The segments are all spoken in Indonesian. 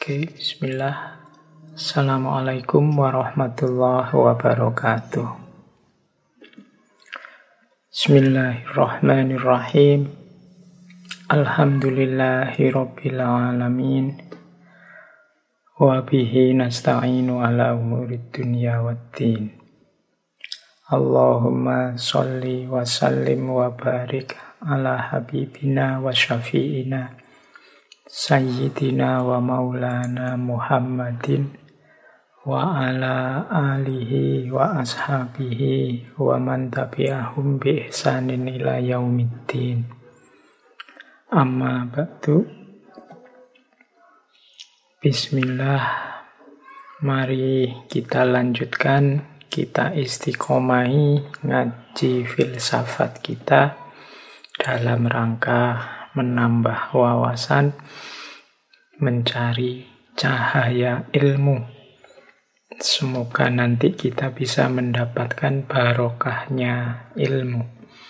Oke, bismillah. Assalamualaikum warahmatullahi wabarakatuh. Bismillahirrahmanirrahim. Alhamdulillahi rabbil alamin. Wa bihi nasta'inu ala umurid dunya waddin. Allahumma sholli wa sallim wa barik ala habibina wa syafi'ina Sayyidina wa maulana Muhammadin wa ala alihi wa ashabihi wa man tabi'ahum bi ihsanin ila yaumiddin. Amma ba'du. Bismillah. Mari kita lanjutkan, kita istiqomahi ngaji filsafat kita dalam rangka menambah wawasan, mencari cahaya ilmu. Semoga nanti kita bisa mendapatkan barokahnya ilmu.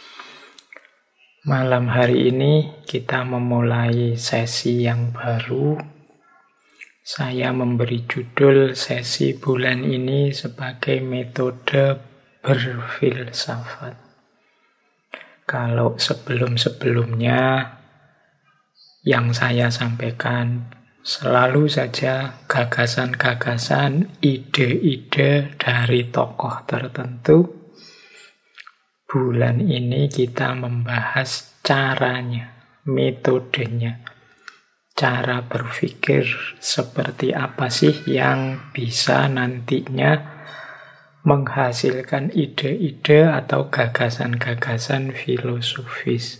Malam hari ini kita memulai sesi yang baru. Saya memberi judul sesi bulan ini sebagai metode berfilsafat. Kalau sebelum-sebelumnya yang saya sampaikan selalu saja gagasan-gagasan, ide-ide dari tokoh tertentu. Bulan ini kita membahas caranya, metodenya. Cara berpikir seperti apa sih yang bisa nantinya menghasilkan ide-ide atau gagasan-gagasan filosofis.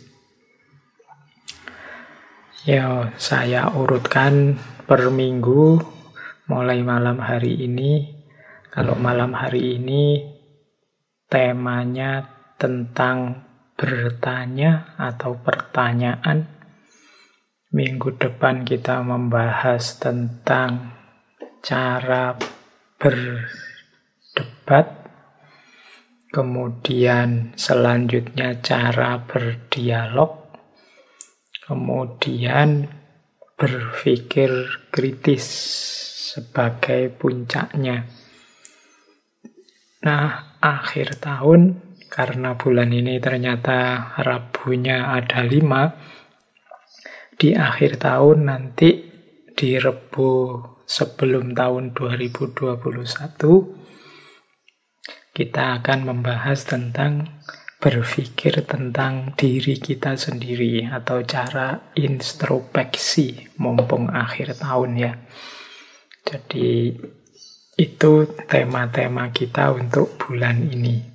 Ya, saya urutkan per minggu mulai malam hari ini. Kalau malam hari ini temanya tentang bertanya atau pertanyaan. Minggu depan kita membahas tentang cara berdebat. Kemudian selanjutnya cara berdialog. Kemudian berpikir kritis sebagai puncaknya. Nah, akhir tahun, karena bulan ini ternyata Rabunya ada 5, di akhir tahun nanti di Rebu sebelum tahun 2021, kita akan membahas tentang berpikir tentang diri kita sendiri atau cara introspeksi mumpung akhir tahun ya. Jadi itu tema-tema kita untuk bulan ini.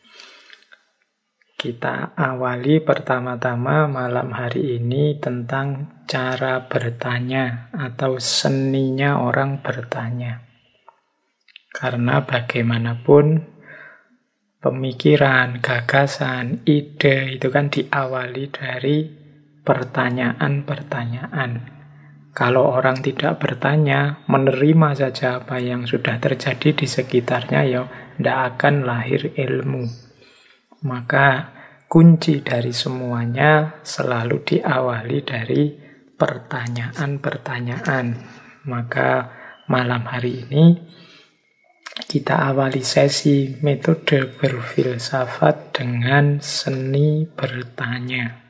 Kita awali pertama-tama malam hari ini tentang cara bertanya atau seninya orang bertanya. Karena bagaimanapun pemikiran, gagasan, ide itu kan diawali dari pertanyaan-pertanyaan. Kalau orang tidak bertanya, menerima saja apa yang sudah terjadi di sekitarnya, ya tidak akan lahir ilmu. Maka kunci dari semuanya selalu diawali dari pertanyaan-pertanyaan. Maka malam hari ini kita awali sesi metode berfilsafat dengan seni bertanya.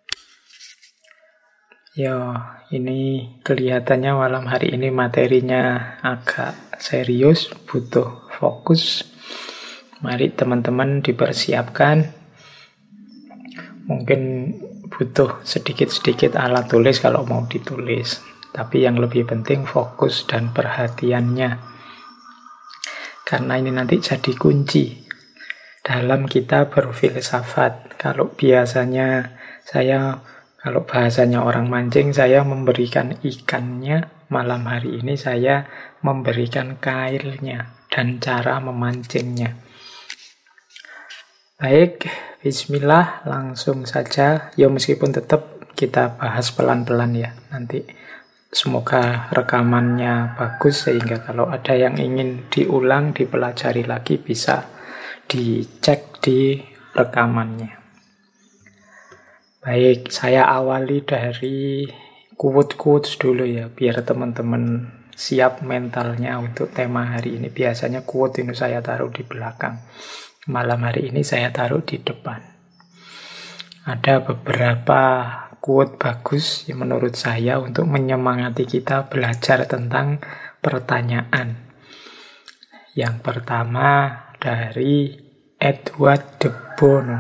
Ya, ini kelihatannya malam hari ini materinya agak serius, butuh fokus. Mari teman-teman dipersiapkan. Mungkin butuh sedikit-sedikit alat tulis kalau mau ditulis. Tapi yang lebih penting fokus dan perhatiannya. Karena ini nanti jadi kunci dalam kita berfilsafat. Kalau biasanya kalau bahasanya orang mancing, saya memberikan ikannya. Malam hari ini saya memberikan kailnya dan cara memancingnya. Baik, bismillah, langsung saja. Ya meskipun tetap kita bahas pelan-pelan ya. Nanti semoga rekamannya bagus sehingga kalau ada yang ingin diulang, dipelajari lagi bisa dicek di rekamannya. Baik, saya awali dari quotes dulu ya, biar teman-teman siap mentalnya untuk tema hari ini. Biasanya quote ini saya taruh di belakang. Malam hari ini saya taruh di depan. Ada beberapa quote bagus yang menurut saya untuk menyemangati kita belajar tentang pertanyaan. Yang pertama dari Edward de Bono.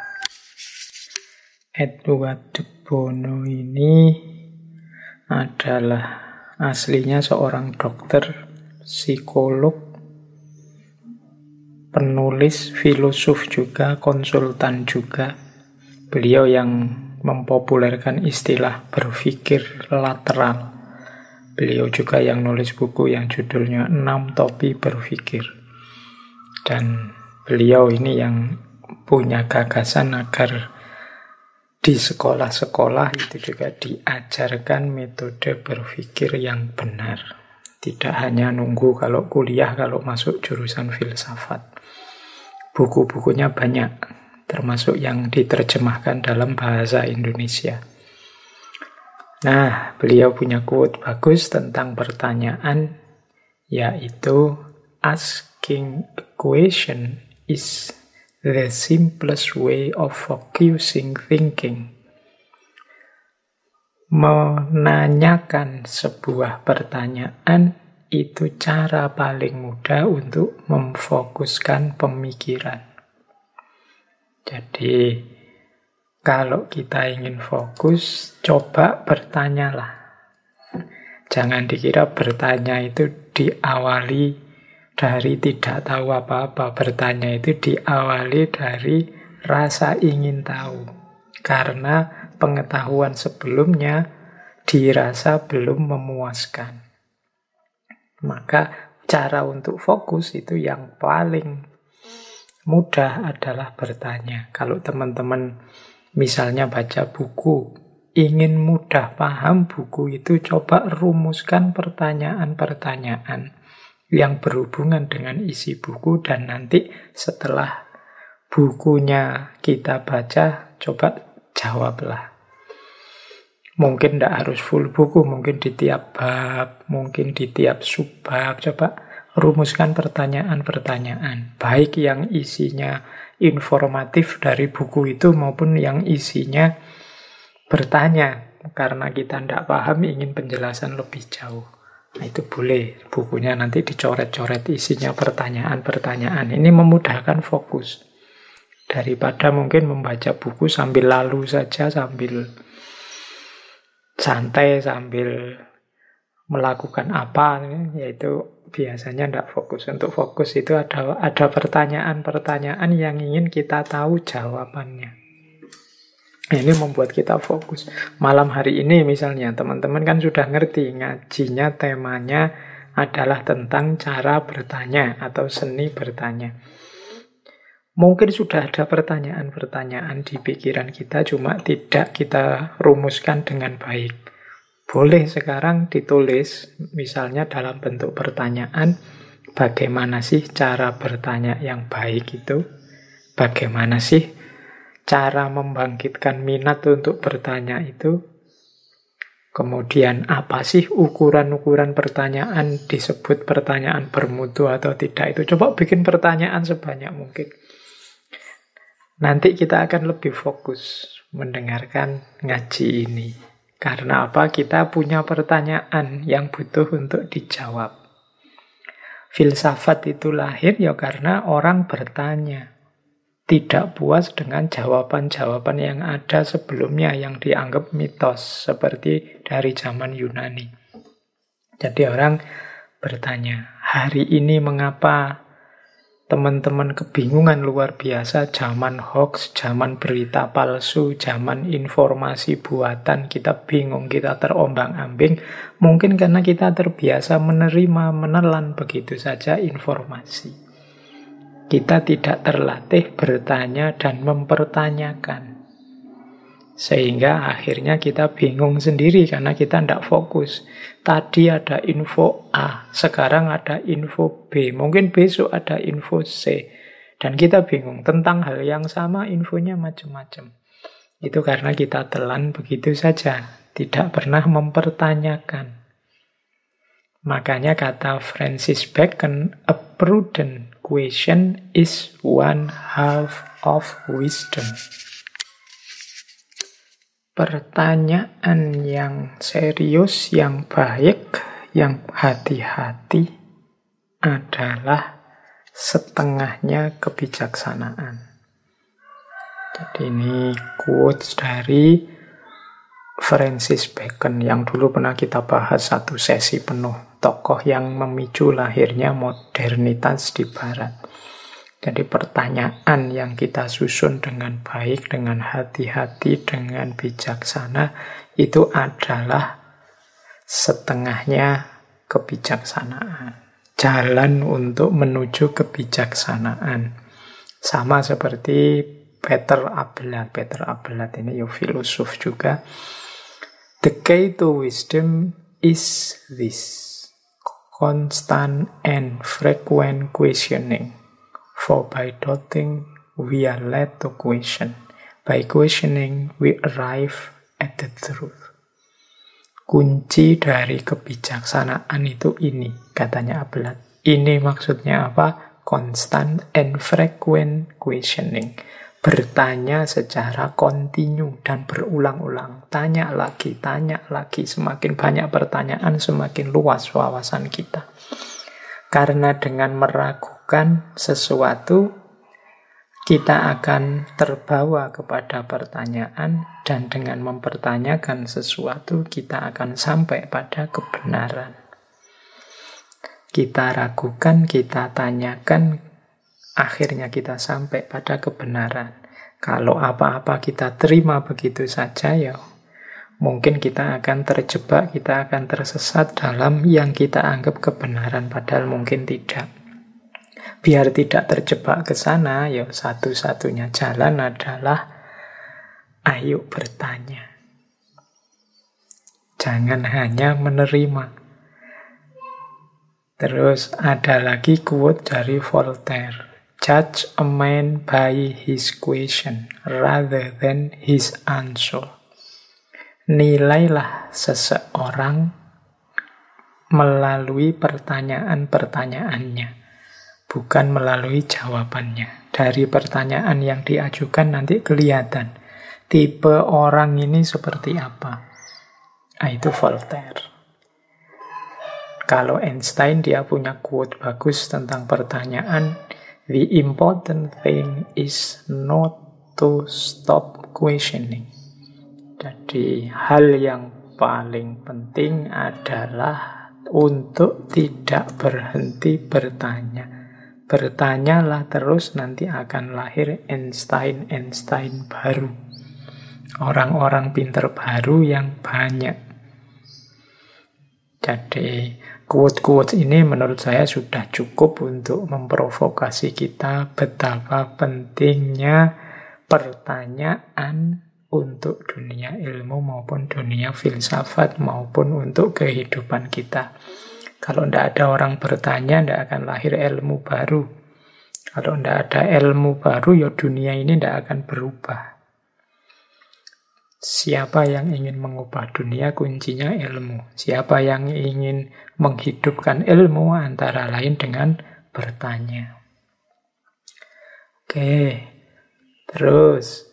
Edward de Bono ini adalah aslinya seorang dokter, psikolog, penulis, filosof juga, konsultan juga. Beliau yang mempopulerkan istilah berpikir lateral. Beliau juga yang nulis buku yang judulnya 6 Topi Berpikir. Dan beliau ini yang punya gagasan agar di sekolah-sekolah itu juga diajarkan metode berpikir yang benar. Tidak hanya nunggu kalau kuliah, kalau masuk jurusan filsafat. Buku-bukunya banyak, termasuk yang diterjemahkan dalam bahasa Indonesia. Nah, beliau punya quote bagus tentang pertanyaan, yaitu asking a question is the simplest way of focusing thinking. Menanyakan sebuah pertanyaan itu cara paling mudah untuk memfokuskan pemikiran. Jadi, kalau kita ingin fokus, coba bertanyalah. Jangan dikira bertanya itu diawali dari tidak tahu apa-apa. Bertanya itu diawali dari rasa ingin tahu. Karena pengetahuan sebelumnya dirasa belum memuaskan. Maka cara untuk fokus itu yang paling mudah adalah bertanya. Kalau teman-teman misalnya baca buku, ingin mudah paham buku itu, coba rumuskan pertanyaan-pertanyaan yang berhubungan dengan isi buku, dan nanti setelah bukunya kita baca, coba jawablah. Mungkin tidak harus full buku, mungkin di tiap bab, mungkin di tiap subbab. Coba rumuskan pertanyaan-pertanyaan, baik yang isinya informatif dari buku itu maupun yang isinya bertanya karena kita tidak paham, ingin penjelasan lebih jauh. Nah, itu boleh bukunya nanti dicoret-coret isinya pertanyaan-pertanyaan. Ini memudahkan fokus daripada mungkin membaca buku sambil lalu saja, sambil santai, sambil melakukan apa, yaitu biasanya tidak fokus. Untuk fokus itu ada pertanyaan-pertanyaan yang ingin kita tahu jawabannya. Ini membuat kita fokus. Malam hari ini misalnya, teman-teman kan sudah ngerti ngajinya temanya adalah tentang cara bertanya atau seni bertanya. Mungkin sudah ada pertanyaan-pertanyaan di pikiran kita, cuma tidak kita rumuskan dengan baik. Boleh sekarang ditulis, misalnya dalam bentuk pertanyaan, bagaimana sih cara bertanya yang baik itu? Bagaimana sih cara membangkitkan minat untuk bertanya itu? Kemudian apa sih ukuran-ukuran pertanyaan, disebut pertanyaan bermutu atau tidak itu? Coba bikin pertanyaan sebanyak mungkin. Nanti kita akan lebih fokus mendengarkan ngaji ini. Karena apa? Kita punya pertanyaan yang butuh untuk dijawab. Filsafat itu lahir ya karena orang bertanya. Tidak puas dengan jawaban-jawaban yang ada sebelumnya yang dianggap mitos, seperti dari zaman Yunani. Jadi orang bertanya, hari ini mengapa teman-teman kebingungan luar biasa, zaman hoax, zaman berita palsu, zaman informasi buatan, kita bingung, kita terombang-ambing. Mungkin karena kita terbiasa menerima, menelan begitu saja informasi. Kita tidak terlatih bertanya dan mempertanyakan. Sehingga akhirnya kita bingung sendiri karena kita tidak fokus. Tadi ada info A, sekarang ada info B, mungkin besok ada info C. Dan kita bingung tentang hal yang sama, infonya macam-macam. Itu karena kita telan begitu saja, tidak pernah mempertanyakan. Makanya kata Francis Bacon, a prudent question is one half of wisdom. Pertanyaan yang serius, yang baik, yang hati-hati adalah setengahnya kebijaksanaan. Jadi ini quotes dari Francis Bacon yang dulu pernah kita bahas satu sesi penuh. Tokoh yang memicu lahirnya modernitas di Barat. Jadi pertanyaan yang kita susun dengan baik, dengan hati-hati, dengan bijaksana, itu adalah setengahnya kebijaksanaan. Jalan untuk menuju kebijaksanaan. Sama seperti Peter Abelard. Peter Abelard ini filosof juga. The key to wisdom is this. Constant and frequent questioning. For by doubting, we are led to question. By questioning, we arrive at the truth. Kunci dari kebijaksanaan itu ini, katanya Abelard. Ini maksudnya apa? Constant and frequent questioning. Bertanya secara kontinu dan berulang-ulang. Tanya lagi. Semakin banyak pertanyaan, semakin luas wawasan kita. Karena dengan meragukan sesuatu, kita akan terbawa kepada pertanyaan, dan dengan mempertanyakan sesuatu, kita akan sampai pada kebenaran. Kita ragukan, kita tanyakan, akhirnya kita sampai pada kebenaran. Kalau apa-apa kita terima begitu saja, ya mungkin kita akan terjebak, kita akan tersesat dalam yang kita anggap kebenaran, padahal mungkin tidak. Biar tidak terjebak ke sana, ya satu-satunya jalan adalah ayo bertanya. Jangan hanya menerima. Terus ada lagi quote dari Voltaire. Judge a man by his question rather than his answer. Nilailah seseorang melalui pertanyaan-pertanyaannya, bukan melalui jawabannya. Dari pertanyaan yang diajukan nanti kelihatan tipe orang ini seperti apa. Itu Voltaire. Kalau Einstein, dia punya quote bagus tentang pertanyaan. The important thing is not to stop questioning. Jadi hal yang paling penting adalah untuk tidak berhenti bertanya. Bertanyalah terus, nanti akan lahir Einstein baru. Orang-orang pinter baru yang banyak. Jadi quote-quote ini menurut saya sudah cukup untuk memprovokasi kita betapa pentingnya pertanyaan untuk dunia ilmu maupun dunia filsafat maupun untuk kehidupan kita. Kalau tidak ada orang bertanya, tidak akan lahir ilmu baru. Kalau tidak ada ilmu baru, ya dunia ini tidak akan berubah. Siapa yang ingin mengubah dunia, kuncinya ilmu. Siapa yang ingin menghidupkan ilmu, antara lain dengan bertanya. Oke, terus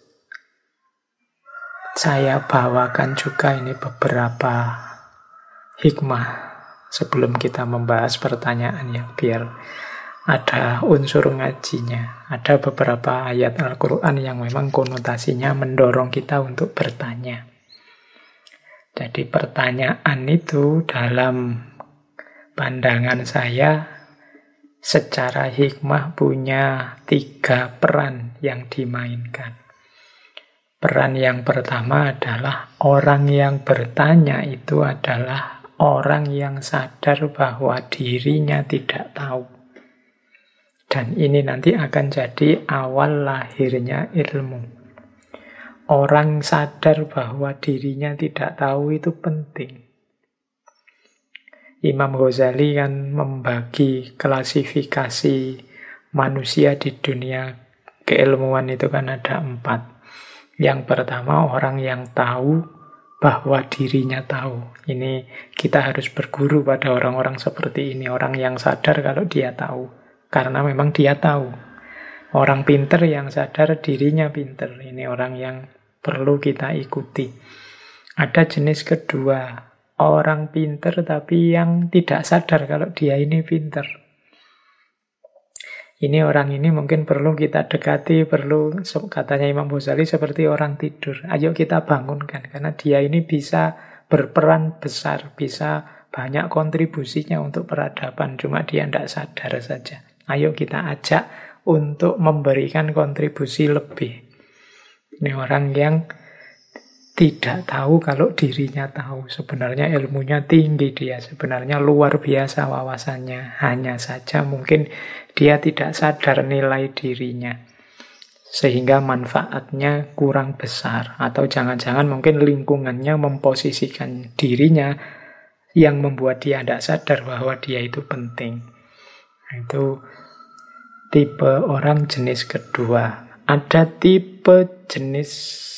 saya bawakan juga ini beberapa hikmah sebelum kita membahas pertanyaan, ya, biar ada unsur ngajinya. Ada beberapa ayat Al-Quran yang memang konotasinya mendorong kita untuk bertanya. Jadi pertanyaan itu dalam pandangan saya secara hikmah punya 3 peran yang dimainkan. Peran yang pertama adalah orang yang bertanya itu adalah orang yang sadar bahwa dirinya tidak tahu. Dan ini nanti akan jadi awal lahirnya ilmu. Orang sadar bahwa dirinya tidak tahu itu penting. Imam Ghazali kan membagi klasifikasi manusia di dunia keilmuan itu kan ada 4. Yang pertama orang yang tahu bahwa dirinya tahu. Ini kita harus berguru pada orang-orang seperti ini. Orang yang sadar kalau dia tahu. Karena memang dia tahu. Orang pinter yang sadar dirinya pinter. Ini orang yang perlu kita ikuti. Ada jenis kedua. Orang pinter tapi yang tidak sadar kalau dia ini pinter. Ini orang ini mungkin perlu kita dekati, perlu, katanya Imam Ghazali, seperti orang tidur. Ayo kita bangunkan, karena dia ini bisa berperan besar, bisa banyak kontribusinya untuk peradaban, cuma dia tidak sadar saja. Ayo kita ajak untuk memberikan kontribusi lebih. Ini orang yang tidak tahu kalau dirinya tahu. Sebenarnya ilmunya tinggi dia, sebenarnya luar biasa wawasannya. Hanya saja mungkin dia tidak sadar nilai dirinya. Sehingga manfaatnya kurang besar. Atau jangan-jangan mungkin lingkungannya memposisikan dirinya yang membuat dia tidak sadar bahwa dia itu penting. Itu tipe orang jenis kedua. Ada tipe jenis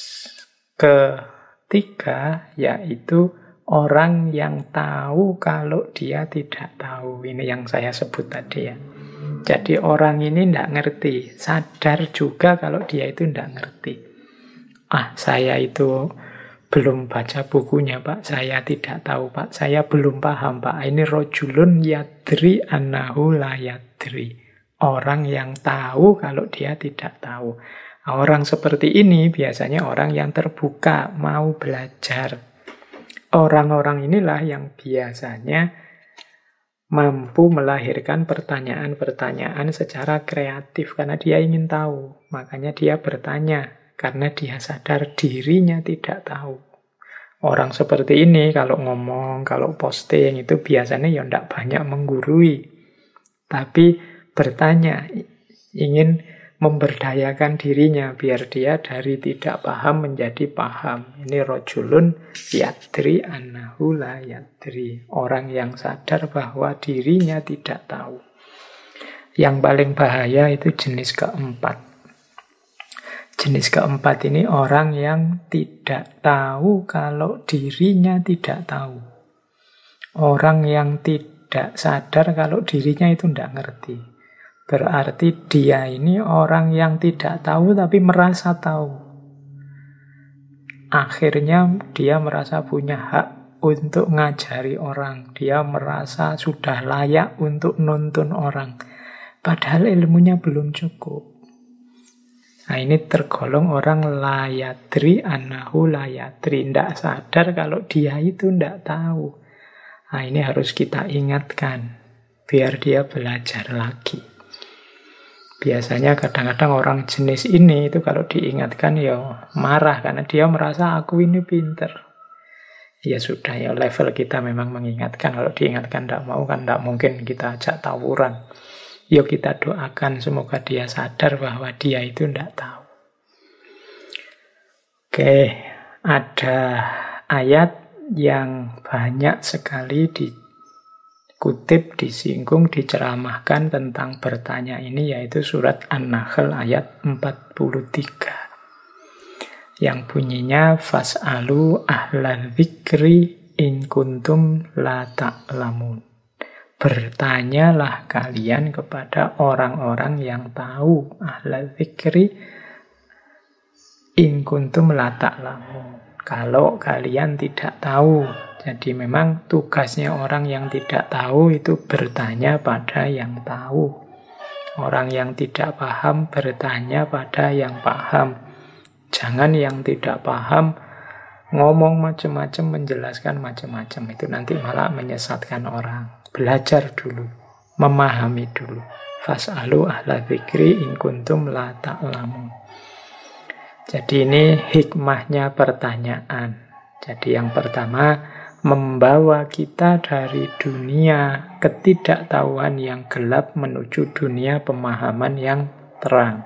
ketiga, yaitu orang yang tahu kalau dia tidak tahu. Ini yang saya sebut tadi ya. Jadi orang ini tidak ngerti, sadar juga kalau dia itu tidak ngerti. Saya itu belum baca bukunya Pak, saya tidak tahu Pak, saya belum paham Pak. Ini rojulun yadri annahu la yadri. Orang yang tahu kalau dia tidak tahu. Orang seperti ini biasanya orang yang terbuka, mau belajar. Orang-orang inilah yang biasanya mampu melahirkan pertanyaan-pertanyaan secara kreatif karena dia ingin tahu. Makanya dia bertanya karena dia sadar dirinya tidak tahu. Orang seperti ini kalau ngomong, kalau posting itu biasanya ya tidak banyak menggurui. Tapi bertanya, ingin memberdayakan dirinya biar dia dari tidak paham menjadi paham. Ini rojulun yadri annahu la yadri. Orang yang sadar bahwa dirinya tidak tahu. Yang paling bahaya itu jenis keempat. Jenis keempat ini orang yang tidak tahu kalau dirinya tidak tahu. Orang yang tidak sadar kalau dirinya itu tidak ngerti. Berarti dia ini orang yang tidak tahu tapi merasa tahu. Akhirnya dia merasa punya hak untuk ngajari orang. Dia merasa sudah layak untuk nuntun orang. Padahal ilmunya belum cukup. Nah ini tergolong orang layadri annahu layadri. Tidak sadar kalau dia itu tidak tahu. Nah ini harus kita ingatkan. Biar dia belajar lagi. Biasanya kadang-kadang orang jenis ini itu kalau diingatkan ya marah karena dia merasa aku ini pinter. Ya sudah ya level kita memang mengingatkan. Kalau diingatkan tidak mau kan tidak mungkin kita ajak tawuran. Yuk kita doakan semoga dia sadar bahwa dia itu tidak tahu. Oke, ada ayat yang banyak sekali dikutip, disinggung, diceramahkan tentang bertanya ini, yaitu surat An-Nahl ayat 43. Yang bunyinya, Fas'alu ahlal dzikri in kuntum la ta'lamun. Bertanyalah kalian kepada orang-orang yang tahu, ahlal dzikri in kuntum la ta'lamun. Kalau kalian tidak tahu. Jadi memang tugasnya orang yang tidak tahu itu bertanya pada yang tahu. Orang yang tidak paham bertanya pada yang paham. Jangan yang tidak paham ngomong macam-macam, menjelaskan macam-macam. Itu nanti malah menyesatkan orang. Belajar dulu, memahami dulu. Fas'alu ahla dzikri in kuntum la ta'lamun. Jadi ini hikmahnya pertanyaan. Jadi yang pertama, membawa kita dari dunia ketidaktahuan yang gelap menuju dunia pemahaman yang terang.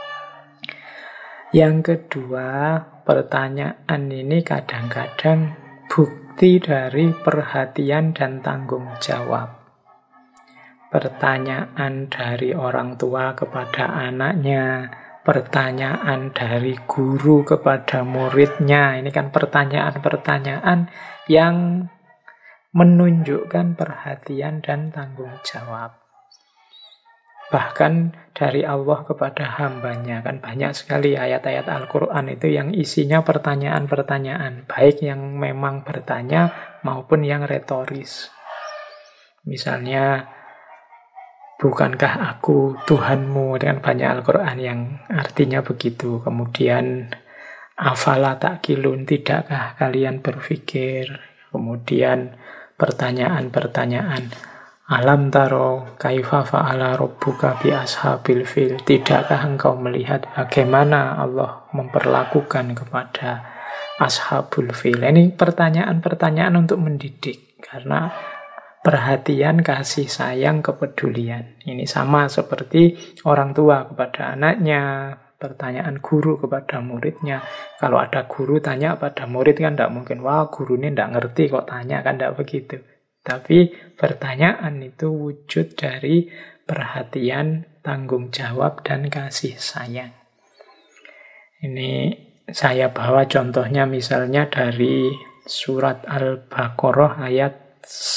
Yang kedua, pertanyaan ini kadang-kadang bukti dari perhatian dan tanggung jawab. Pertanyaan dari orang tua kepada anaknya, pertanyaan dari guru kepada muridnya. Ini kan pertanyaan-pertanyaan yang menunjukkan perhatian dan tanggung jawab. Bahkan dari Allah kepada hambanya. Kan banyak sekali ayat-ayat Al-Quran itu yang isinya pertanyaan-pertanyaan. Baik yang memang bertanya maupun yang retoris. Misalnya, bukankah aku Tuhanmu? Kan banyak Al-Quran yang artinya begitu. Kemudian, afala ta'qilun, tidakkah kalian berpikir? Kemudian, pertanyaan-pertanyaan. Alam taro kaifa fa'ala rabbuka bi ashabil fil. Tidakkah engkau melihat bagaimana Allah memperlakukan kepada ashabul fil? Ini pertanyaan-pertanyaan untuk mendidik. Karena perhatian, kasih sayang, kepedulian. Ini sama seperti orang tua kepada anaknya. Pertanyaan guru kepada muridnya. Kalau ada guru tanya pada murid kan tidak mungkin, wah guru ini tidak ngerti kok tanya, kan tidak begitu. Tapi pertanyaan itu wujud dari perhatian, tanggung jawab, dan kasih sayang. Ini saya bawa contohnya misalnya dari surat Al-Baqarah ayat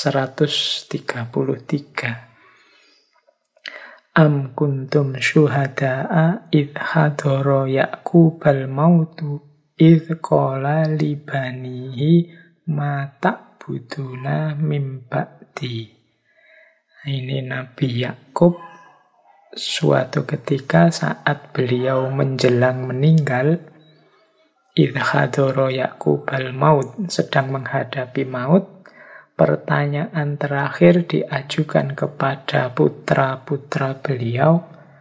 133. Am kuntum syuhada'a idh hadara Ya'qubal mautu idh qala libanihi ma ta'buduna mim ba'di. Ini Nabi Yakub suatu ketika saat beliau menjelang meninggal, idh hadara Ya'qubal maut, sedang menghadapi maut. Pertanyaan terakhir diajukan kepada putra-putra beliau,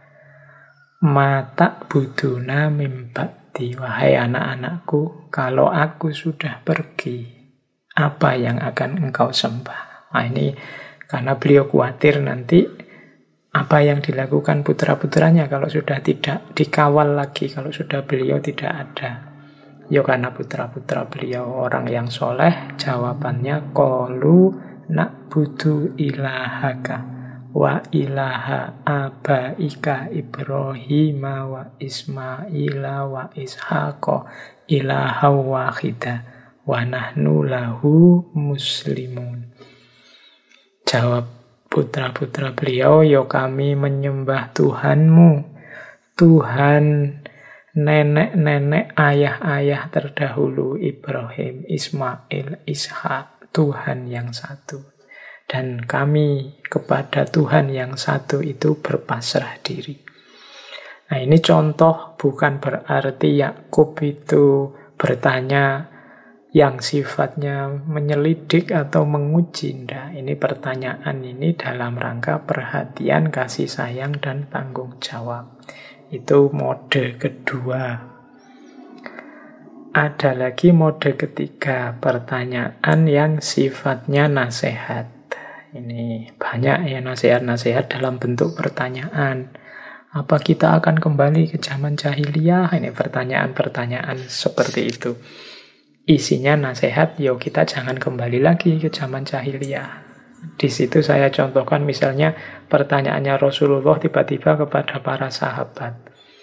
mata buduna mimbakti, wahai anak-anakku, kalau aku sudah pergi, apa yang akan engkau sembah? Nah, ini karena beliau khawatir nanti apa yang dilakukan putra-putranya kalau sudah tidak dikawal lagi, kalau sudah beliau tidak ada. Ya karena putra-putra beliau orang yang soleh, jawabannya qalu na'budu ilahaka wa ilaha abaika Ibrahim wa Ismaila wa Ishaqa ilaha wahida wa nahnu lahu muslimun. Jawab putra-putra beliau, ya kami menyembah Tuhanmu, Tuhan nenek-nenek, ayah-ayah terdahulu Ibrahim, Ismail, Ishak, Tuhan yang satu. Dan kami kepada Tuhan yang satu itu berpasrah diri. Nah, ini contoh, bukan berarti Yakub itu bertanya yang sifatnya menyelidik atau menguji. Nah, ini pertanyaan ini dalam rangka perhatian, kasih sayang, dan tanggung jawab. Itu mode kedua. Ada lagi mode ketiga, pertanyaan yang sifatnya nasihat. Ini banyak ya nasihat-nasihat dalam bentuk pertanyaan. Apa kita akan kembali ke zaman jahiliyah? Ini pertanyaan-pertanyaan seperti itu. Isinya nasihat, yo kita jangan kembali lagi ke zaman jahiliyah. Di situ saya contohkan misalnya pertanyaannya Rasulullah tiba-tiba kepada para sahabat.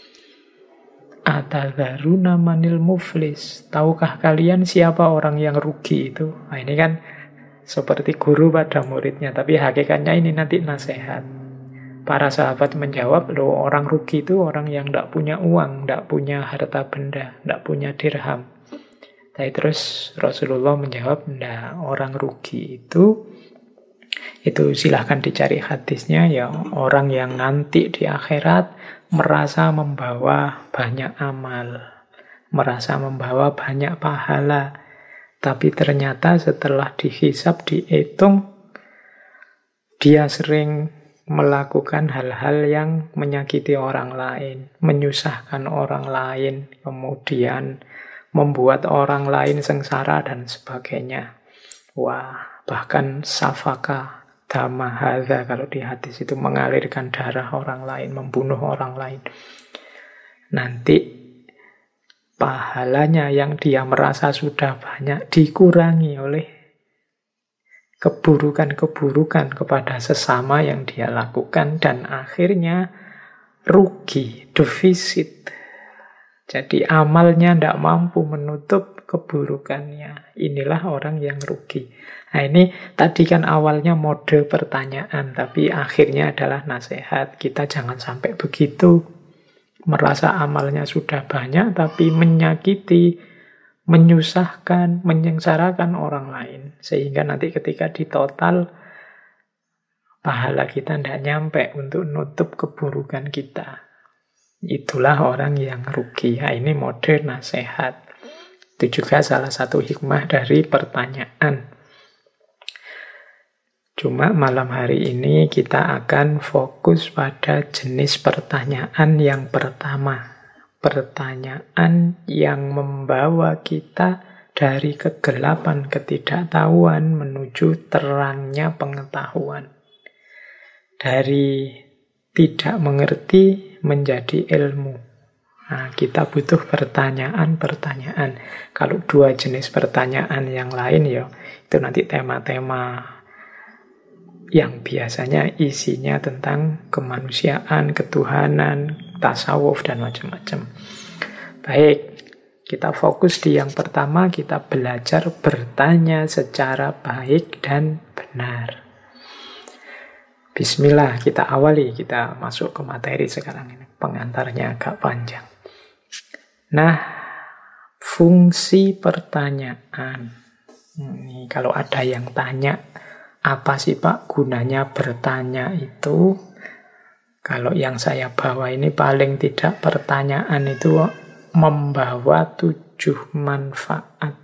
Atadharuna manil muflis. Tahukah kalian siapa orang yang rugi itu? Nah, ini kan seperti guru pada muridnya, tapi hakikatnya ini nanti nasihat. Para sahabat menjawab, loh orang rugi itu orang yang tidak punya uang, tidak punya harta benda, tidak punya dirham. Tapi terus Rasulullah menjawab, nah orang rugi itu silahkan dicari hadisnya ya, orang yang nanti di akhirat merasa membawa banyak amal, merasa membawa banyak pahala, tapi ternyata setelah dihisab, dihitung, dia sering melakukan hal-hal yang menyakiti orang lain, menyusahkan orang lain, kemudian membuat orang lain sengsara dan sebagainya. Wah, bahkan safaka dama hadza, kalau di hadis itu mengalirkan darah orang lain, membunuh orang lain. Nanti pahalanya yang dia merasa sudah banyak dikurangi oleh keburukan-keburukan kepada sesama yang dia lakukan, dan akhirnya rugi, defisit. Jadi amalnya tidak mampu menutup keburukannya. Inilah orang yang rugi. Nah ini tadi kan awalnya mode pertanyaan, tapi akhirnya adalah nasihat. Kita jangan sampai begitu. Merasa amalnya sudah banyak, tapi menyakiti, menyusahkan, menyengsarakan orang lain. Sehingga nanti ketika ditotal, pahala kita tidak nyampe untuk nutup keburukan kita. Itulah orang yang rugi. Nah, ini mode nasihat. Itu juga salah satu hikmah dari pertanyaan. Cuma malam hari ini kita akan fokus pada jenis pertanyaan yang pertama. Pertanyaan yang membawa kita dari kegelapan ketidaktahuan menuju terangnya pengetahuan. Dari tidak mengerti menjadi ilmu. Nah, kita butuh pertanyaan-pertanyaan. Kalau dua jenis pertanyaan yang lain ya, itu nanti tema-tema yang biasanya isinya tentang kemanusiaan, ketuhanan, tasawuf, dan macam-macam. Baik, kita fokus di yang pertama, kita belajar bertanya secara baik dan benar. Bismillah, kita awali, kita masuk ke materi sekarang ini. Pengantarnya agak panjang. Nah, fungsi pertanyaan. Ini kalau ada yang tanya, apa sih Pak gunanya bertanya itu? Kalau yang saya bawa ini paling tidak pertanyaan itu membawa 7 manfaat.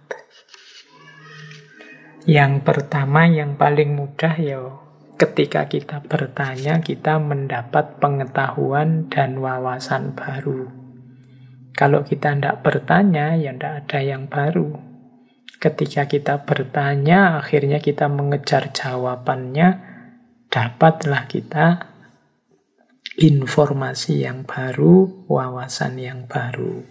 Yang pertama, yang paling mudah ya, ketika kita bertanya, kita mendapat pengetahuan dan wawasan baru. Kalau kita tidak bertanya, ya tidak ada yang baru. Ketika kita bertanya, akhirnya kita mengejar jawabannya, dapatlah kita informasi yang baru, wawasan yang baru.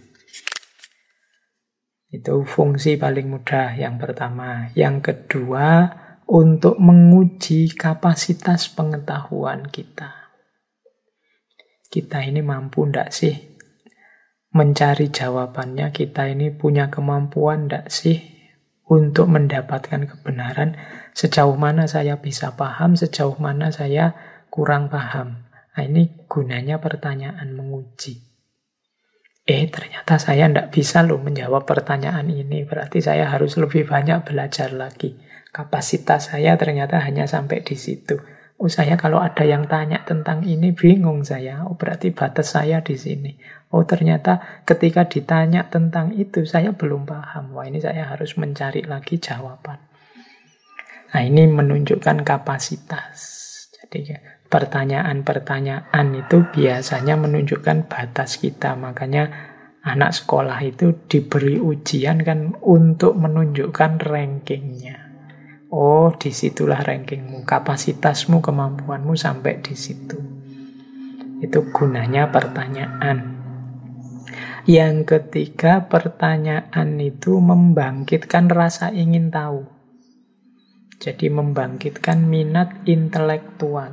Itu fungsi paling mudah yang pertama. Yang kedua, untuk menguji kapasitas pengetahuan kita. Kita ini mampu ndak sih mencari jawabannya? Kita ini punya kemampuan ndak sih untuk mendapatkan kebenaran? Sejauh mana saya bisa paham, sejauh mana saya kurang paham? Nah, ini gunanya pertanyaan menguji. Ternyata saya ndak bisa loh menjawab pertanyaan ini. Berarti saya harus lebih banyak belajar lagi. Kapasitas saya ternyata hanya sampai di situ. Saya kalau ada yang tanya tentang ini bingung saya. Berarti batas saya di sini. Ternyata ketika ditanya tentang itu saya belum paham. Wah, ini saya harus mencari lagi jawaban. Nah, ini menunjukkan kapasitas. Jadi pertanyaan-pertanyaan itu biasanya menunjukkan batas kita. Makanya anak sekolah itu diberi ujian kan untuk menunjukkan rankingnya. Disitulah rankingmu, kapasitasmu, kemampuanmu sampai di situ. Itu gunanya pertanyaan. Yang ketiga, pertanyaan itu membangkitkan rasa ingin tahu. Jadi membangkitkan minat intelektual.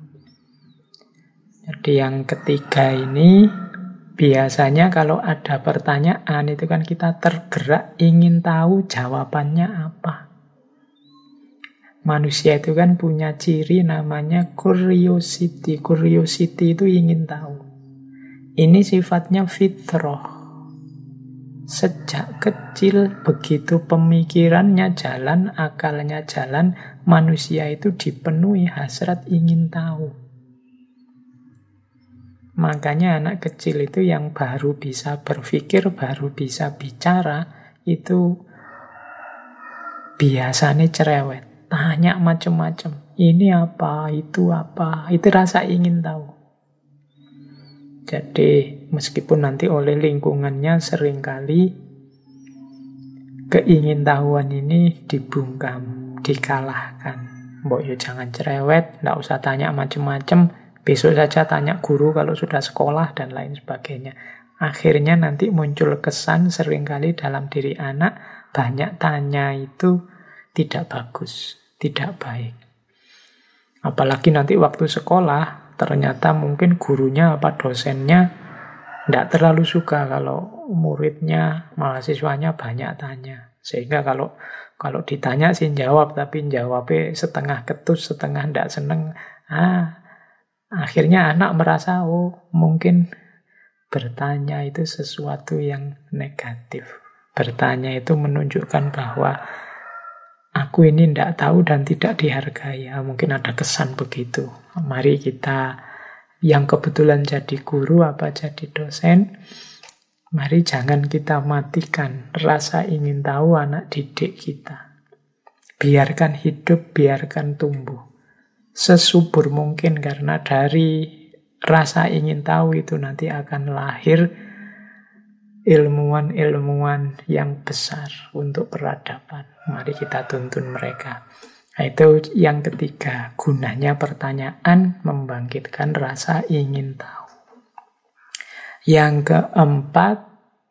Jadi yang ketiga ini, biasanya kalau ada pertanyaan itu kan kita tergerak ingin tahu jawabannya apa. Manusia itu kan punya ciri namanya curiosity. Curiosity itu ingin tahu. Ini sifatnya fitrah. Sejak kecil, begitu pemikirannya jalan, akalnya jalan, manusia itu dipenuhi hasrat ingin tahu. Makanya anak kecil itu yang baru bisa berpikir, baru bisa bicara, itu biasanya cerewet. Tanya macam-macam. Ini apa, itu apa. Itu rasa ingin tahu. Jadi meskipun nanti oleh lingkungannya seringkali keingintahuan ini dibungkam, dikalahkan. Mbok yo jangan cerewet, ndak usah tanya macam-macam. Besok saja tanya guru kalau sudah sekolah dan lain sebagainya. Akhirnya nanti muncul kesan seringkali dalam diri anak, banyak tanya itu tidak bagus, tidak baik. Apalagi nanti waktu sekolah, ternyata mungkin gurunya apa dosennya tidak terlalu suka kalau muridnya, mahasiswanya banyak tanya. Sehingga kalau ditanya sih jawab, tapi jawabnya setengah ketus, setengah tidak seneng. Akhirnya anak merasa, mungkin bertanya itu sesuatu yang negatif. Bertanya itu menunjukkan bahwa aku ini tidak tahu dan tidak dihargai. Mungkin ada kesan begitu. Mari kita yang kebetulan jadi guru apa jadi dosen, mari jangan kita matikan rasa ingin tahu anak didik kita. Biarkan hidup, biarkan tumbuh sesubur mungkin, karena dari rasa ingin tahu itu nanti akan lahir ilmuwan-ilmuwan yang besar untuk peradaban. Mari kita tuntun mereka. Nah, itu yang ketiga, gunanya pertanyaan membangkitkan rasa ingin tahu. Yang keempat,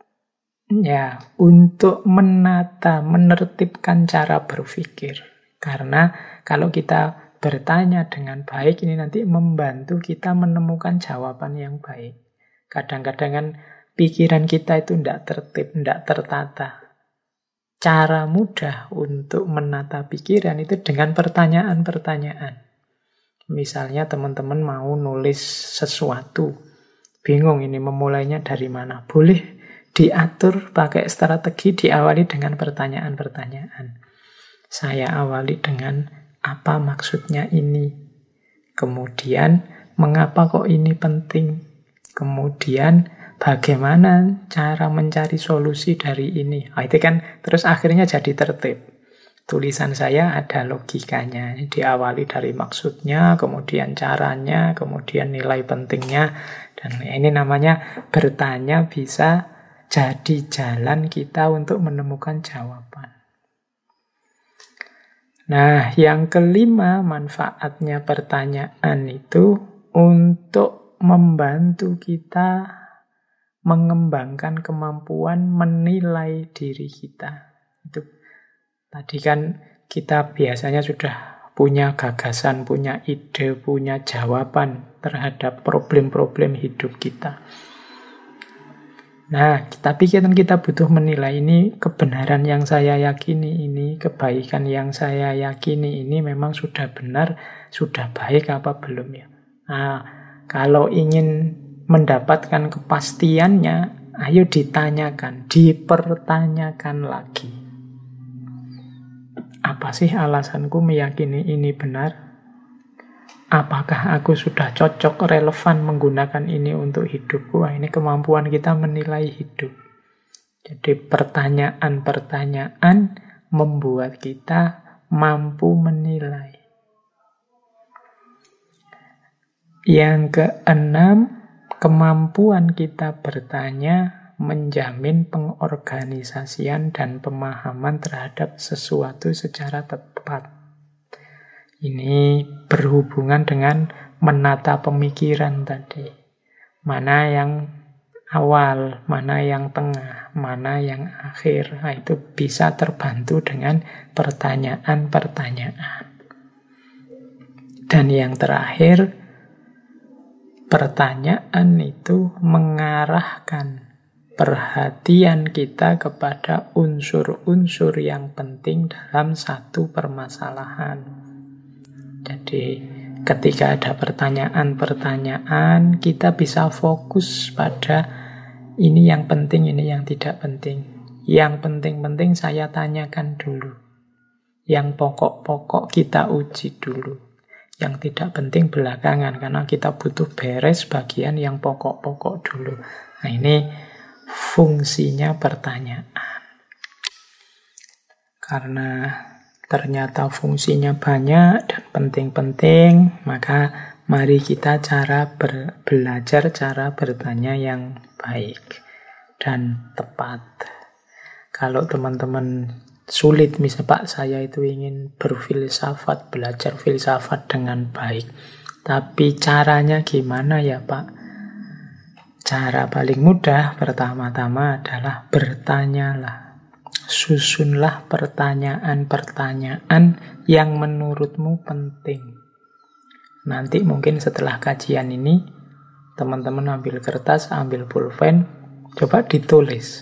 ya, untuk menata, menertibkan cara berpikir. Karena kalau kita bertanya dengan baik, ini nanti membantu kita menemukan jawaban yang baik. Kadang-kadang kan pikiran kita itu tidak tertib, tidak tertata. Cara mudah untuk menata pikiran itu dengan pertanyaan-pertanyaan. Misalnya teman-teman mau nulis sesuatu, bingung ini memulainya dari mana. Boleh diatur pakai strategi, diawali dengan pertanyaan-pertanyaan. Saya awali dengan apa maksudnya ini? Kemudian, mengapa kok ini penting? Kemudian, bagaimana cara mencari solusi dari ini? Itu kan terus akhirnya jadi tertib. Tulisan saya ada logikanya. Diawali dari maksudnya, kemudian caranya, kemudian nilai pentingnya. Dan ini namanya bertanya bisa jadi jalan kita untuk menemukan jawaban. Nah, yang kelima, manfaatnya pertanyaan itu untuk membantu kita mengembangkan kemampuan menilai diri kita. Itu tadi kan kita biasanya sudah punya gagasan, punya ide, punya jawaban terhadap problem-problem hidup kita. Nah, tapi kan kita butuh menilai ini kebenaran yang saya yakini ini, kebaikan yang saya yakini ini memang sudah benar, sudah baik apa belum ya. Nah, kalau ingin mendapatkan kepastiannya, ayo ditanyakan, dipertanyakan lagi. Apa sih alasanku meyakini ini benar? Apakah aku sudah cocok, relevan menggunakan ini untuk hidupku? Ini kemampuan kita menilai hidup. Jadi pertanyaan-pertanyaan membuat kita mampu menilai. Yang keenam, kemampuan kita bertanya menjamin pengorganisasian dan pemahaman terhadap sesuatu secara tepat. Ini berhubungan dengan menata pemikiran tadi. Mana yang awal, mana yang tengah, mana yang akhir. Nah, itu bisa terbantu dengan pertanyaan-pertanyaan. Dan yang terakhir, pertanyaan itu mengarahkan perhatian kita kepada unsur-unsur yang penting dalam satu permasalahan. Jadi ketika ada pertanyaan-pertanyaan, kita bisa fokus pada ini yang penting, ini yang tidak penting. Yang penting-penting saya tanyakan dulu. Yang pokok-pokok kita uji dulu. Yang tidak penting belakangan, karena kita butuh beres bagian yang pokok-pokok dulu. Nah, ini fungsinya pertanyaan. Karena ternyata fungsinya banyak dan penting-penting, maka mari kita belajar cara bertanya yang baik dan tepat. Kalau teman-teman sulit, misalnya Pak, saya itu ingin berfilsafat, belajar filsafat dengan baik, tapi caranya gimana ya Pak? Cara paling mudah pertama-tama adalah bertanyalah. Susunlah pertanyaan-pertanyaan yang menurutmu penting. Nanti mungkin setelah kajian ini, teman-teman ambil kertas, ambil pulpen, coba ditulis.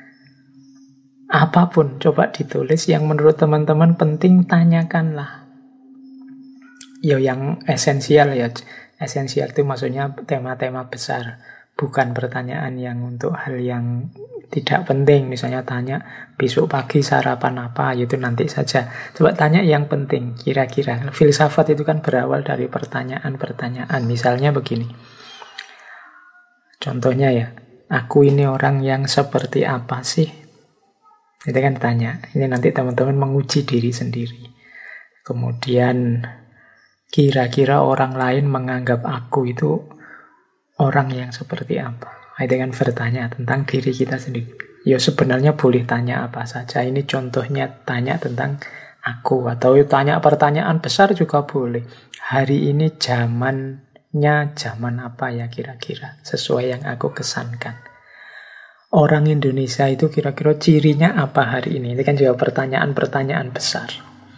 Apapun, coba ditulis. Yang menurut teman-teman penting, tanyakanlah. Ya yang esensial ya. Esensial itu maksudnya tema-tema besar. Bukan pertanyaan yang untuk hal yang tidak penting. Misalnya tanya, besok pagi sarapan apa? Itu nanti saja. Coba tanya yang penting, kira-kira. Filsafat itu kan berawal dari pertanyaan-pertanyaan. Misalnya begini. Contohnya ya, aku ini orang yang seperti apa sih? Itu kan tanya. Ini nanti teman-teman menguji diri sendiri. Kemudian, kira-kira orang lain menganggap aku itu orang yang seperti apa? Itu kan bertanya tentang diri kita sendiri. Ya sebenarnya boleh tanya apa saja. Ini contohnya tanya tentang aku. Atau tanya pertanyaan besar juga boleh. Hari ini zamannya zaman apa ya kira-kira? Sesuai yang aku kesankan. Orang Indonesia itu kira-kira cirinya apa hari ini? Itu kan juga pertanyaan-pertanyaan besar.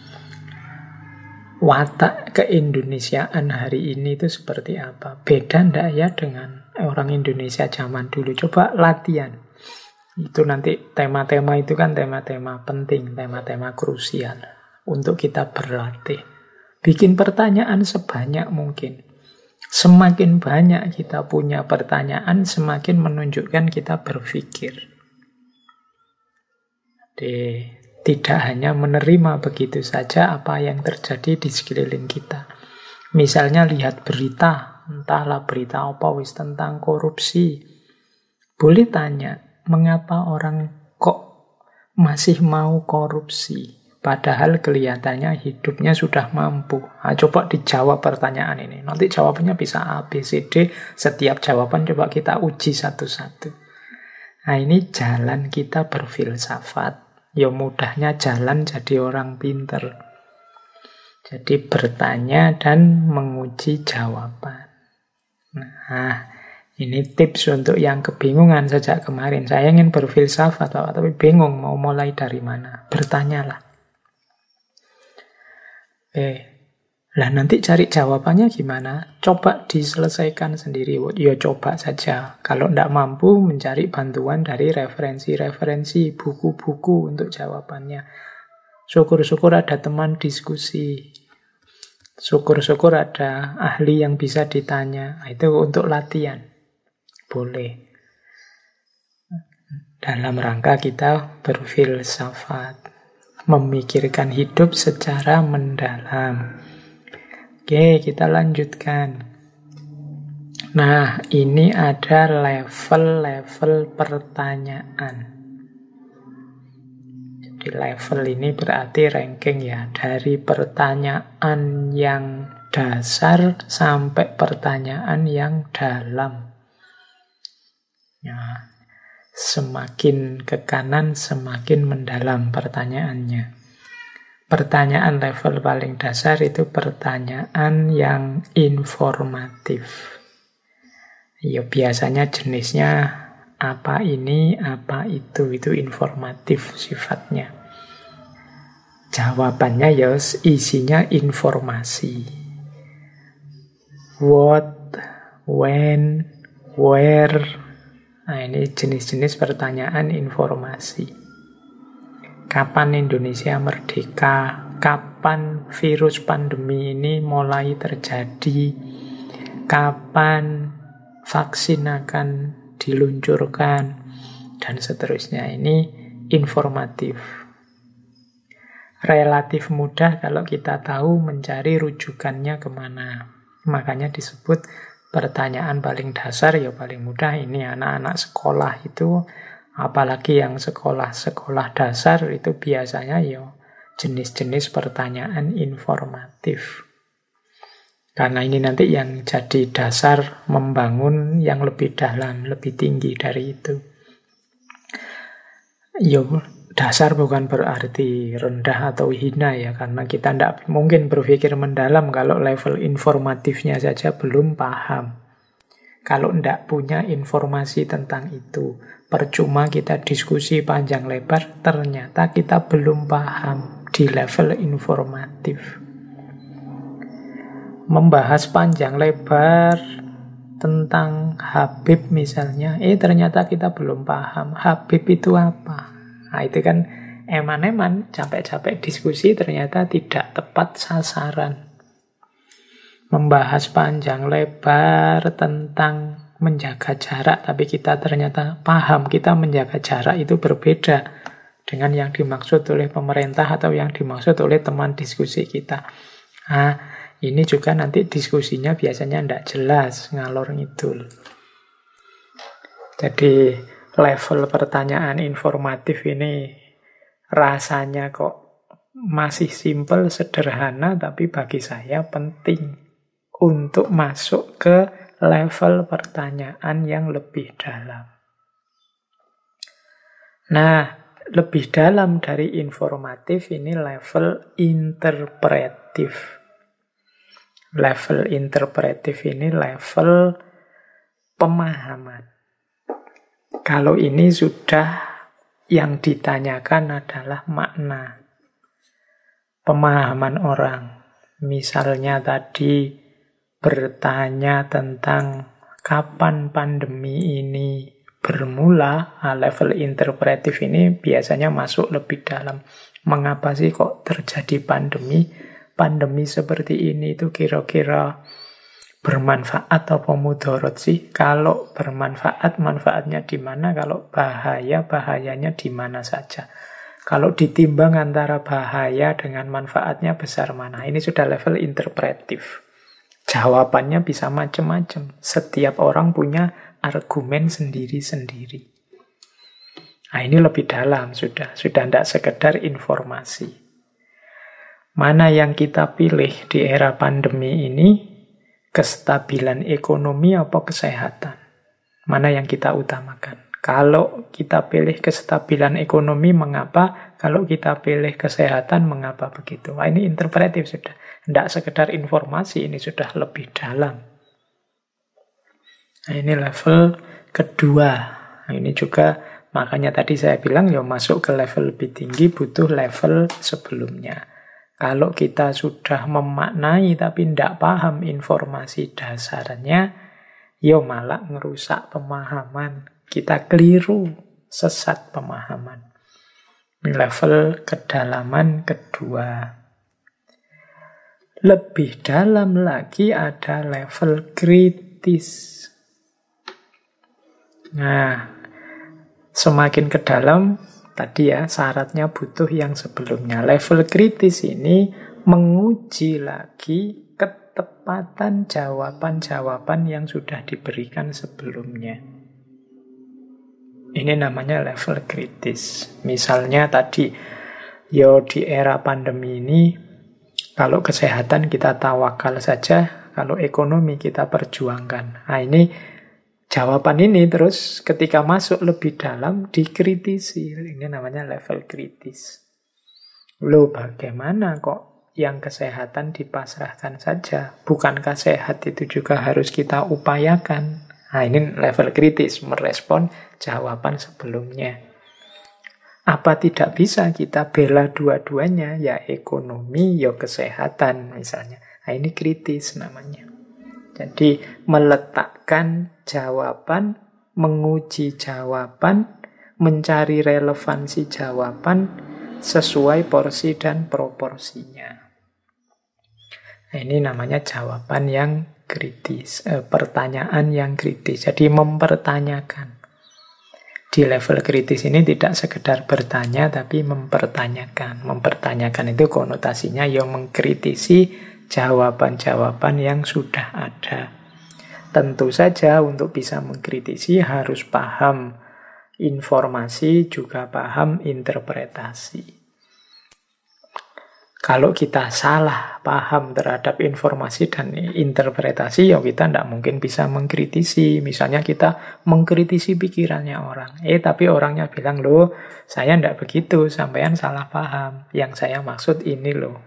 Watak keindonesiaan hari ini itu seperti apa? Beda enggak ya dengan orang Indonesia zaman dulu? Coba latihan. Itu nanti tema-tema itu kan tema-tema penting, tema-tema krusial untuk kita berlatih. Bikin pertanyaan sebanyak mungkin. Semakin banyak kita punya pertanyaan, semakin menunjukkan kita berpikir. Tidak hanya menerima begitu saja apa yang terjadi di sekeliling kita. Misalnya lihat berita, entahlah berita apa wis tentang korupsi. Boleh tanya, mengapa orang kok masih mau korupsi? Padahal kelihatannya hidupnya sudah mampu. Nah, coba dijawab pertanyaan ini. Nanti jawabannya bisa A, B, C, D. Setiap jawaban coba kita uji satu-satu. Nah ini jalan kita berfilsafat. Ya mudahnya jalan jadi orang pinter. Jadi bertanya dan menguji jawaban. Nah, ini tips untuk yang kebingungan sejak kemarin. Saya ingin berfilsafat, tapi bingung mau mulai dari mana. Bertanyalah. Lah nanti cari jawabannya gimana? Coba diselesaikan sendiri. Ya coba saja. Kalau tidak mampu, mencari bantuan dari referensi-referensi, buku-buku untuk jawabannya. Syukur-syukur ada teman diskusi. Syukur-syukur ada ahli yang bisa ditanya. Itu untuk latihan. Boleh. Dalam rangka kita berfilsafat. Memikirkan hidup secara mendalam. Oke, kita lanjutkan. Nah, ini ada level-level pertanyaan. Jadi level ini berarti ranking ya. Dari pertanyaan yang dasar sampai pertanyaan yang dalam. Ya. Semakin ke kanan, semakin mendalam pertanyaannya. Pertanyaan level paling dasar itu pertanyaan yang informatif. Ya biasanya jenisnya apa ini, apa itu informatif sifatnya. Jawabannya ya isinya informasi. What, when, where. Nah ini jenis-jenis pertanyaan informasi. Kapan Indonesia merdeka? Kapan virus pandemi ini mulai terjadi? Kapan vaksin akan diluncurkan? Dan seterusnya. Ini informatif. Relatif mudah kalau kita tahu mencari rujukannya kemana. Makanya disebut pertanyaan paling dasar ya paling mudah. Ini anak-anak sekolah itu, apalagi yang sekolah-sekolah dasar itu biasanya ya jenis-jenis pertanyaan informatif. Karena ini nanti yang jadi dasar membangun yang lebih dalam, lebih tinggi dari itu. Ya dasar bukan berarti rendah atau hina ya, karena kita tidak mungkin berpikir mendalam kalau level informatifnya saja belum paham. Kalau tidak punya informasi tentang itu, percuma kita diskusi panjang lebar, ternyata kita belum paham di level informatif. membahas panjang lebar tentang Habib misalnya, ternyata kita belum paham Habib itu apa. Nah, itu kan eman-eman, capek-capek diskusi ternyata tidak tepat sasaran. Membahas panjang lebar tentang menjaga jarak, tapi kita ternyata paham kita menjaga jarak itu berbeda dengan yang dimaksud oleh pemerintah atau yang dimaksud oleh teman diskusi kita. Nah, ini juga nanti diskusinya biasanya tidak jelas, ngalor ngidul. Jadi level pertanyaan informatif ini rasanya kok masih simpel, sederhana, tapi bagi saya penting untuk masuk ke level pertanyaan yang lebih dalam. Nah, lebih dalam dari informatif ini level interpretif. Level interpretif ini level pemahaman. Kalau ini sudah yang ditanyakan adalah makna, pemahaman orang. Misalnya tadi bertanya tentang kapan pandemi ini bermula, level interpretif ini biasanya masuk lebih dalam. Mengapa sih kok terjadi pandemi? Pandemi seperti ini itu kira-kira bermanfaat atau mudarat sih? Kalau bermanfaat, manfaatnya di mana? Kalau bahaya, bahayanya di mana saja? Kalau ditimbang antara bahaya dengan manfaatnya besar mana? Ini sudah level interpretif. Jawabannya bisa macam-macam. Setiap orang punya argumen sendiri-sendiri. Nah, ini lebih dalam sudah tidak sekedar informasi. Mana yang kita pilih di era pandemi ini? Kestabilan ekonomi apa kesehatan? Mana yang kita utamakan? Kalau kita pilih kestabilan ekonomi, mengapa? Kalau kita pilih kesehatan, mengapa begitu? Nah, ini interpretif sudah. Tidak sekedar informasi, ini sudah lebih dalam. Nah, ini level kedua. Nah, ini juga makanya tadi saya bilang ya masuk ke level lebih tinggi butuh level sebelumnya. Kalau kita sudah memaknai tapi tidak paham informasi dasarnya, ya malah ngerusak pemahaman. Kita keliru, sesat pemahaman. Ini level kedalaman kedua. Lebih dalam lagi ada level kritis. Nah, semakin ke dalam, tadi ya syaratnya butuh yang sebelumnya. Level kritis ini menguji lagi ketepatan jawaban-jawaban yang sudah diberikan sebelumnya. Ini namanya level kritis. Misalnya tadi, di era pandemi ini, kalau kesehatan kita tawakal saja, kalau ekonomi kita perjuangkan. Nah, ini jawaban ini terus ketika masuk lebih dalam dikritisi. Ini namanya level kritis. Loh, bagaimana kok yang kesehatan dipasrahkan saja? Bukankah sehat itu juga harus kita upayakan? Nah, ini level kritis, merespon jawaban sebelumnya. Apa tidak bisa kita bela dua-duanya? Ya ekonomi, ya kesehatan misalnya. Nah, ini kritis namanya. Jadi meletakkan jawaban, menguji jawaban, mencari relevansi jawaban sesuai porsi dan proporsinya. Nah, ini namanya jawaban yang kritis, pertanyaan yang kritis. Jadi mempertanyakan. Di level kritis ini tidak sekedar bertanya, tapi mempertanyakan. Mempertanyakan itu konotasinya yang mengkritisi jawaban-jawaban yang sudah ada. Tentu saja untuk bisa mengkritisi harus paham informasi, juga paham interpretasi. Kalau kita salah paham terhadap informasi dan interpretasi, ya kita tidak mungkin bisa mengkritisi. Misalnya kita mengkritisi pikirannya orang. Tapi orangnya bilang, loh, saya tidak begitu, sampean salah paham. Yang saya maksud ini loh.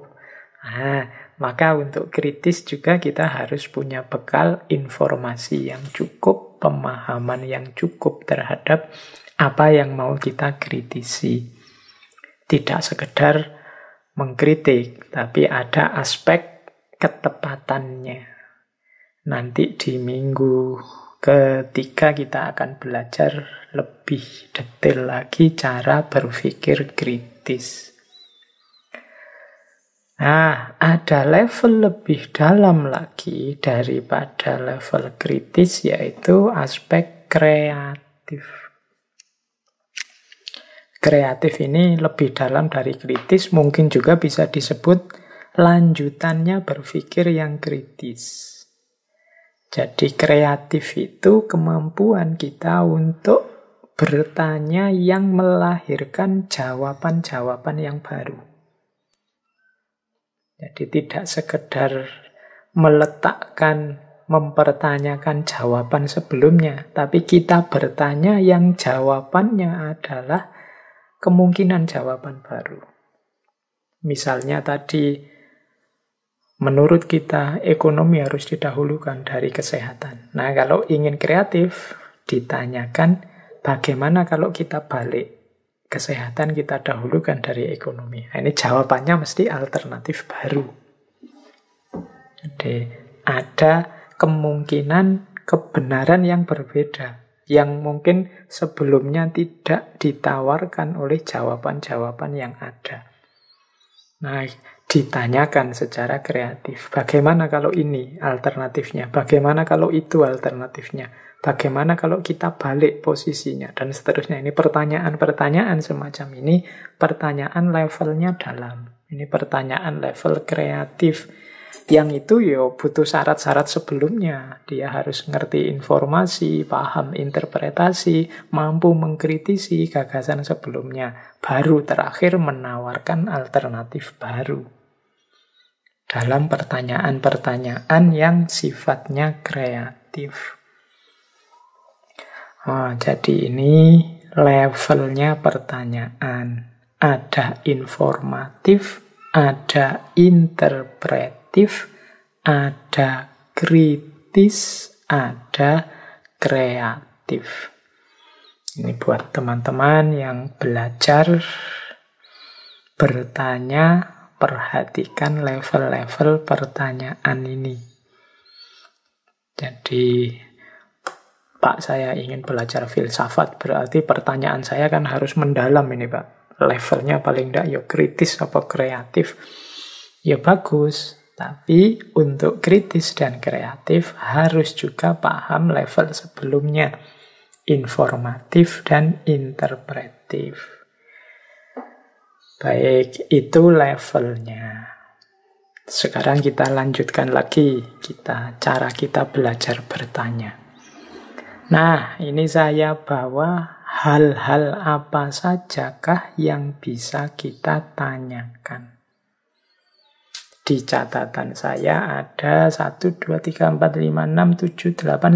Maka untuk kritis juga kita harus punya bekal informasi yang cukup, pemahaman yang cukup terhadap apa yang mau kita kritisi. Tidak sekedar mengkritik, tapi ada aspek ketepatannya. Nanti di minggu ketiga kita akan belajar lebih detail lagi cara berpikir kritis. Nah, ada level lebih dalam lagi daripada level kritis, yaitu aspek kreatif. Kreatif ini lebih dalam dari kritis, mungkin juga bisa disebut lanjutannya berpikir yang kritis. Jadi kreatif itu kemampuan kita untuk bertanya yang melahirkan jawaban-jawaban yang baru. Jadi tidak sekedar meletakkan, mempertanyakan jawaban sebelumnya, tapi kita bertanya yang jawabannya adalah kemungkinan jawaban baru. Misalnya tadi, menurut kita, ekonomi harus didahulukan dari kesehatan. Nah, kalau ingin kreatif, ditanyakan bagaimana kalau kita balik. Kesehatan kita dahulukan dari ekonomi. Nah, ini jawabannya mesti alternatif baru. Jadi, ada kemungkinan kebenaran yang berbeda, yang mungkin sebelumnya tidak ditawarkan oleh jawaban-jawaban yang ada. Nah, ditanyakan secara kreatif. Bagaimana kalau ini alternatifnya? Bagaimana kalau itu alternatifnya? Bagaimana kalau kita balik posisinya? Dan seterusnya. Ini pertanyaan-pertanyaan semacam ini. Pertanyaan levelnya dalam. Ini pertanyaan level kreatif. Yang itu butuh syarat-syarat sebelumnya. Dia harus ngerti informasi, paham interpretasi, mampu mengkritisi gagasan sebelumnya. Baru terakhir menawarkan alternatif baru. Dalam pertanyaan-pertanyaan yang sifatnya kreatif. Jadi ini levelnya pertanyaan. Ada informatif, ada interpretif, ada kritis, ada kreatif. Ini buat teman-teman yang belajar bertanya, perhatikan level-level pertanyaan ini. Jadi, Pak, saya ingin belajar filsafat, berarti pertanyaan saya kan harus mendalam ini, Pak. Levelnya paling tidak ya kritis apa kreatif. Ya bagus, tapi untuk kritis dan kreatif harus juga paham level sebelumnya. Informatif dan interpretif. Baik, itu levelnya. Sekarang kita lanjutkan lagi cara kita belajar bertanya. Nah, ini saya bawa hal-hal apa sajakah yang bisa kita tanyakan. Di catatan saya ada 1, 2, 3, 4, 5, 6, 7, 8,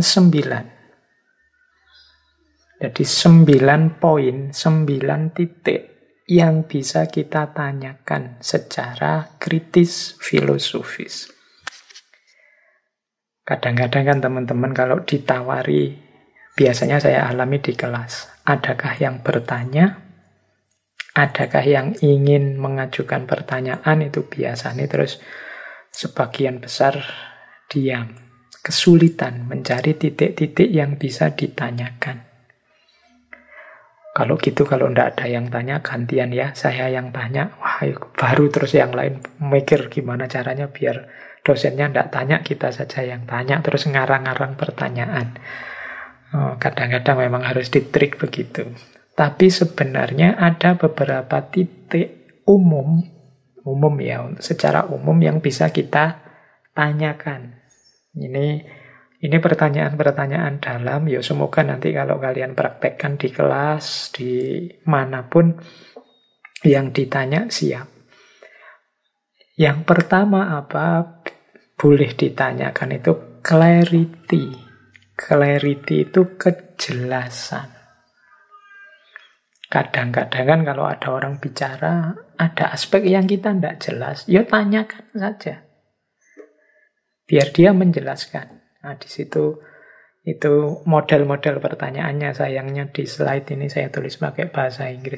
9. Jadi 9 poin, 9 titik yang bisa kita tanyakan secara kritis filosofis. Kadang-kadang kan teman-teman kalau ditawari, biasanya saya alami di kelas, adakah yang bertanya, adakah yang ingin mengajukan pertanyaan, itu biasanya terus sebagian besar diam, kesulitan mencari titik-titik yang bisa ditanyakan. Kalau gitu, kalau tidak ada yang tanya, gantian ya, saya yang tanya. Wah, baru terus yang lain mikir gimana caranya biar dosennya tidak tanya, kita saja yang tanya, terus ngarang-ngarang pertanyaan. Kadang-kadang memang harus ditrik begitu. Tapi sebenarnya ada beberapa titik umum ya, secara umum yang bisa kita tanyakan. Ini pertanyaan-pertanyaan dalam, ya semoga nanti kalau kalian praktekkan di kelas, di manapun, yang ditanya siap. Yang pertama apa? Boleh ditanyakan itu clarity. Clarity itu kejelasan. Kadang-kadang kan kalau ada orang bicara, ada aspek yang kita tidak jelas, ya tanyakan saja. Biar dia menjelaskan. Nah, di situ itu model-model pertanyaannya, sayangnya di slide ini saya tulis pakai bahasa Inggris.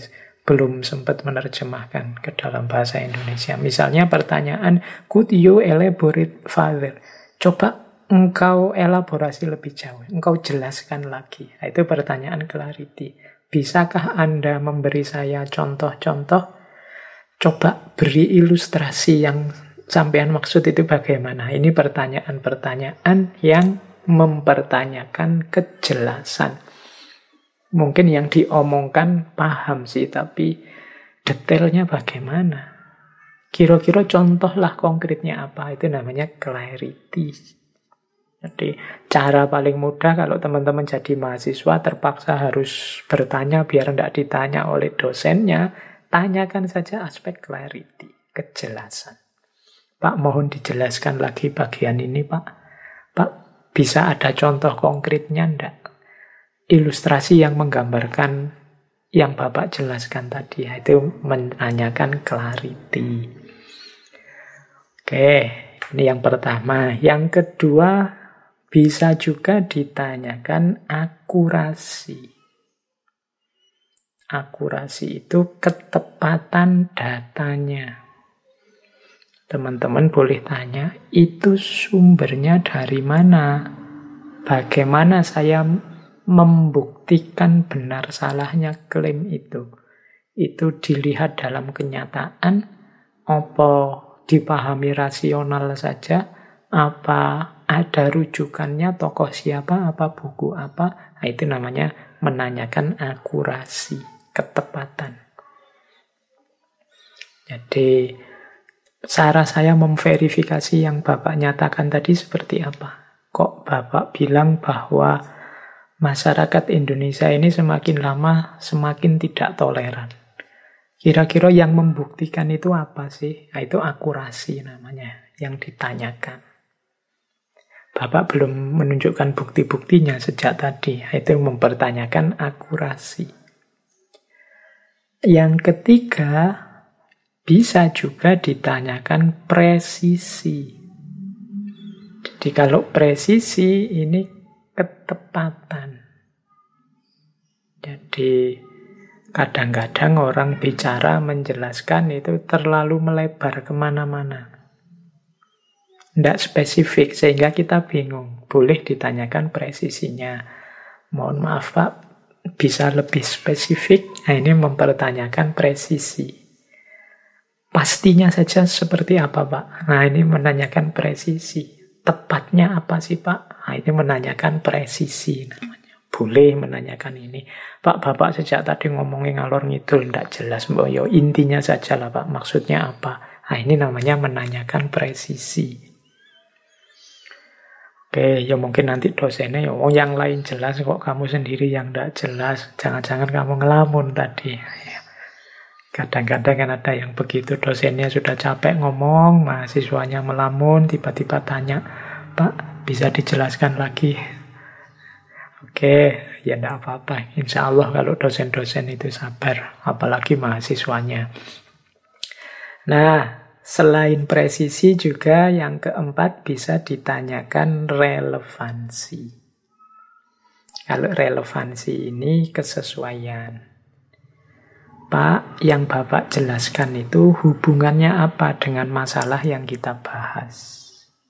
belum sempat menerjemahkan ke dalam bahasa Indonesia. Misalnya pertanyaan, could you elaborate further? Coba engkau elaborasi lebih jauh, engkau jelaskan lagi. Nah, itu pertanyaan clarity. Bisakah Anda memberi saya contoh-contoh? Coba beri ilustrasi yang sampean maksud itu bagaimana. Ini pertanyaan-pertanyaan yang mempertanyakan kejelasan. Mungkin yang diomongkan paham sih, tapi detailnya bagaimana? Kira-kira contohlah konkretnya apa? Itu namanya clarity. Jadi cara paling mudah kalau teman-teman jadi mahasiswa terpaksa harus bertanya biar tidak ditanya oleh dosennya, tanyakan saja aspek clarity, kejelasan. Pak, mohon dijelaskan lagi bagian ini, Pak. Pak, bisa ada contoh konkretnya enggak? Ilustrasi yang menggambarkan yang Bapak jelaskan tadi, itu menanyakan clarity. Oke, ini yang pertama. Yang kedua, bisa juga ditanyakan akurasi. Akurasi itu ketepatan datanya. Teman-teman boleh tanya, itu sumbernya dari mana? Bagaimana saya membuktikan benar salahnya klaim itu? Itu dilihat dalam kenyataan, apa dipahami rasional saja, apa ada rujukannya, tokoh siapa, apa buku apa. Nah, itu namanya menanyakan akurasi, ketepatan. Jadi cara saya memverifikasi yang Bapak nyatakan tadi seperti apa? Kok Bapak bilang bahwa masyarakat Indonesia ini semakin lama semakin tidak toleran? Kira-kira yang membuktikan itu apa sih? Nah, itu akurasi namanya, yang ditanyakan. Bapak belum menunjukkan bukti-buktinya sejak tadi. Itu mempertanyakan akurasi. Yang ketiga, bisa juga ditanyakan presisi. Jadi kalau presisi ini ketepatan. Jadi kadang-kadang orang bicara menjelaskan itu terlalu melebar kemana-mana. Tidak spesifik, sehingga kita bingung. Boleh ditanyakan presisinya. Mohon maaf Pak, bisa lebih spesifik? Nah, ini mempertanyakan presisi. Pastinya saja seperti apa Pak? Nah, ini menanyakan presisi. Tepatnya apa sih Pak? Nah, ini menanyakan presisi namanya. Boleh menanyakan ini. Pak, Bapak sejak tadi ngomongin ngalor ngidul, tidak jelas. Yo, intinya saja lah Pak, maksudnya apa? Nah, ini namanya menanyakan presisi. Oke, ya mungkin nanti dosennya, ya yang lain jelas kok kamu sendiri yang tidak jelas. Jangan-jangan kamu ngelamun tadi. Kadang-kadang kan ada yang begitu, dosennya sudah capek ngomong, mahasiswanya melamun, tiba-tiba tanya, Pak, bisa dijelaskan lagi? Oke, ya tidak apa-apa. Insya Allah kalau dosen-dosen itu sabar, apalagi mahasiswanya. Nah, selain presisi juga yang keempat bisa ditanyakan relevansi. Kalau relevansi ini kesesuaian. Pak, yang Bapak jelaskan itu hubungannya apa dengan masalah yang kita bahas?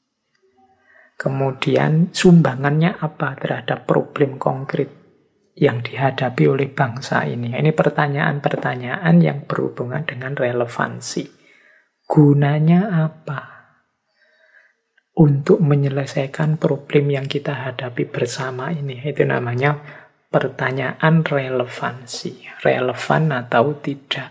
Kemudian sumbangannya apa terhadap problem konkret yang dihadapi oleh bangsa ini? Ini pertanyaan-pertanyaan yang berhubungan dengan relevansi. Gunanya apa untuk menyelesaikan problem yang kita hadapi bersama ini? Itu namanya pertanyaan relevansi. Relevan atau tidak.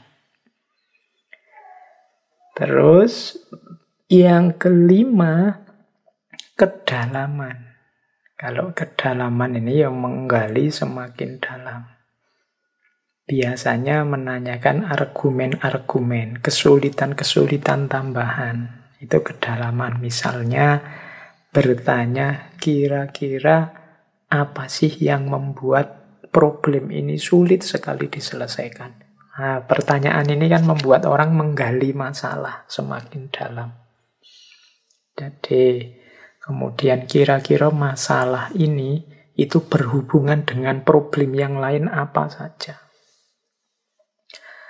Terus yang kelima, kedalaman. Kalau kedalaman ini yang menggali semakin dalam. Biasanya menanyakan argumen-argumen, kesulitan-kesulitan tambahan. Itu kedalaman. Misalnya bertanya kira-kira apa sih yang membuat problem ini sulit sekali diselesaikan. Nah, pertanyaan ini kan membuat orang menggali masalah semakin dalam. Jadi kemudian kira-kira masalah ini itu berhubungan dengan problem yang lain apa saja.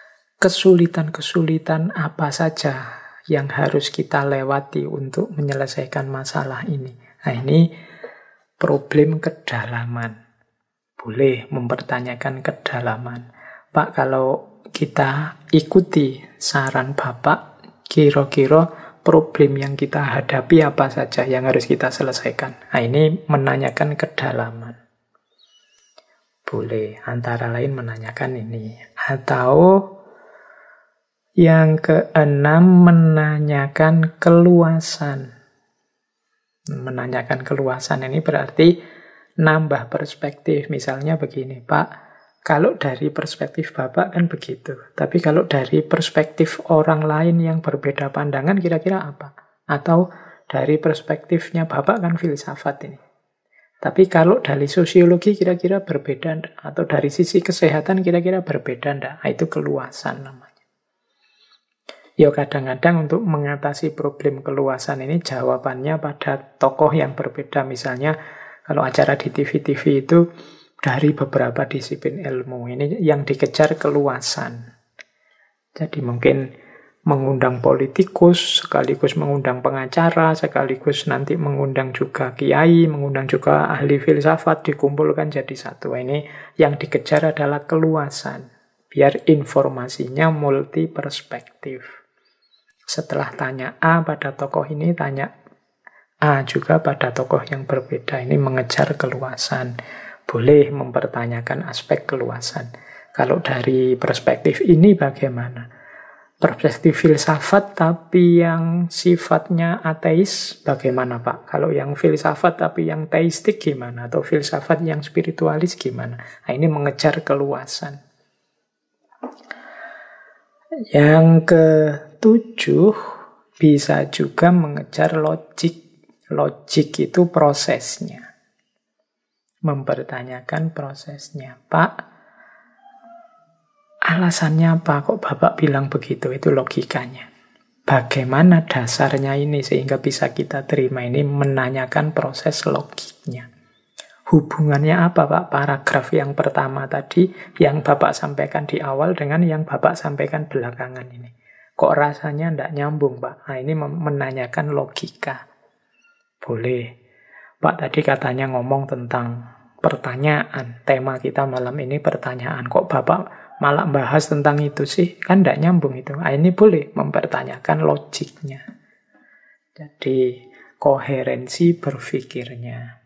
kesulitan-kesulitan apa saja yang harus kita lewati untuk menyelesaikan masalah ini. Nah, ini problem kedalaman. Boleh mempertanyakan kedalaman. Pak, kalau kita ikuti saran Bapak, kira-kira problem yang kita hadapi apa saja yang harus kita selesaikan. Nah, ini menanyakan kedalaman. Boleh, antara lain menanyakan ini. Atau yang keenam, menanyakan keluasan. Menanyakan keluasan ini berarti nambah perspektif. Misalnya begini, Pak, kalau dari perspektif Bapak kan begitu. Tapi kalau dari perspektif orang lain yang berbeda pandangan, kira-kira apa? Atau dari perspektifnya Bapak kan filsafat ini. Tapi kalau dari sosiologi kira-kira berbeda enggak? Atau dari sisi kesehatan kira-kira berbeda enggak? Nah, itu keluasan namanya. Ya kadang-kadang untuk mengatasi problem keluasan ini jawabannya pada tokoh yang berbeda. Misalnya kalau acara di TV-TV itu dari beberapa disiplin ilmu. Ini yang dikejar keluasan. Jadi mungkin mengundang politikus, sekaligus mengundang pengacara, sekaligus nanti mengundang juga kiai, mengundang juga ahli filsafat, dikumpulkan jadi satu. Ini yang dikejar adalah keluasan, biar informasinya multi perspektif. Setelah tanya A pada tokoh ini, tanya A juga pada tokoh yang berbeda. Ini mengejar keluasan. Boleh mempertanyakan aspek keluasan. Kalau dari perspektif ini bagaimana? Perspektif filsafat tapi yang sifatnya ateis bagaimana, Pak? Kalau yang filsafat tapi yang teistik gimana? Atau filsafat yang spiritualis gimana? Nah, ini mengejar keluasan. Yang ketujuh, bisa juga mengejar logik. Logik itu prosesnya. Mempertanyakan prosesnya. Pak, alasannya apa kok Bapak bilang begitu? Itu logikanya. Bagaimana dasarnya ini sehingga bisa kita terima? Ini menanyakan proses logiknya. Hubungannya apa, Pak? Paragraf yang pertama tadi yang Bapak sampaikan di awal dengan yang Bapak sampaikan belakangan ini. Kok rasanya tidak nyambung, Pak? Nah, ini menanyakan logika. Boleh. Pak tadi katanya ngomong tentang pertanyaan. Tema kita malam ini pertanyaan. Kok Bapak malah bahas tentang itu sih? Kan tidak nyambung itu. Nah, ini boleh mempertanyakan logiknya. Jadi koherensi berpikirnya.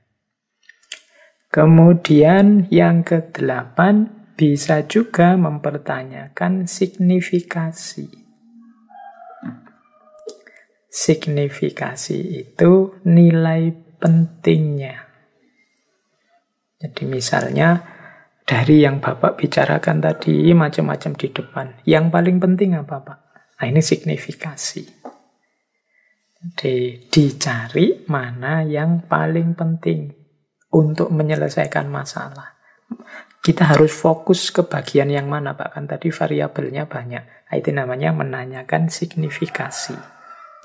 Kemudian yang ke-8 bisa juga mempertanyakan signifikasi. Signifikasi itu nilai pentingnya. Jadi misalnya dari yang Bapak bicarakan tadi macam-macam di depan, yang paling penting apa, Pak? Nah, ini signifikasi. Jadi dicari mana yang paling penting untuk menyelesaikan masalah. Kita harus fokus ke bagian yang mana, Pak? Kan tadi variabelnya banyak. Nah, itu namanya menanyakan signifikasi.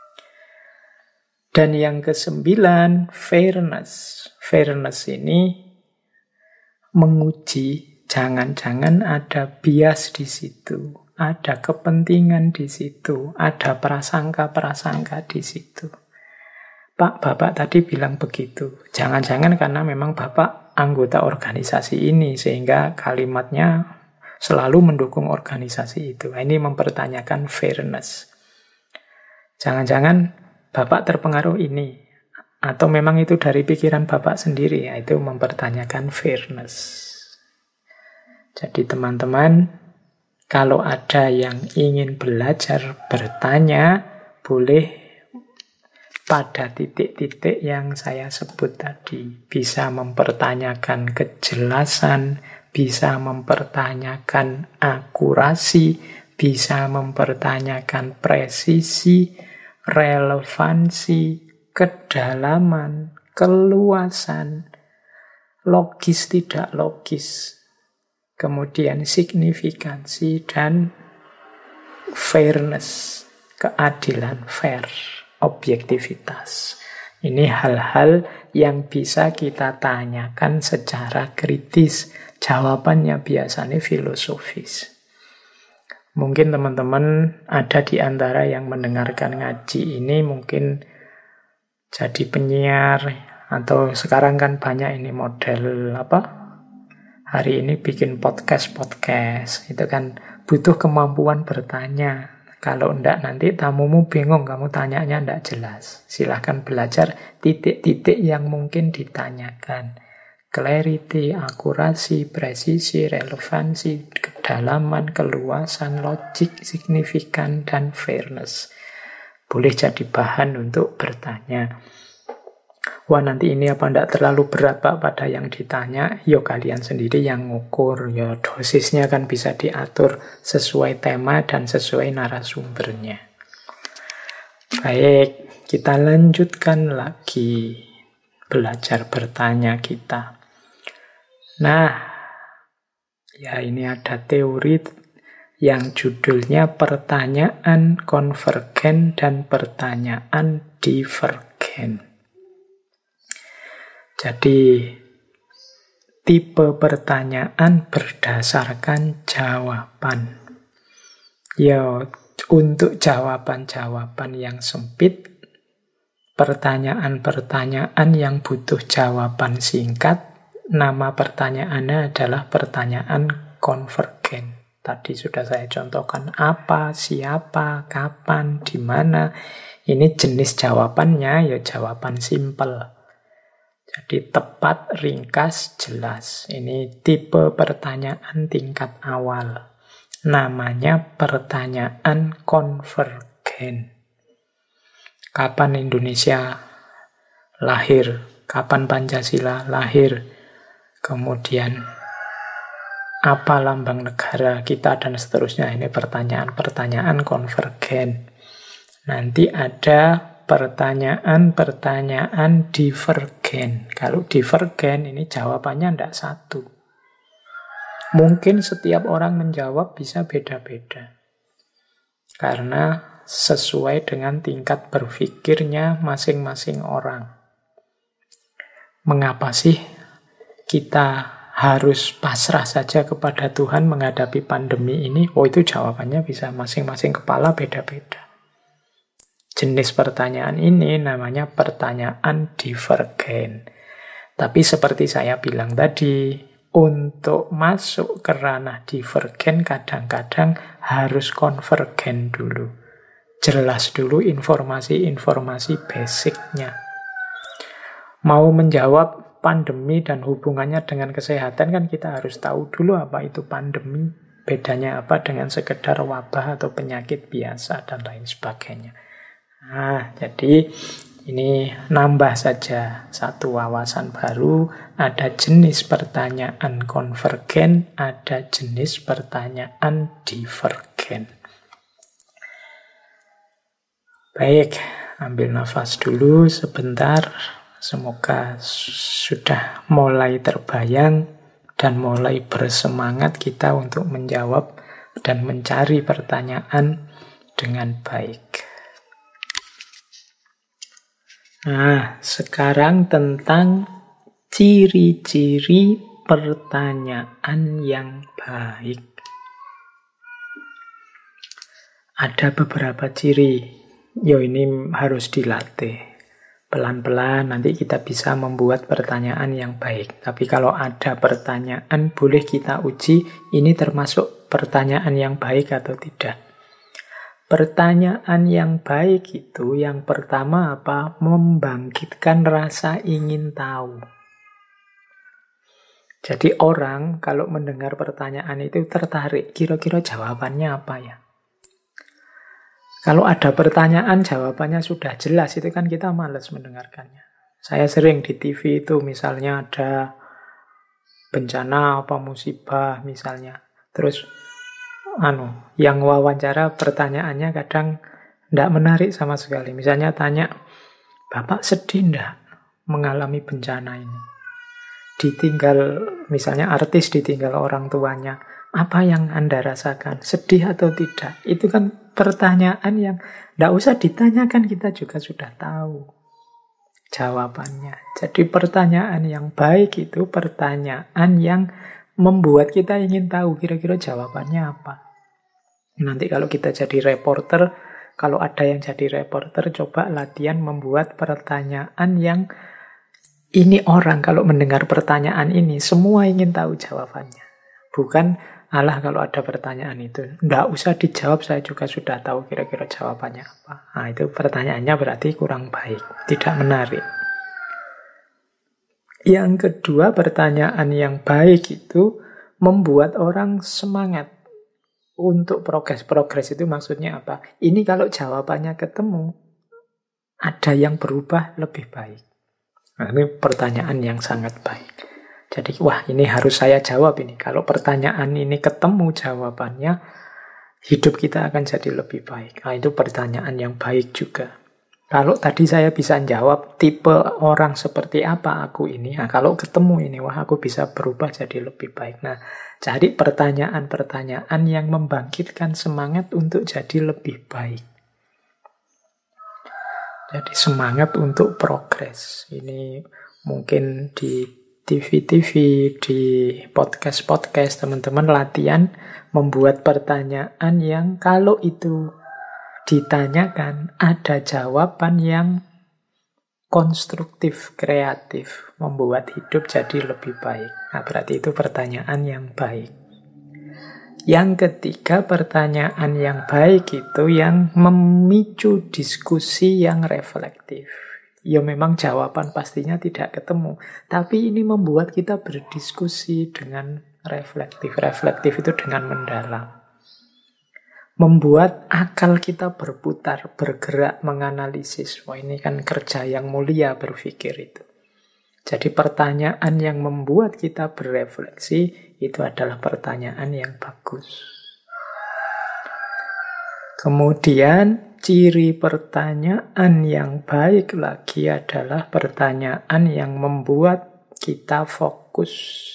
Dan yang ke-9, fairness. Fairness ini menguji, jangan-jangan ada bias di situ, ada kepentingan di situ, ada prasangka-prasangka di situ. Pak, Bapak tadi bilang begitu. Jangan-jangan karena memang Bapak anggota organisasi ini, sehingga kalimatnya selalu mendukung organisasi itu. Ini mempertanyakan fairness. Jangan-jangan Bapak terpengaruh ini, atau memang itu dari pikiran Bapak sendiri, itu mempertanyakan fairness. Jadi teman-teman, kalau ada yang ingin belajar bertanya, boleh pada titik-titik yang saya sebut tadi. Bisa mempertanyakan kejelasan, bisa mempertanyakan akurasi, bisa mempertanyakan presisi, relevansi, kedalaman, keluasan, logis tidak logis, kemudian signifikansi dan fairness, keadilan, fair, objektivitas. Ini hal-hal yang bisa kita tanyakan secara kritis. Jawabannya biasanya filosofis. Mungkin teman-teman ada di antara yang mendengarkan ngaji ini mungkin jadi penyiar, atau sekarang kan banyak ini model apa? Hari ini bikin podcast. Itu kan butuh kemampuan bertanya. Kalau enggak nanti tamumu bingung, kamu tanyanya enggak jelas. Silahkan belajar titik-titik yang mungkin ditanyakan. Clarity, akurasi, presisi, relevansi, kedalaman, keluasan, logik, signifikan, dan fairness. Boleh jadi bahan untuk bertanya. Wah, nanti ini apa enggak terlalu berat Pak pada yang ditanya? Yo kalian sendiri yang ngukur. Ya dosisnya kan bisa diatur sesuai tema dan sesuai narasumbernya. Baik, kita lanjutkan lagi belajar bertanya kita. Nah, ya ini ada teori yang judulnya pertanyaan konvergen dan pertanyaan divergen. Jadi, tipe pertanyaan berdasarkan jawaban. Ya, untuk jawaban-jawaban yang sempit, pertanyaan-pertanyaan yang butuh jawaban singkat, nama pertanyaannya adalah pertanyaan konvergen. Tadi sudah saya contohkan apa, siapa, kapan, di mana. Ini jenis jawabannya ya jawaban simpel. Jadi tepat, ringkas, jelas. Ini tipe pertanyaan tingkat awal. Namanya pertanyaan konvergen. Kapan Indonesia lahir? Kapan Pancasila lahir? Kemudian, apa lambang negara kita dan seterusnya. Ini pertanyaan-pertanyaan konvergen. Nanti ada pertanyaan-pertanyaan divergen. Kalau divergen ini jawabannya tidak satu. Mungkin setiap orang menjawab bisa beda-beda. Karena sesuai dengan tingkat berpikirnya masing-masing orang. Mengapa sih kita harus pasrah saja kepada Tuhan menghadapi pandemi ini? Oh, itu jawabannya bisa masing-masing kepala beda-beda. Jenis pertanyaan ini namanya pertanyaan divergen. Tapi seperti saya bilang tadi, untuk masuk ke ranah divergen kadang-kadang harus konvergen dulu. Jelas dulu informasi-informasi basicnya. Mau menjawab pandemi dan hubungannya dengan kesehatan kan kita harus tahu dulu apa itu pandemi, bedanya apa dengan sekedar wabah atau penyakit biasa dan lain sebagainya. Nah, jadi ini nambah saja satu wawasan baru, ada jenis pertanyaan konvergen, ada jenis pertanyaan divergen. Baik, ambil nafas dulu sebentar. Semoga sudah mulai terbayang dan mulai bersemangat kita untuk menjawab dan mencari pertanyaan dengan baik. Nah, sekarang tentang ciri-ciri pertanyaan yang baik. Ada beberapa ciri. Ini harus dilatih. Pelan-pelan nanti kita bisa membuat pertanyaan yang baik. Tapi kalau ada pertanyaan, boleh kita uji ini termasuk pertanyaan yang baik atau tidak. Pertanyaan yang baik itu yang pertama apa? Membangkitkan rasa ingin tahu. Jadi orang kalau mendengar pertanyaan itu tertarik, kira-kira jawabannya apa ya? Kalau ada pertanyaan, jawabannya sudah jelas, itu kan kita malas mendengarkannya. Saya sering di TV itu misalnya ada bencana apa musibah misalnya. Terus yang wawancara pertanyaannya kadang tidak menarik sama sekali. Misalnya tanya, Bapak sedih enggak mengalami bencana ini? Ditinggal, misalnya artis ditinggal orang tuanya. Apa yang Anda rasakan? Sedih atau tidak? Itu kan pertanyaan yang tidak usah ditanyakan, kita juga sudah tahu jawabannya. Jadi pertanyaan yang baik itu pertanyaan yang membuat kita ingin tahu kira-kira jawabannya apa. Nanti kalau kita jadi reporter, kalau ada yang jadi reporter, coba latihan membuat pertanyaan yang ini orang kalau mendengar pertanyaan ini, semua ingin tahu jawabannya. Bukan, alah kalau ada pertanyaan itu, nggak usah dijawab, saya juga sudah tahu kira-kira jawabannya apa. Nah, itu pertanyaannya berarti kurang baik, tidak menarik. Yang kedua, pertanyaan yang baik itu membuat orang semangat untuk progres. Progres itu maksudnya apa? Ini kalau jawabannya ketemu, ada yang berubah lebih baik. Nah, ini pertanyaan yang sangat baik. Jadi, wah ini harus saya jawab ini. Kalau pertanyaan ini ketemu jawabannya, hidup kita akan jadi lebih baik. Nah, itu pertanyaan yang baik juga. Kalau tadi saya bisa jawab tipe orang seperti apa aku ini, nah kalau ketemu ini, wah aku bisa berubah jadi lebih baik. Nah, cari pertanyaan-pertanyaan yang membangkitkan semangat untuk jadi lebih baik. Jadi semangat untuk progres. Ini mungkin di TV-TV, di podcast-podcast, teman-teman latihan membuat pertanyaan yang kalau itu ditanyakan, ada jawaban yang konstruktif, kreatif, membuat hidup jadi lebih baik. Nah, berarti itu pertanyaan yang baik. Yang ketiga, pertanyaan yang baik itu yang memicu diskusi yang reflektif. Ya memang jawaban pastinya tidak ketemu, tapi ini membuat kita berdiskusi dengan reflektif. Reflektif itu dengan mendalam. Membuat akal kita berputar, bergerak, menganalisis. Wah, ini kan kerja yang mulia berpikir itu. Jadi pertanyaan yang membuat kita berefleksi itu adalah pertanyaan yang bagus. Kemudian ciri pertanyaan yang baik lagi adalah pertanyaan yang membuat kita fokus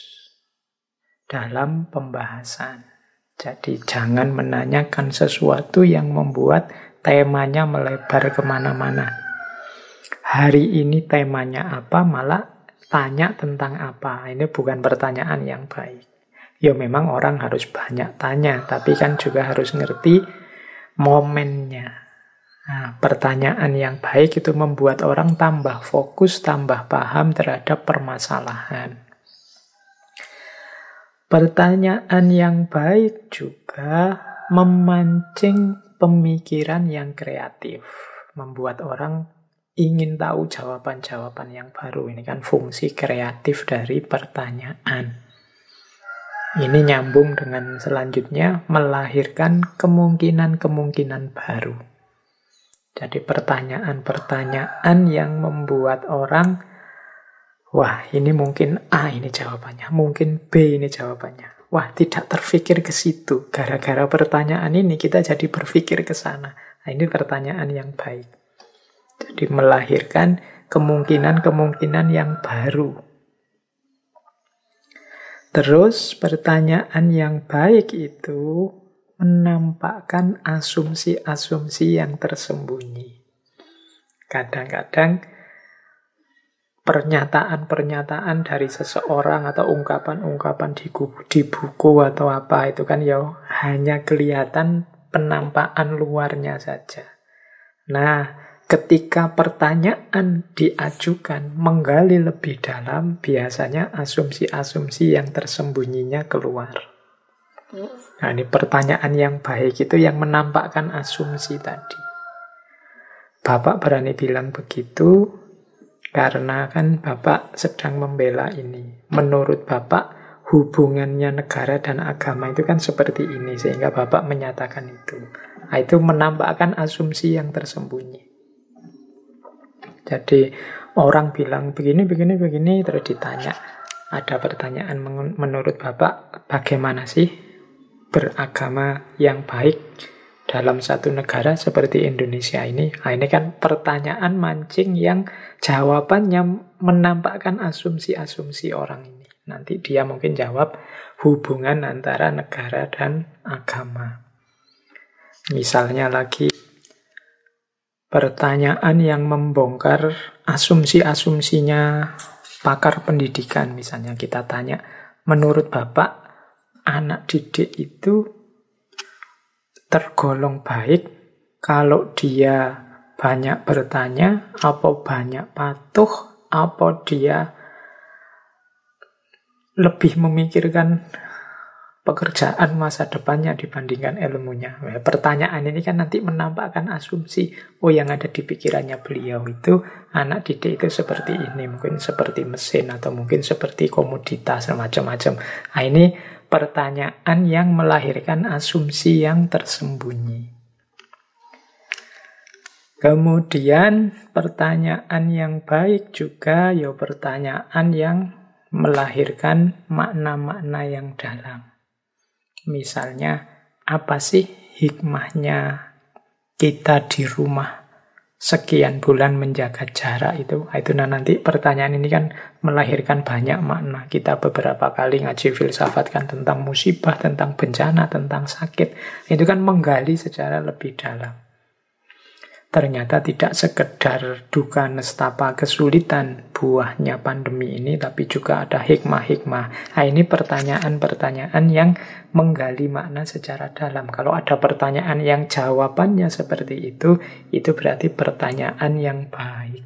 dalam pembahasan. Jadi jangan menanyakan sesuatu yang membuat temanya melebar kemana-mana. Hari ini temanya apa, malah tanya tentang apa. Ini bukan pertanyaan yang baik. Ya memang orang harus banyak tanya, tapi kan juga harus ngerti momennya. Nah, pertanyaan yang baik itu membuat orang tambah fokus, tambah paham terhadap permasalahan. Pertanyaan yang baik juga memancing pemikiran yang kreatif. Membuat orang ingin tahu jawaban-jawaban yang baru. Ini kan fungsi kreatif dari pertanyaan. Ini nyambung dengan selanjutnya, melahirkan kemungkinan-kemungkinan baru. Jadi pertanyaan-pertanyaan yang membuat orang, wah ini mungkin A ini jawabannya, mungkin B ini jawabannya. Wah tidak terfikir ke situ. Gara-gara pertanyaan ini kita jadi berpikir ke sana. Nah, ini pertanyaan yang baik. Jadi melahirkan kemungkinan-kemungkinan yang baru. Terus pertanyaan yang baik itu menampakkan asumsi-asumsi yang tersembunyi. Kadang-kadang pernyataan-pernyataan dari seseorang atau ungkapan-ungkapan di buku atau apa itu kan ya hanya kelihatan penampakan luarnya saja. Nah, ketika pertanyaan diajukan menggali lebih dalam, biasanya asumsi-asumsi yang tersembunyinya keluar. Nah, ini pertanyaan yang baik itu yang menampakkan asumsi tadi. Bapak berani bilang begitu karena kan Bapak sedang membela ini. Menurut Bapak, hubungannya negara dan agama itu kan seperti ini, sehingga Bapak menyatakan itu. Nah, itu menampakkan asumsi yang tersembunyi. Jadi orang bilang begini, terus ditanya. Ada pertanyaan, menurut Bapak bagaimana sih beragama yang baik dalam satu negara seperti Indonesia ini? Nah, ini kan pertanyaan mancing yang jawabannya menampakkan asumsi-asumsi orang ini. Nanti dia mungkin jawab hubungan antara negara dan agama. Misalnya lagi, pertanyaan yang membongkar asumsi-asumsinya pakar pendidikan. Misalnya kita tanya, menurut Bapak anak didik itu tergolong baik kalau dia banyak bertanya, apa banyak patuh, apa dia lebih memikirkan pekerjaan masa depannya dibandingkan ilmunya. Nah, pertanyaan ini kan nanti menampakkan asumsi, oh yang ada di pikirannya beliau itu, anak didik itu seperti ini, mungkin seperti mesin, atau mungkin seperti komoditas, macam-macam. Nah, ini pertanyaan yang melahirkan asumsi yang tersembunyi. Kemudian pertanyaan yang baik juga ya pertanyaan yang melahirkan makna-makna yang dalam. Misalnya, apa sih hikmahnya kita di rumah sekian bulan menjaga jarak itu? Itu nanti pertanyaan ini kan melahirkan banyak makna. Kita beberapa kali ngaji filsafat kan tentang musibah, tentang bencana, tentang sakit. Itu kan menggali secara lebih dalam. Ternyata tidak sekedar duka nestapa kesulitan buahnya pandemi ini, tapi juga ada hikmah-hikmah. Nah, ini pertanyaan-pertanyaan yang menggali makna secara dalam. Kalau ada pertanyaan yang jawabannya seperti itu berarti pertanyaan yang baik.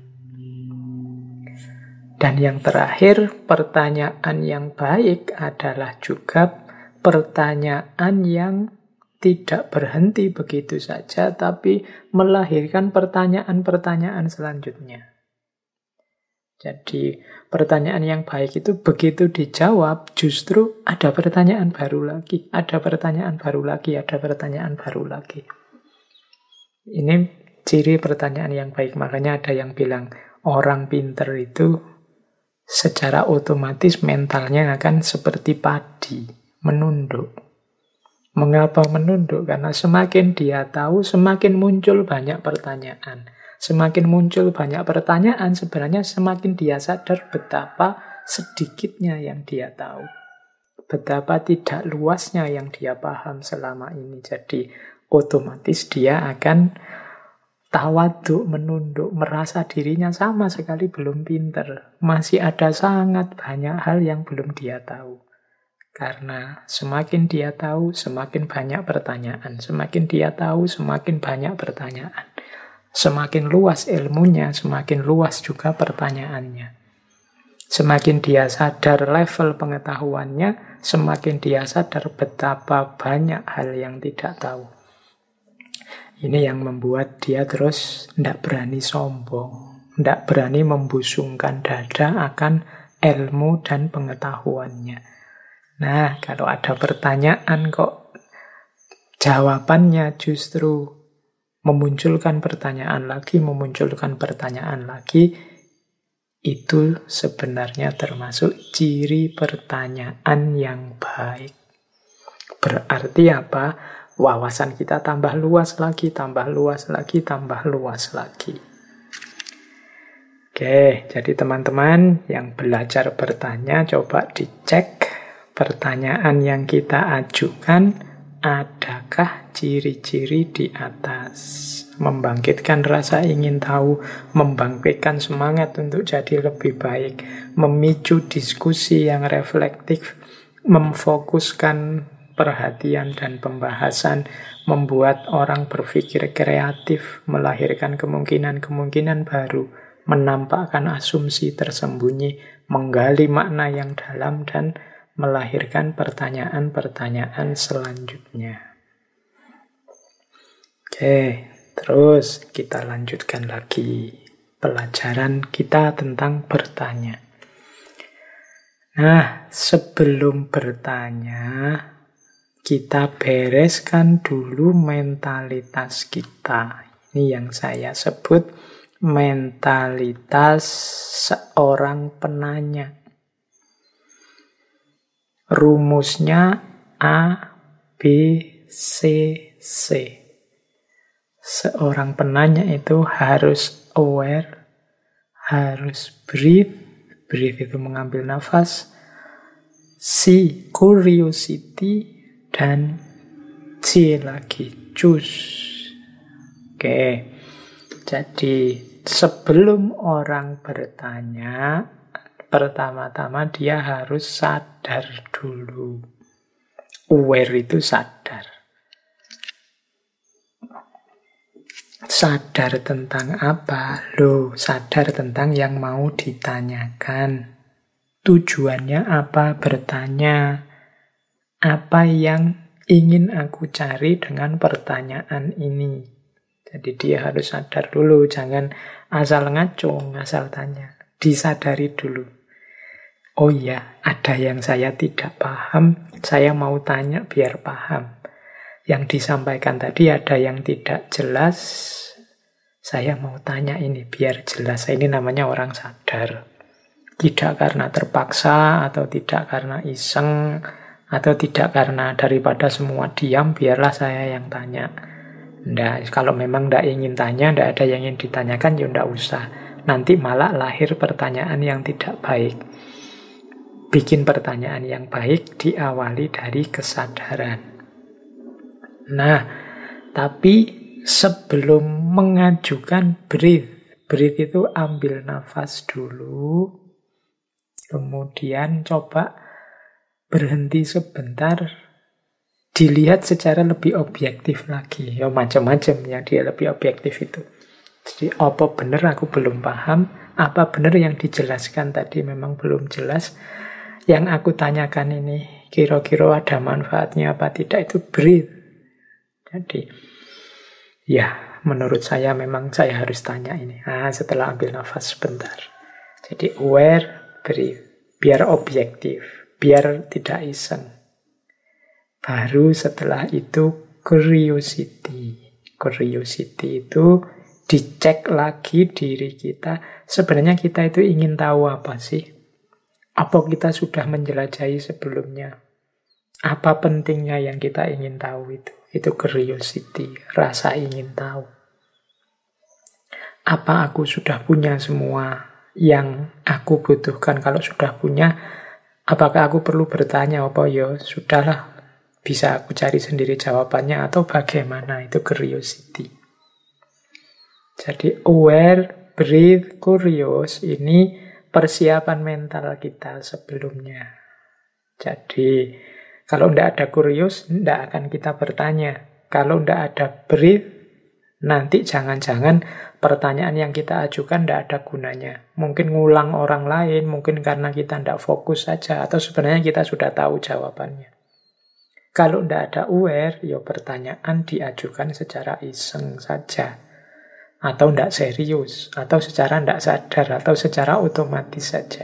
Dan yang terakhir, pertanyaan yang baik adalah juga pertanyaan yang tidak berhenti begitu saja, tapi melahirkan pertanyaan-pertanyaan selanjutnya. Jadi pertanyaan yang baik itu begitu dijawab, justru ada pertanyaan baru lagi, ada pertanyaan baru lagi, ada pertanyaan baru lagi. Ini ciri pertanyaan yang baik. Makanya ada yang bilang orang pinter itu secara otomatis mentalnya akan seperti padi, menunduk. Mengapa menunduk? Karena semakin dia tahu, semakin muncul banyak pertanyaan. Semakin muncul banyak pertanyaan, sebenarnya semakin dia sadar betapa sedikitnya yang dia tahu. Betapa tidak luasnya yang dia paham selama ini. Jadi otomatis dia akan tawaduk, menunduk, merasa dirinya sama sekali belum pinter. Masih ada sangat banyak hal yang belum dia tahu. Karena semakin dia tahu, semakin banyak pertanyaan. Semakin dia tahu, semakin banyak pertanyaan. Semakin luas ilmunya, semakin luas juga pertanyaannya. Semakin dia sadar level pengetahuannya, semakin dia sadar betapa banyak hal yang tidak tahu. Ini yang membuat dia terus tidak berani sombong, tidak berani membusungkan dada akan ilmu dan pengetahuannya. Nah, kalau ada pertanyaan kok jawabannya justru memunculkan pertanyaan lagi, itu sebenarnya termasuk ciri pertanyaan yang baik. Berarti apa? Wawasan kita tambah luas lagi, tambah luas lagi, tambah luas lagi. Oke, jadi teman-teman yang belajar bertanya, coba dicek pertanyaan yang kita ajukan, adakah ciri-ciri di atas? Membangkitkan rasa ingin tahu, membangkitkan semangat untuk jadi lebih baik, memicu diskusi yang reflektif, memfokuskan perhatian dan pembahasan, membuat orang berpikir kreatif, melahirkan kemungkinan-kemungkinan baru, menampakkan asumsi tersembunyi, menggali makna yang dalam, dan melahirkan pertanyaan-pertanyaan selanjutnya. Oke, terus kita lanjutkan lagi pelajaran kita tentang bertanya. Nah, sebelum bertanya, kita bereskan dulu mentalitas kita. Ini yang saya sebut mentalitas seorang penanya. Rumusnya A, B, C, C. Seorang penanya itu harus aware, harus breathe. Breathe itu mengambil nafas. C, curiosity. Dan C lagi, choose. Oke, jadi sebelum orang bertanya, pertama-tama dia harus sadar dulu. Aware itu sadar. Sadar tentang apa? Loh, sadar tentang yang mau ditanyakan. Tujuannya apa bertanya? Apa yang ingin aku cari dengan pertanyaan ini? Jadi dia harus sadar dulu, jangan asal ngacung, asal tanya. Disadari dulu. Oh iya, ada yang saya tidak paham, saya mau tanya biar paham. Yang disampaikan tadi ada yang tidak jelas, saya mau tanya ini biar jelas. Ini namanya orang sadar. Tidak karena terpaksa, atau tidak karena iseng, atau tidak karena daripada semua diam, biarlah saya yang tanya. Nggak, kalau memang tidak ingin tanya, tidak ada yang ingin ditanyakan, ya tidak usah. Nanti malah lahir pertanyaan yang tidak baik. Bikin pertanyaan yang baik diawali dari kesadaran. Nah, tapi sebelum mengajukan breathe itu ambil nafas dulu, kemudian coba berhenti sebentar, dilihat secara lebih objektif lagi. Ya macam-macam yang dia lebih objektif itu. Jadi apa benar aku belum paham, apa benar yang dijelaskan tadi memang belum jelas, yang aku tanyakan ini kira-kira ada manfaatnya apa tidak, itu breathe. Jadi ya menurut saya memang saya harus tanya ini. Setelah ambil nafas sebentar. Jadi aware, breathe. Biar objektif, biar tidak iseng. Baru setelah itu curiosity. Curiosity itu dicek lagi diri kita. Sebenarnya kita itu ingin tahu apa sih? Apa kita sudah menjelajahi sebelumnya? Apa pentingnya yang kita ingin tahu itu? Itu curiosity, rasa ingin tahu. Apa aku sudah punya semua yang aku butuhkan? Kalau sudah punya, apakah aku perlu bertanya? Apa ya sudahlah, bisa aku cari sendiri jawabannya, atau bagaimana? Itu curiosity. Jadi aware, breathe, curious, ini persiapan mental kita sebelumnya. Jadi kalau tidak ada curious, tidak akan kita bertanya. Kalau tidak ada breathe, nanti jangan-jangan pertanyaan yang kita ajukan tidak ada gunanya. Mungkin ngulang orang lain, mungkin karena kita tidak fokus saja, atau sebenarnya kita sudah tahu jawabannya. Kalau tidak ada aware, ya pertanyaan diajukan secara iseng saja. Atau tidak serius, atau secara tidak sadar, atau secara otomatis saja.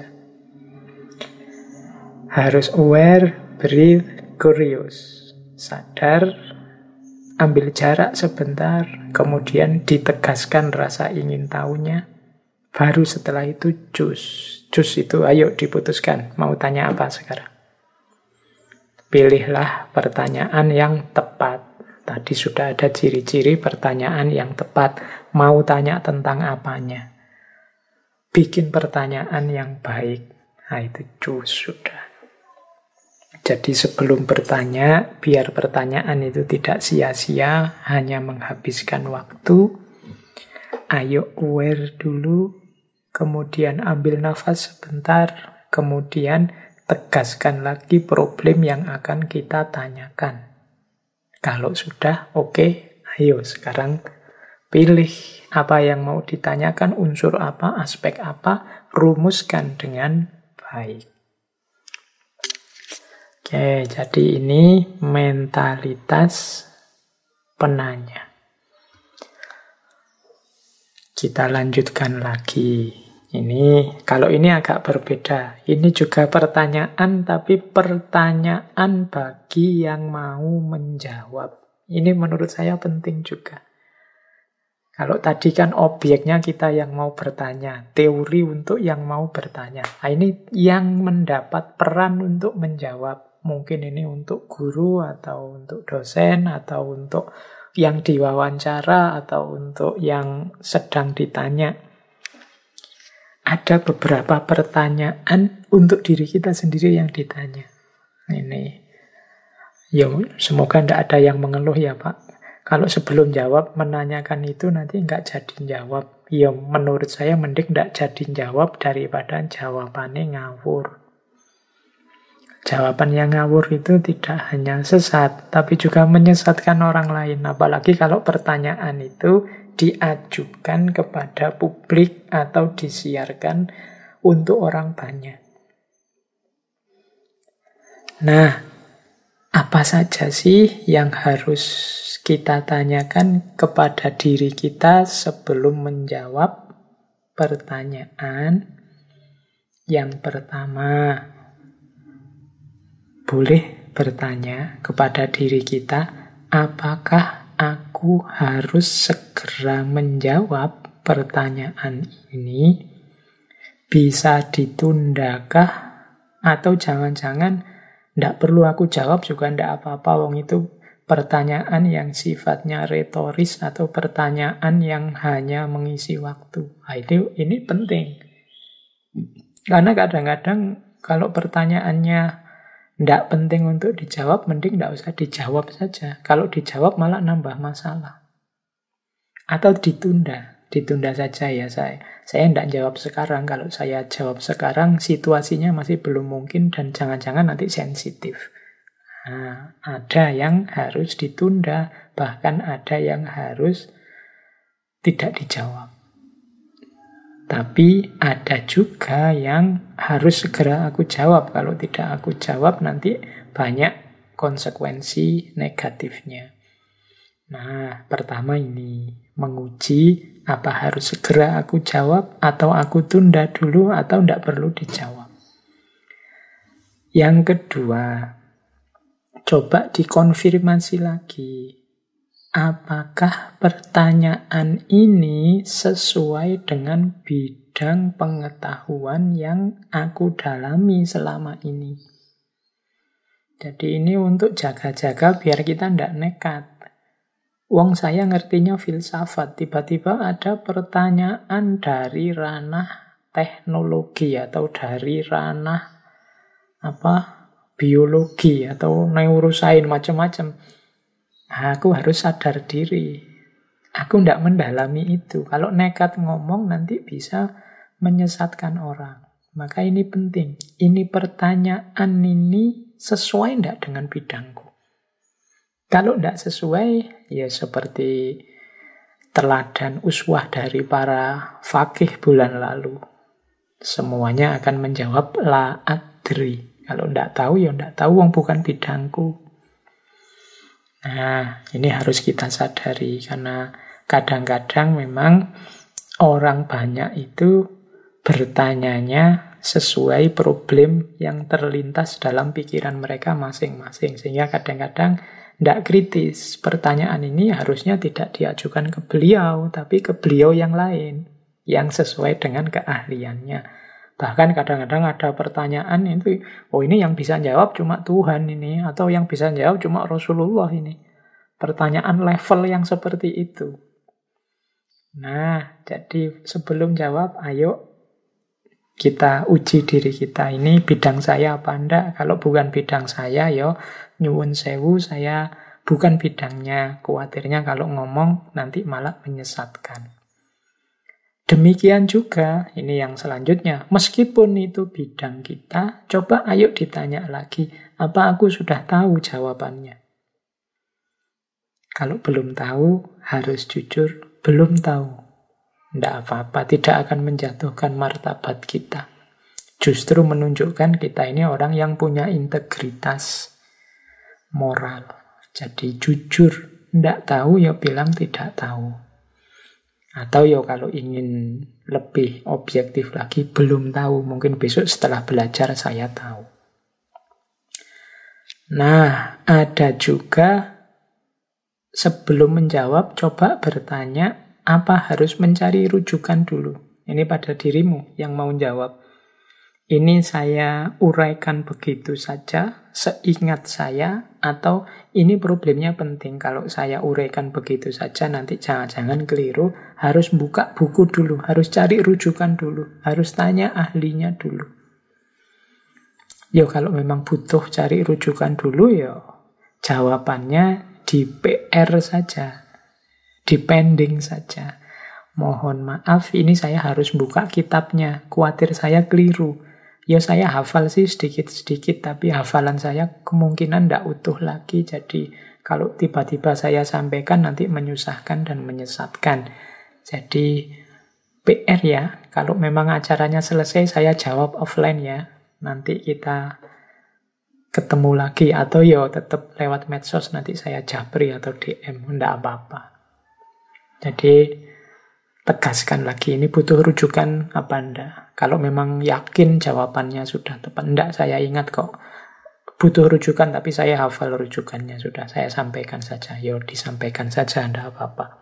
Harus aware, breathe, curious. Sadar, ambil jarak sebentar, kemudian ditegaskan rasa ingin tahunya. Baru setelah itu choose. Choose itu ayo diputuskan, mau tanya apa sekarang. Pilihlah pertanyaan yang tepat. Tadi sudah ada ciri-ciri pertanyaan yang tepat. Mau tanya tentang apanya. Bikin pertanyaan yang baik. Nah itu choose sudah. Jadi sebelum bertanya, biar pertanyaan itu tidak sia-sia, hanya menghabiskan waktu, ayo aware dulu, kemudian ambil nafas sebentar, kemudian tegaskan lagi problem yang akan kita tanyakan. Kalau sudah, oke, ayo sekarang pilih apa yang mau ditanyakan, unsur apa, aspek apa, rumuskan dengan baik. Oke, jadi ini mentalitas penanya. Kita lanjutkan lagi. Kalau ini agak berbeda. Ini juga pertanyaan, tapi pertanyaan bagi yang mau menjawab. Ini menurut saya penting juga. Kalau tadi kan objeknya kita yang mau bertanya, teori untuk yang mau bertanya. Nah, ini yang mendapat peran untuk menjawab. Mungkin ini untuk guru, atau untuk dosen, atau untuk yang diwawancara, atau untuk yang sedang ditanya. Ada beberapa pertanyaan untuk diri kita sendiri yang ditanya. Ini, ya semoga tidak ada yang mengeluh ya Pak. Kalau sebelum jawab menanyakan itu nanti nggak jadi jawab. Ya menurut saya mending nggak jadi jawab daripada jawabannya ngawur. Jawaban yang ngawur itu tidak hanya sesat, tapi juga menyesatkan orang lain. Apalagi kalau pertanyaan itu diajukan kepada publik atau disiarkan untuk orang banyak. Nah, apa saja sih yang harus kita tanyakan kepada diri kita sebelum menjawab pertanyaan? Yang pertama, boleh bertanya kepada diri kita, apakah aku harus segera menjawab pertanyaan ini? Bisa ditundakah? Atau jangan-jangan tidak perlu aku jawab juga tidak apa-apa, wong itu pertanyaan yang sifatnya retoris atau pertanyaan yang hanya mengisi waktu. Nah, ini penting. Karena kadang-kadang kalau pertanyaannya tidak penting untuk dijawab, mending tidak usah dijawab saja. Kalau dijawab malah nambah masalah. Atau ditunda saja ya saya. Saya tidak jawab sekarang. Kalau saya jawab sekarang, situasinya masih belum mungkin dan jangan-jangan nanti sensitif. Nah, ada yang harus ditunda, bahkan ada yang harus tidak dijawab. Tapi ada juga yang harus segera aku jawab. Kalau tidak aku jawab nanti banyak konsekuensi negatifnya. Nah, pertama ini menguji apa harus segera aku jawab atau aku tunda dulu atau tidak perlu dijawab. Yang kedua, coba dikonfirmasi lagi. Apakah pertanyaan ini sesuai dengan bidang pengetahuan yang aku dalami selama ini? Jadi ini untuk jaga-jaga biar kita tidak nekat. Wong saya ngertinya filsafat, tiba-tiba ada pertanyaan dari ranah teknologi atau dari ranah biologi atau neurosains macam-macam. Aku harus sadar diri. Aku tidak mendalami itu. Kalau nekat ngomong nanti bisa menyesatkan orang. Maka ini penting. Ini pertanyaan ini sesuai tidak dengan bidangku? Kalau tidak sesuai, ya seperti teladan uswah dari para faqih bulan lalu. Semuanya akan menjawab la adri. Kalau tidak tahu, ya tidak tahu, wong bukan bidangku. Nah, ini harus kita sadari karena kadang-kadang memang orang banyak itu bertanyanya sesuai problem yang terlintas dalam pikiran mereka masing-masing. Sehingga kadang-kadang tidak kritis. Pertanyaan ini harusnya tidak diajukan ke beliau, tapi ke beliau yang lain, yang sesuai dengan keahliannya. Bahkan kadang-kadang ada pertanyaan itu, ini yang bisa jawab cuma Tuhan ini, atau yang bisa jawab cuma Rasulullah ini. Pertanyaan level yang seperti itu. Nah, jadi sebelum jawab, ayo kita uji diri kita. Ini bidang saya apa enggak? Kalau bukan bidang saya, nyuwun sewu, saya bukan bidangnya. Khawatirnya kalau ngomong nanti malah menyesatkan. Demikian juga, ini yang selanjutnya, meskipun itu bidang kita, coba ayo ditanya lagi, apa aku sudah tahu jawabannya? Kalau belum tahu, harus jujur, belum tahu. Tidak apa-apa, tidak akan menjatuhkan martabat kita. Justru menunjukkan kita ini orang yang punya integritas moral. Jadi jujur, tidak tahu ya bilang tidak tahu. Atau kalau ingin lebih objektif lagi, belum tahu. Mungkin besok setelah belajar saya tahu. Nah, ada juga sebelum menjawab, coba bertanya, apa harus mencari rujukan dulu? Ini pada dirimu yang mau jawab. Ini saya uraikan begitu saja, seingat saya, atau ini problemnya penting. Kalau saya uraikan begitu saja, nanti jangan-jangan keliru. Harus buka buku dulu, harus cari rujukan dulu, harus tanya ahlinya dulu. Kalau memang butuh cari rujukan dulu, jawabannya di PR saja, di pending saja. Mohon maaf, ini saya harus buka kitabnya, khawatir saya keliru. Saya hafal sih sedikit-sedikit, tapi hafalan saya kemungkinan tidak utuh lagi. Jadi Kalau tiba-tiba saya sampaikan nanti menyusahkan dan menyesatkan. Jadi PR ya, kalau memang acaranya selesai saya jawab offline ya. Nanti kita ketemu lagi atau ya tetap lewat medsos nanti saya japri atau DM, enggak apa-apa. Jadi tegaskan lagi, ini butuh rujukan apa enggak. Kalau memang yakin jawabannya sudah tepat, enggak, saya ingat kok butuh rujukan, tapi saya hafal rujukannya, sudah saya sampaikan saja. Ya disampaikan saja, enggak apa-apa.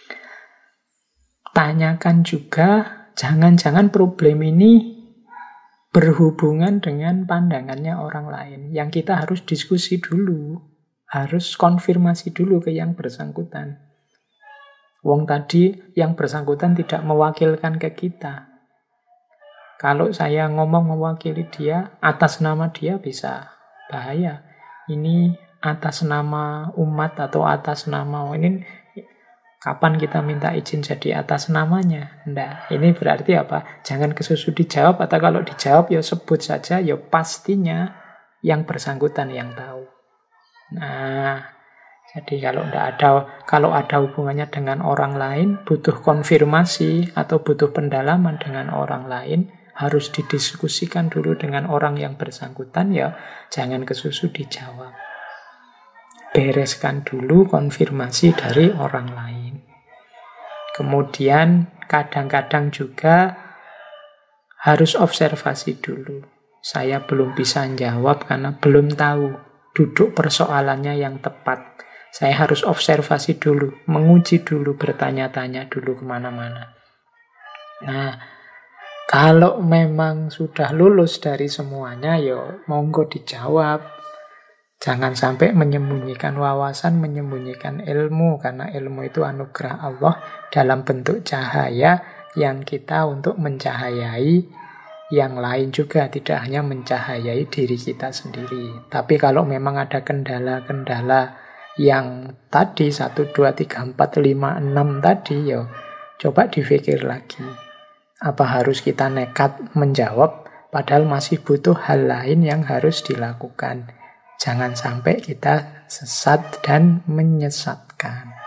Tanyakan juga, jangan-jangan problem ini berhubungan dengan pandangannya orang lain. Yang kita harus diskusi dulu, harus konfirmasi dulu ke yang bersangkutan. Wong tadi yang bersangkutan tidak mewakilkan ke kita. Kalau saya ngomong mewakili dia, atas nama dia bisa bahaya. Ini atas nama umat atau atas nama ini, kapan kita minta izin jadi atas namanya? Nggak, ini berarti apa? Jangan kesusu dijawab, atau kalau dijawab ya sebut saja, ya pastinya yang bersangkutan yang tahu. Nah, jadi kalau ada hubungannya dengan orang lain, butuh konfirmasi atau butuh pendalaman dengan orang lain, harus didiskusikan dulu dengan orang yang bersangkutan, ya jangan kesusu dijawab. Bereskan dulu konfirmasi dari orang lain. Kemudian kadang-kadang juga harus observasi dulu. Saya belum bisa jawab karena belum tahu duduk persoalannya yang tepat. Saya harus observasi dulu, menguji dulu, bertanya-tanya dulu kemana-mana. Nah, kalau memang sudah lulus dari semuanya, ya monggo dijawab. Jangan sampai menyembunyikan wawasan, menyembunyikan ilmu, karena ilmu itu anugerah Allah dalam bentuk cahaya yang kita untuk mencahayai yang lain juga, tidak hanya mencahayai diri kita sendiri. Tapi kalau memang ada kendala-kendala yang tadi 1, 2, 3, 4, 5, 6 tadi, ya coba dipikir lagi. Apa harus kita nekat menjawab padahal masih butuh hal lain yang harus dilakukan. Jangan sampai kita sesat dan menyesatkan.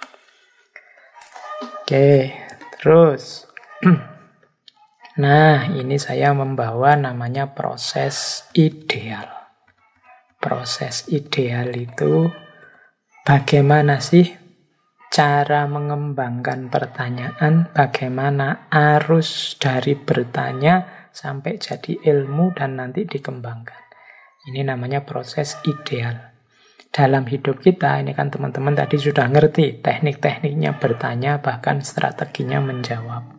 Oke, terus. Nah, ini saya membawa namanya proses ideal. Proses ideal itu bagaimana sih cara mengembangkan pertanyaan, bagaimana arus dari bertanya sampai jadi ilmu dan nanti dikembangkan. Ini namanya proses ideal. Dalam hidup kita, ini kan teman-teman tadi sudah ngerti teknik-tekniknya bertanya, bahkan strateginya menjawab.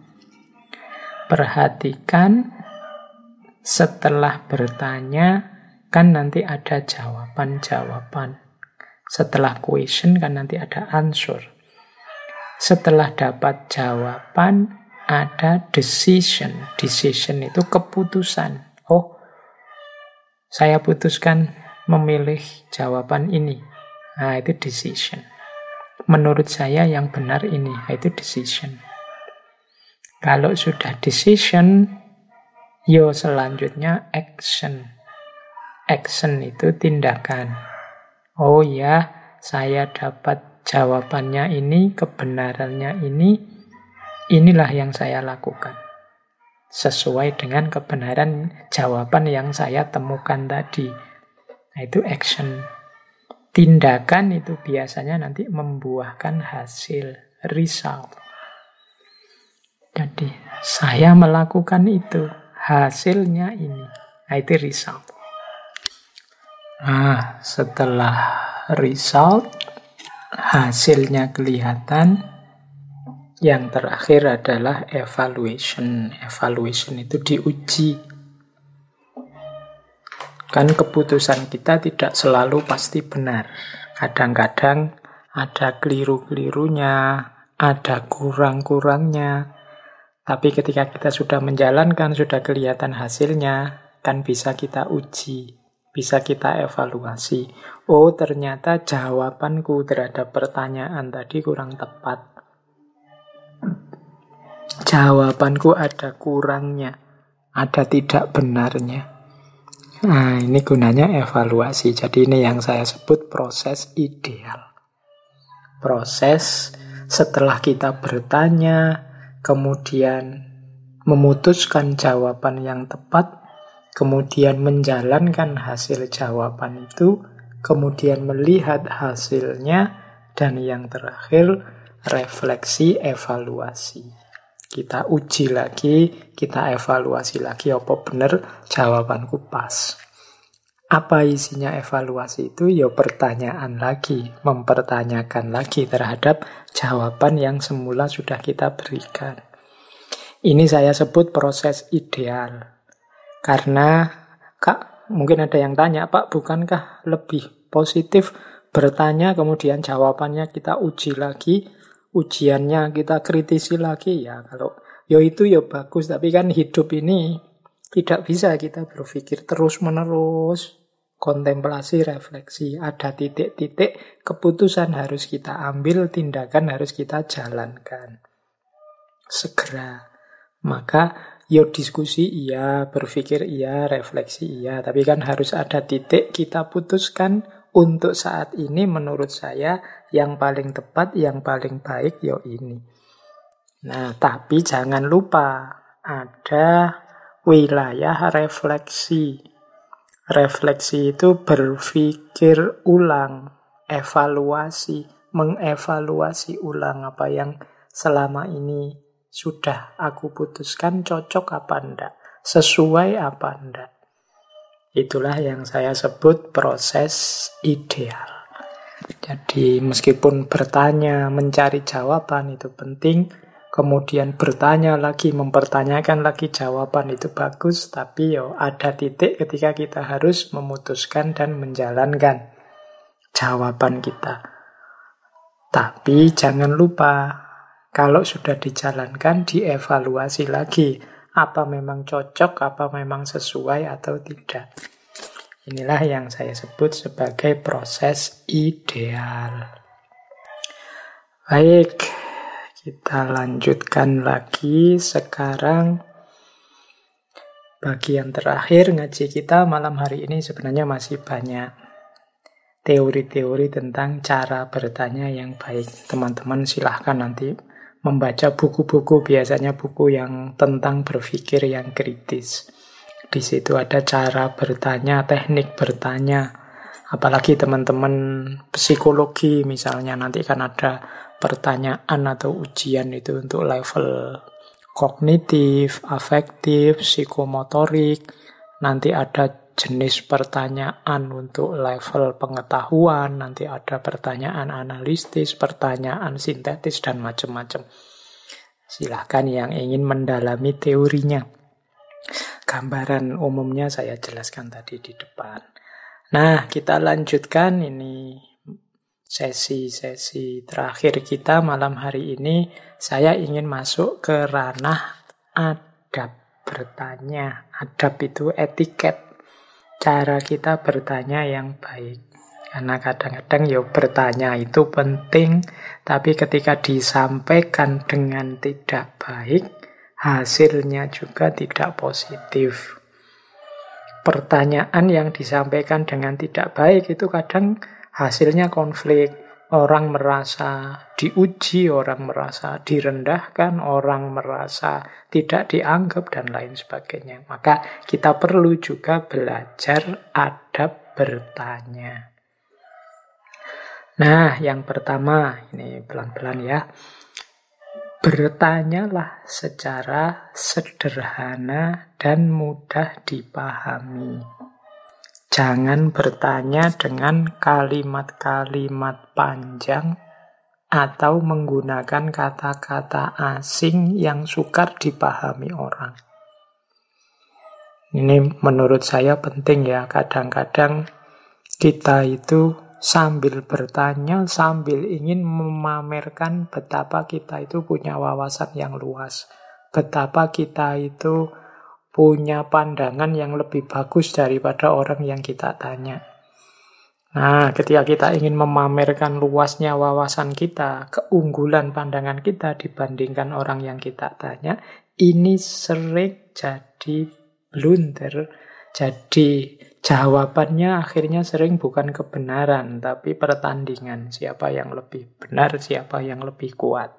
Perhatikan setelah bertanya, kan nanti ada jawaban-jawaban. Setelah question, kan nanti ada answer. Setelah dapat jawaban, ada decision. Decision itu keputusan. Oh, saya putuskan memilih jawaban ini. Nah, itu decision. Menurut saya yang benar ini. Nah, itu decision. Kalau sudah decision, yo selanjutnya action. Action itu tindakan. Oh ya, saya dapat jawabannya ini, kebenarannya ini, inilah yang saya lakukan. Sesuai dengan kebenaran jawaban yang saya temukan tadi. Nah, itu action. Tindakan itu biasanya nanti membuahkan hasil, result. Jadi, saya melakukan itu, hasilnya ini. Nah, itu result. Nah, setelah result, hasilnya kelihatan. Yang terakhir adalah evaluation. Evaluation itu diuji. Kan keputusan kita tidak selalu pasti benar. Kadang-kadang ada keliru-kelirunya, ada kurang-kurangnya. Tapi ketika kita sudah menjalankan, sudah kelihatan hasilnya, kan bisa kita uji, bisa kita evaluasi. Oh, ternyata jawabanku terhadap pertanyaan tadi kurang tepat. Jawabanku ada kurangnya, ada tidak benarnya. Nah, ini gunanya evaluasi. Jadi ini yang saya sebut proses ideal. Proses setelah kita bertanya, kemudian memutuskan jawaban yang tepat, kemudian menjalankan hasil jawaban itu, kemudian melihat hasilnya, dan yang terakhir refleksi evaluasi. Kita uji lagi, kita evaluasi lagi, apa benar jawabanku pas. Apa isinya evaluasi itu? Ya pertanyaan lagi, mempertanyakan lagi terhadap jawaban yang semula sudah kita berikan. Ini saya sebut proses ideal. Karena, Kak, mungkin ada yang tanya, Pak, bukankah lebih positif bertanya kemudian jawabannya kita uji lagi, ujiannya kita kritisi lagi? Ya kalau itu ya bagus, tapi kan hidup ini tidak bisa kita berpikir terus-menerus, kontemplasi, refleksi. Ada titik-titik keputusan harus kita ambil, tindakan harus kita jalankan segera. Maka diskusi iya, berpikir iya, refleksi iya, tapi kan harus ada titik kita putuskan untuk saat ini menurut saya yang paling tepat, yang paling baik ini. Nah, tapi jangan lupa ada wilayah refleksi. Refleksi itu berpikir ulang, evaluasi, mengevaluasi ulang apa yang selama ini sudah aku putuskan, cocok apa enggak, sesuai apa enggak. Itulah yang saya sebut proses ideal. Jadi meskipun bertanya, mencari jawaban itu penting, kemudian bertanya lagi, mempertanyakan lagi jawaban itu bagus, tapi ada titik ketika kita harus memutuskan dan menjalankan jawaban kita. Tapi jangan lupa, kalau sudah dijalankan, dievaluasi lagi. Apa memang cocok, apa memang sesuai atau tidak. Inilah yang saya sebut sebagai proses ideal. Baik, kita lanjutkan lagi. Sekarang bagian terakhir ngaji kita malam hari ini sebenarnya masih banyak teori-teori tentang cara bertanya yang baik. Teman-teman silahkan nanti membaca buku-buku, biasanya buku yang tentang berpikir yang kritis. Di situ ada cara bertanya, teknik bertanya. Apalagi teman-teman psikologi misalnya, nanti kan ada pertanyaan atau ujian itu untuk level kognitif, afektif, psikomotorik. Nanti ada jenis pertanyaan untuk level pengetahuan, nanti ada pertanyaan analitis, pertanyaan sintetis, dan macam-macam. Silahkan yang ingin mendalami teorinya. Gambaran umumnya saya jelaskan tadi di depan. Nah, kita lanjutkan ini sesi-sesi terakhir kita malam hari ini. Saya ingin masuk ke ranah adab bertanya. Adab itu etiket. Cara kita bertanya yang baik. Karena kadang-kadang bertanya itu penting, tapi ketika disampaikan dengan tidak baik, hasilnya juga tidak positif. Pertanyaan yang disampaikan dengan tidak baik itu kadang hasilnya konflik. Orang merasa diuji, orang merasa direndahkan, orang merasa tidak dianggap, dan lain sebagainya. Maka kita perlu juga belajar adab bertanya. Nah, yang pertama, ini pelan-pelan ya. Bertanyalah secara sederhana dan mudah dipahami. Jangan bertanya dengan kalimat-kalimat panjang atau menggunakan kata-kata asing yang sukar dipahami orang. Ini menurut saya penting ya. Kadang-kadang kita itu sambil bertanya, sambil ingin memamerkan betapa kita itu punya wawasan yang luas. Betapa kita itu punya pandangan yang lebih bagus daripada orang yang kita tanya. Nah, ketika kita ingin memamerkan luasnya wawasan kita, keunggulan pandangan kita dibandingkan orang yang kita tanya, ini sering jadi blunder, jadi jawabannya akhirnya sering bukan kebenaran, tapi pertandingan. Siapa yang lebih benar, siapa yang lebih kuat.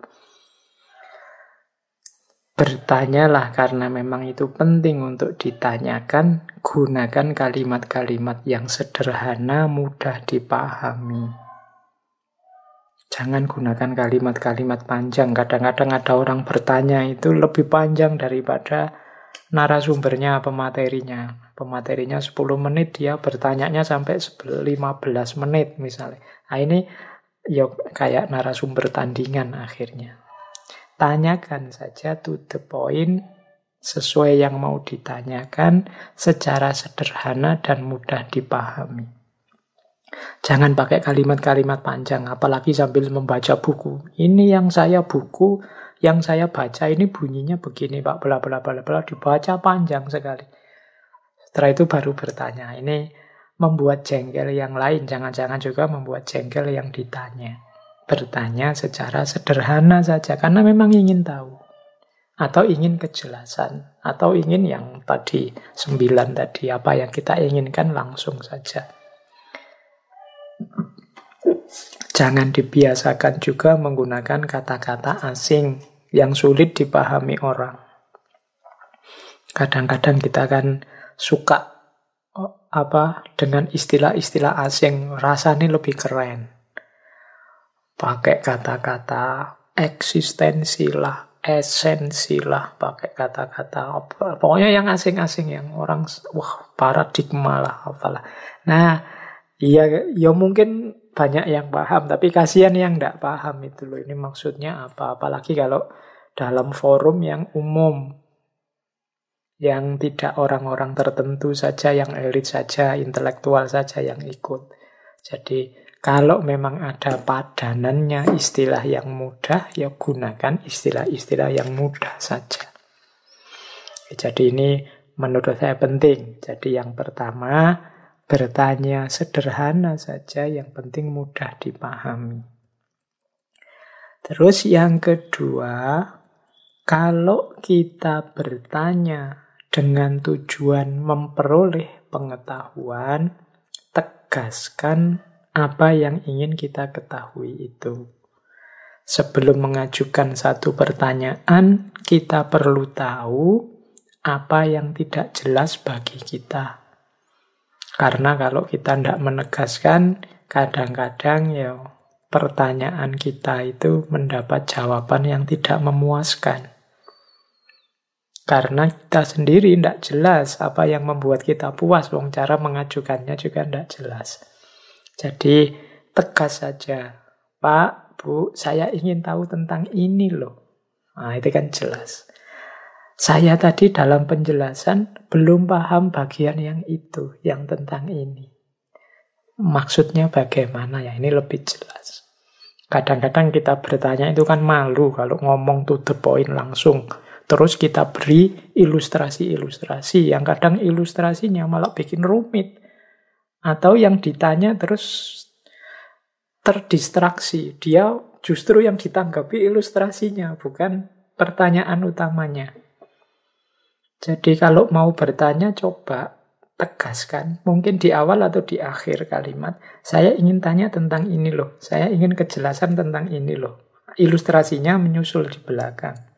Bertanyalah karena memang itu penting untuk ditanyakan. Gunakan kalimat-kalimat yang sederhana, mudah dipahami. Jangan gunakan kalimat-kalimat panjang. Kadang-kadang ada orang bertanya itu lebih panjang daripada narasumbernya, pematerinya. Pematerinya 10 menit, dia bertanyanya sampai 15 menit misalnya. Nah ini ya kayak narasumber tandingan akhirnya. Tanyakan saja to the point, sesuai yang mau ditanyakan, secara sederhana dan mudah dipahami. Jangan pakai kalimat-kalimat panjang, apalagi sambil membaca buku. Ini yang saya baca ini bunyinya begini, Pak, bla bla bla bla, dibaca panjang sekali. Setelah itu baru bertanya. Ini membuat jengkel yang lain, jangan-jangan juga membuat jengkel yang ditanya. Bertanya secara sederhana saja, karena memang ingin tahu. Atau ingin kejelasan. Atau ingin yang tadi, 9 tadi, apa yang kita inginkan langsung saja. Jangan dibiasakan juga menggunakan kata-kata asing yang sulit dipahami orang. Kadang-kadang kita kan suka dengan istilah-istilah asing, rasanya lebih keren. Pakai kata-kata eksistensi lah, esensi lah, pakai kata-kata apa. Pokoknya yang asing-asing, yang orang, paradigma lah, apalah. Nah, ya mungkin banyak yang paham, tapi kasihan yang tidak paham itu loh. Ini maksudnya apa? Apalagi kalau dalam forum yang umum, yang tidak orang-orang tertentu saja, yang elit saja, intelektual saja yang ikut. Jadi kalau memang ada padanannya istilah yang mudah, ya gunakan istilah-istilah yang mudah saja. Jadi ini menurut saya penting. Jadi yang pertama, bertanya sederhana saja, yang penting mudah dipahami. Terus yang kedua, kalau kita bertanya dengan tujuan memperoleh pengetahuan, tegaskan apa yang ingin kita ketahui itu. Sebelum mengajukan satu pertanyaan, kita perlu tahu apa yang tidak jelas bagi kita. Karena kalau kita tidak menegaskan, kadang-kadang ya pertanyaan kita itu mendapat jawaban yang tidak memuaskan. Karena kita sendiri tidak jelas apa yang membuat kita puas, wong cara mengajukannya juga tidak jelas. Jadi tegas saja, Pak, Bu, saya ingin tahu tentang ini loh. Nah, itu kan jelas. Saya tadi dalam penjelasan belum paham bagian yang itu, yang tentang ini. Maksudnya bagaimana ya? Ini lebih jelas. Kadang-kadang kita bertanya itu kan malu kalau ngomong to the point langsung. Terus kita beri ilustrasi-ilustrasi, yang kadang ilustrasinya malah bikin rumit. Atau yang ditanya terus terdistraksi. Dia justru yang ditanggapi ilustrasinya, bukan pertanyaan utamanya. Jadi kalau mau bertanya, coba tegaskan. Mungkin di awal atau di akhir kalimat. Saya ingin tanya tentang ini loh. Saya ingin kejelasan tentang ini loh. Ilustrasinya menyusul di belakang.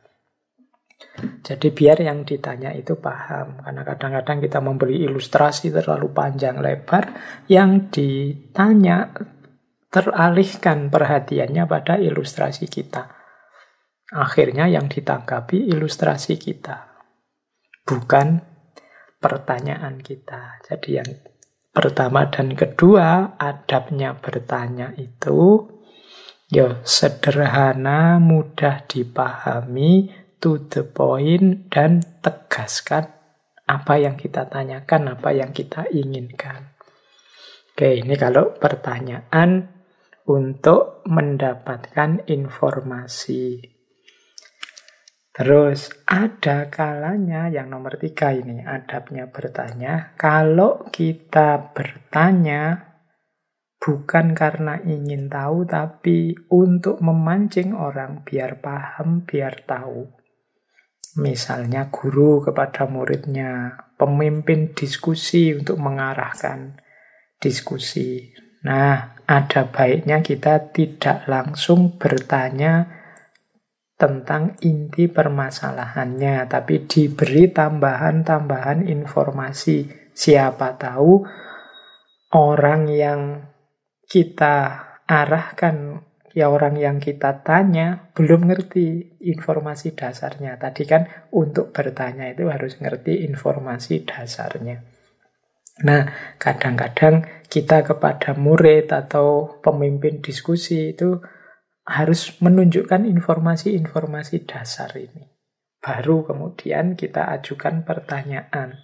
Jadi biar yang ditanya itu paham. Karena kadang-kadang kita memberi ilustrasi terlalu panjang lebar, yang ditanya teralihkan perhatiannya pada ilustrasi kita. Akhirnya yang ditanggapi ilustrasi kita, bukan pertanyaan kita. Jadi yang pertama dan kedua, adabnya bertanya itu ya sederhana, mudah dipahami, to the point, dan tegaskan apa yang kita tanyakan, apa yang kita inginkan. Oke, ini kalau pertanyaan untuk mendapatkan informasi. Terus ada kalanya, yang nomor 3 ini, adabnya bertanya. Kalau kita bertanya bukan karena ingin tahu, tapi untuk memancing orang biar paham, biar tahu. Misalnya guru kepada muridnya, pemimpin diskusi untuk mengarahkan diskusi. Nah, ada baiknya kita tidak langsung bertanya tentang inti permasalahannya, tapi diberi tambahan-tambahan informasi. Siapa tahu orang yang kita arahkan, ya orang yang kita tanya, belum ngerti informasi dasarnya. Tadi kan untuk bertanya itu harus ngerti informasi dasarnya. Nah, kadang-kadang kita kepada murid atau pemimpin diskusi itu harus menunjukkan informasi-informasi dasar ini. Baru kemudian kita ajukan pertanyaan.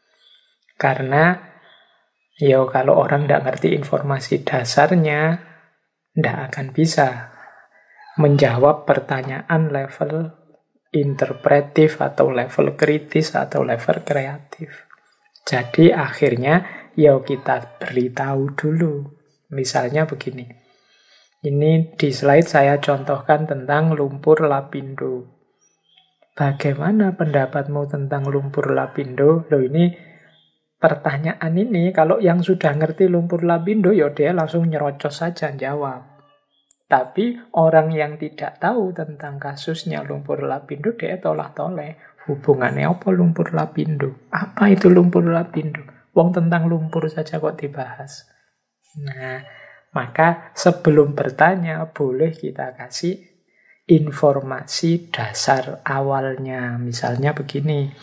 Karena ya kalau orang tidak ngerti informasi dasarnya, tidak akan bisa menjawab pertanyaan level interpretif atau level kritis atau level kreatif. Jadi akhirnya ya kita beritahu dulu. Misalnya begini. Ini di slide saya contohkan tentang lumpur lapindo. Bagaimana pendapatmu tentang lumpur lapindo? Loh, ini pertanyaan ini kalau yang sudah ngerti lumpur lapindo ya dia langsung nyerocos saja jawab. Tapi orang yang tidak tahu tentang kasusnya lumpur lapindo dia tolak-toleh. Hubungannya apa lumpur lapindo? Apa itu lumpur lapindo? Wong tentang lumpur saja kok dibahas. Nah, maka sebelum bertanya boleh kita kasih informasi dasar awalnya. Misalnya begini,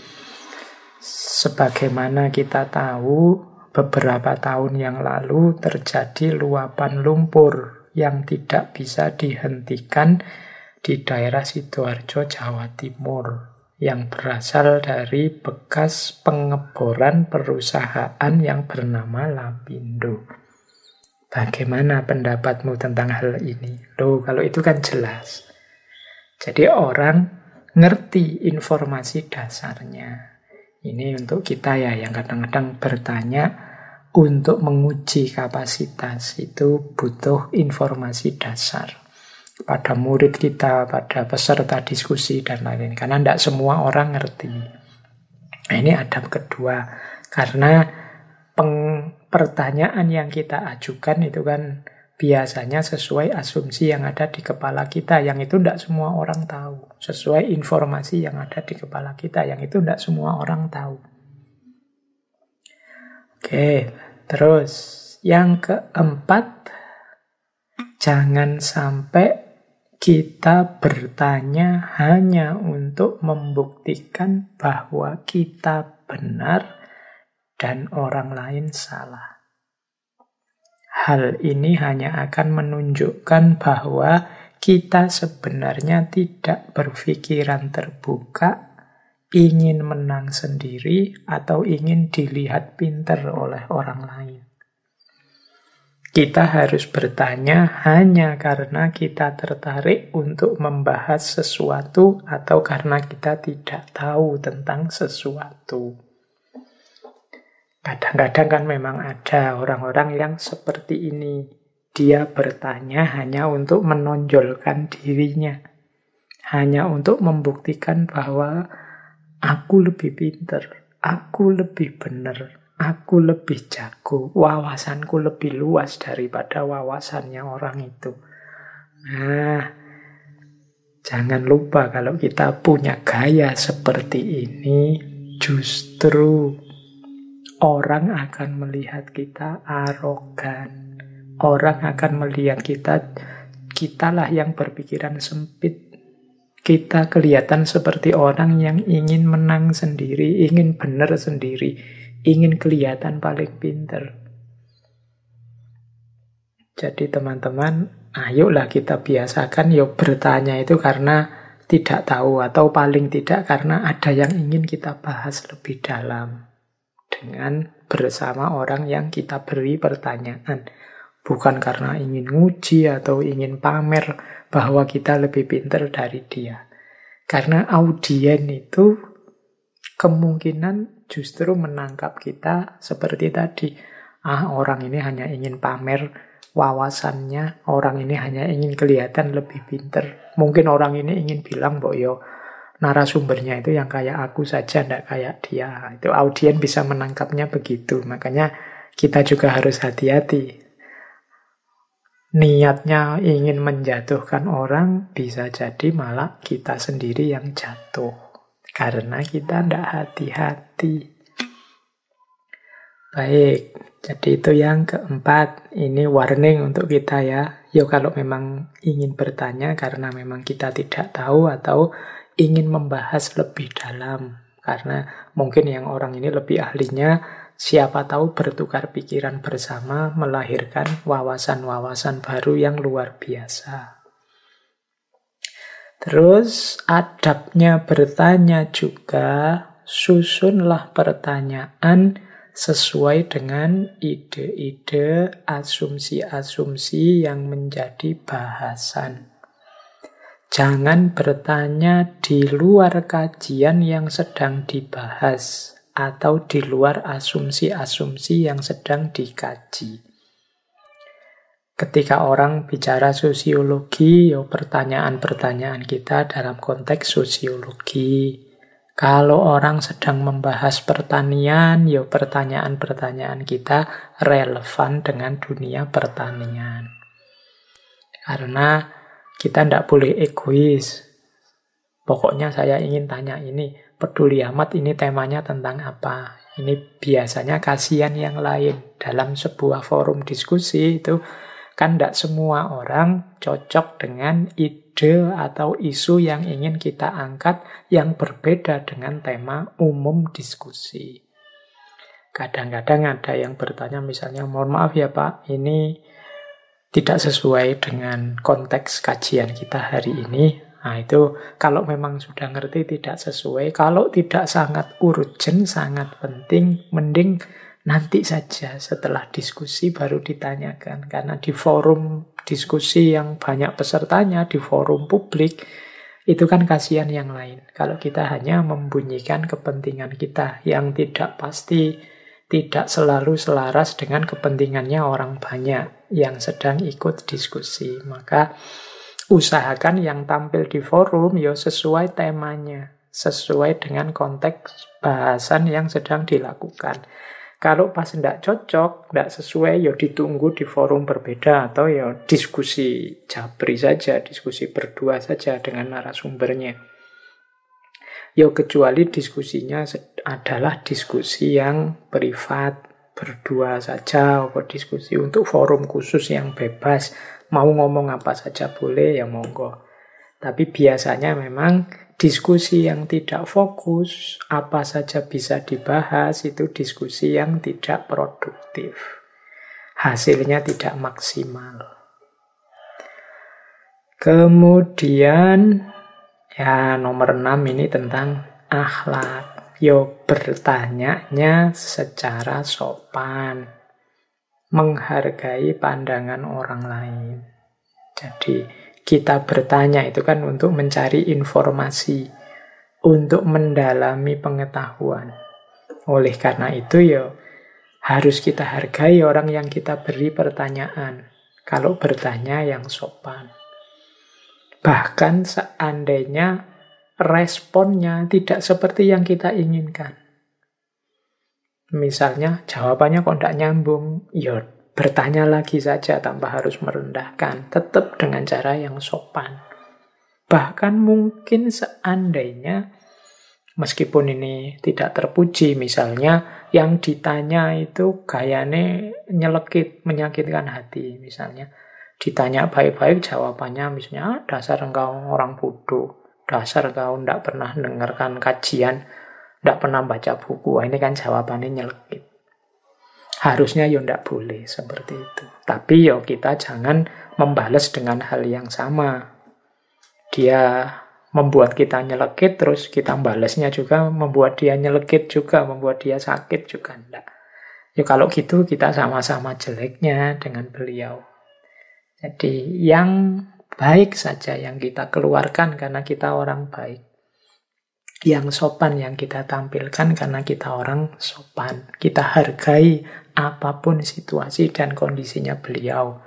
sebagaimana kita tahu beberapa tahun yang lalu terjadi luapan lumpur yang tidak bisa dihentikan di daerah Sidoarjo, Jawa Timur, yang berasal dari bekas pengeboran perusahaan yang bernama Lapindo. Bagaimana pendapatmu tentang hal ini? Loh, kalau itu kan jelas. Jadi orang ngerti informasi dasarnya. Ini untuk kita ya yang kadang-kadang bertanya untuk menguji kapasitas itu butuh informasi dasar. Pada murid kita, pada peserta diskusi dan lain-lain. Karena tidak semua orang ngerti. Nah, ini adab kedua. Karena pertanyaan yang kita ajukan itu kan biasanya sesuai asumsi yang ada di kepala kita, yang itu tidak semua orang tahu. Sesuai informasi yang ada di kepala kita, yang itu tidak semua orang tahu. Oke, terus yang keempat, jangan sampai kita bertanya hanya untuk membuktikan bahwa kita benar dan orang lain salah. Hal ini hanya akan menunjukkan bahwa kita sebenarnya tidak berpikiran terbuka, ingin menang sendiri, atau ingin dilihat pintar oleh orang lain. Kita harus bertanya hanya karena kita tertarik untuk membahas sesuatu atau karena kita tidak tahu tentang sesuatu. Kadang-kadang kan memang ada orang-orang yang seperti ini. Dia bertanya hanya untuk menonjolkan dirinya. Hanya untuk membuktikan bahwa aku lebih pintar, aku lebih benar, aku lebih jago, wawasanku lebih luas daripada wawasannya orang itu. Nah, jangan lupa kalau kita punya gaya seperti ini, justru orang akan melihat kita arogan. Orang akan melihat kitalah yang berpikiran sempit. Kita kelihatan seperti orang yang ingin menang sendiri, ingin benar sendiri, ingin kelihatan paling pintar. Jadi teman-teman, ayolah kita biasakan bertanya itu karena tidak tahu, atau paling tidak karena ada yang ingin kita bahas lebih dalam. Dengan bersama orang yang kita beri pertanyaan. Bukan karena ingin nguji atau ingin pamer bahwa kita lebih pintar dari dia. Karena audien itu kemungkinan justru menangkap kita seperti tadi. Orang ini hanya ingin pamer wawasannya, orang ini hanya ingin kelihatan lebih pintar. Mungkin orang ini ingin bilang bahwa narasumbernya itu yang kayak aku saja, tidak kayak dia. Itu audien bisa menangkapnya begitu. Makanya kita juga harus hati-hati. Niatnya ingin menjatuhkan orang, bisa jadi malah kita sendiri yang jatuh. Karena kita tidak hati-hati. Baik, jadi itu yang keempat. Ini warning untuk kita ya. Yo kalau memang ingin bertanya karena memang kita tidak tahu atau ingin membahas lebih dalam. Karena mungkin yang orang ini lebih ahlinya, siapa tahu bertukar pikiran bersama, melahirkan wawasan-wawasan baru yang luar biasa. Terus adabnya bertanya juga, susunlah pertanyaan sesuai dengan ide-ide, asumsi-asumsi yang menjadi bahasan. Jangan bertanya di luar kajian yang sedang dibahas atau di luar asumsi-asumsi yang sedang dikaji. Ketika orang bicara sosiologi, pertanyaan-pertanyaan kita dalam konteks sosiologi. Kalau orang sedang membahas pertanian, pertanyaan-pertanyaan kita relevan dengan dunia pertanian. Karena kita tidak boleh egois. Pokoknya saya ingin tanya ini, peduli amat ini temanya tentang apa. Ini biasanya kasihan yang lain. Dalam sebuah forum diskusi itu kan tidak semua orang cocok dengan ide atau isu yang ingin kita angkat yang berbeda dengan tema umum diskusi. Kadang-kadang ada yang bertanya misalnya, mohon maaf ya Pak, ini tidak sesuai dengan konteks kajian kita hari ini. Nah itu kalau memang sudah ngerti tidak sesuai, kalau tidak sangat urgent, sangat penting, mending nanti saja setelah diskusi baru ditanyakan. Karena di forum diskusi yang banyak pesertanya, di forum publik, itu kan kasihan yang lain. Kalau kita hanya membunyikan kepentingan kita yang tidak pasti, tidak selalu selaras dengan kepentingannya orang banyak yang sedang ikut diskusi. Maka usahakan yang tampil di forum sesuai temanya, sesuai dengan konteks bahasan yang sedang dilakukan. Kalau pas tidak cocok, tidak sesuai, ditunggu di forum berbeda atau diskusi jabri saja, diskusi berdua saja dengan narasumbernya. Kecuali diskusinya adalah diskusi yang privat, berdua saja, atau diskusi untuk forum khusus yang bebas, mau ngomong apa saja boleh, monggo. Tapi biasanya memang diskusi yang tidak fokus, apa saja bisa dibahas, itu diskusi yang tidak produktif. Hasilnya tidak maksimal. Kemudian, nomor 6 ini tentang akhlak. Bertanyanya secara sopan. Menghargai pandangan orang lain. Jadi, kita bertanya itu kan untuk mencari informasi, untuk mendalami pengetahuan. Oleh karena itu harus kita hargai orang yang kita beri pertanyaan. Kalau bertanya yang sopan. Bahkan seandainya responnya tidak seperti yang kita inginkan. Misalnya jawabannya kok tidak nyambung, bertanya lagi saja tanpa harus merendahkan. Tetap dengan cara yang sopan. Bahkan mungkin seandainya, meskipun ini tidak terpuji, misalnya yang ditanya itu gayane nyelekit, menyakitkan hati. Misalnya ditanya baik-baik, jawabannya misalnya, dasar engkau orang bodoh, dasar engkau tidak pernah dengarkan kajian, tidak pernah baca buku. Ini kan jawabannya nyelekit. Harusnya tidak boleh seperti itu. Tapi kita jangan membalas dengan hal yang sama. Dia membuat kita nyelekit, terus kita balasnya juga membuat dia nyelekit juga, membuat dia sakit juga. Tidak. Kalau gitu kita sama-sama jeleknya dengan beliau. Jadi yang baik saja yang kita keluarkan karena kita orang baik. Yang sopan yang kita tampilkan karena kita orang sopan. Kita hargai apapun situasi dan kondisinya beliau.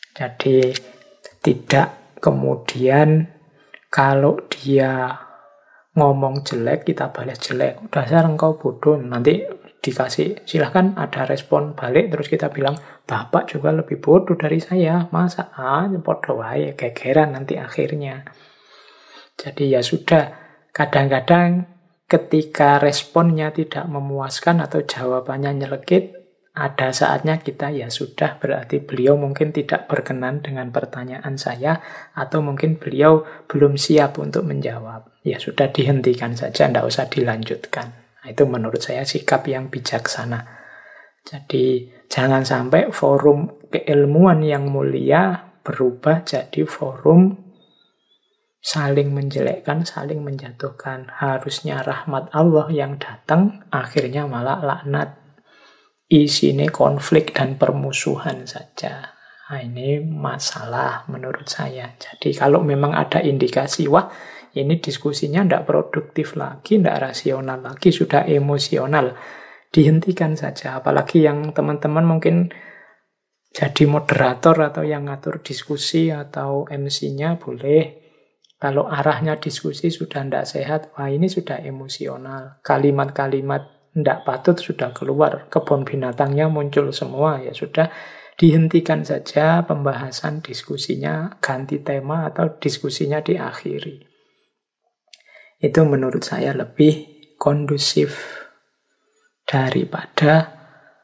Jadi tidak kemudian kalau dia ngomong jelek, kita balas jelek. Dasar engkau bodoh. Nanti dikasih, silahkan ada respon balik, terus kita bilang, Bapak juga lebih bodoh dari saya. Masa? Bodoh wae, gegeran nanti akhirnya. Jadi ya sudah, kadang-kadang ketika responnya tidak memuaskan atau jawabannya nyelekit, ada saatnya kita ya sudah, berarti beliau mungkin tidak berkenan dengan pertanyaan saya, atau mungkin beliau belum siap untuk menjawab. Ya sudah, dihentikan saja, tidak usah dilanjutkan. Nah, itu menurut saya sikap yang bijaksana. Jadi jangan sampai forum keilmuan yang mulia berubah jadi forum saling menjelekkan, saling menjatuhkan. Harusnya rahmat Allah yang datang, akhirnya malah laknat. Isinya konflik dan permusuhan saja. Nah, ini masalah menurut saya. Jadi kalau memang ada indikasi, wah ini diskusinya tidak produktif lagi, tidak rasional lagi, sudah emosional, dihentikan saja. Apalagi yang teman-teman mungkin jadi moderator atau yang ngatur diskusi atau MC-nya boleh. Kalau arahnya diskusi sudah tidak sehat, wah ini sudah emosional. Kalimat-kalimat tidak patut sudah keluar, kebun binatangnya muncul semua, ya sudah dihentikan saja pembahasan diskusinya, ganti tema atau diskusinya diakhiri. Itu menurut saya lebih kondusif daripada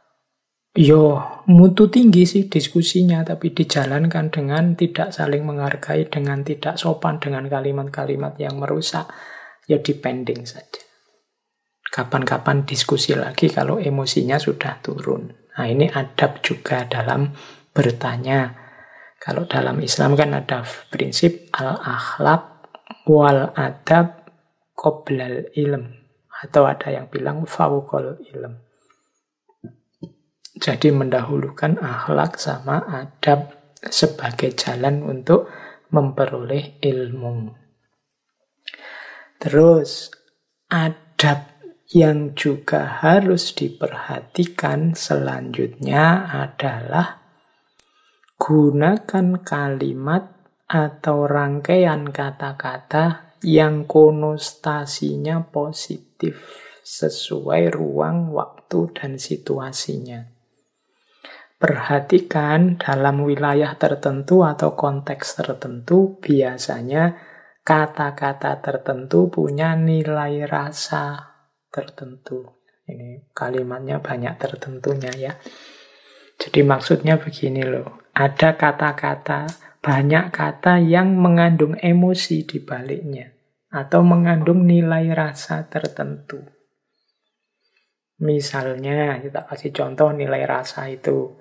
mutu tinggi sih diskusinya, tapi dijalankan dengan tidak saling menghargai, dengan tidak sopan, dengan kalimat-kalimat yang merusak, ya depending saja. Kapan-kapan diskusi lagi kalau emosinya sudah turun. Nah, ini adab juga dalam bertanya. Kalau dalam Islam kan ada prinsip al-akhlaq wal adab qoblal ilm. Atau ada yang bilang fauqal ilm. Jadi mendahulukan akhlak sama adab sebagai jalan untuk memperoleh ilmu. Terus adab yang juga harus diperhatikan selanjutnya adalah gunakan kalimat atau rangkaian kata-kata yang konotasinya positif sesuai ruang, waktu, dan situasinya. Perhatikan dalam wilayah tertentu atau konteks tertentu, biasanya kata-kata tertentu punya nilai rasa tertentu. Ini kalimatnya banyak tertentunya ya. Jadi maksudnya begini loh. Ada kata-kata, banyak kata yang mengandung emosi di baliknya. Atau mengandung nilai rasa tertentu. Misalnya, kita kasih contoh nilai rasa itu.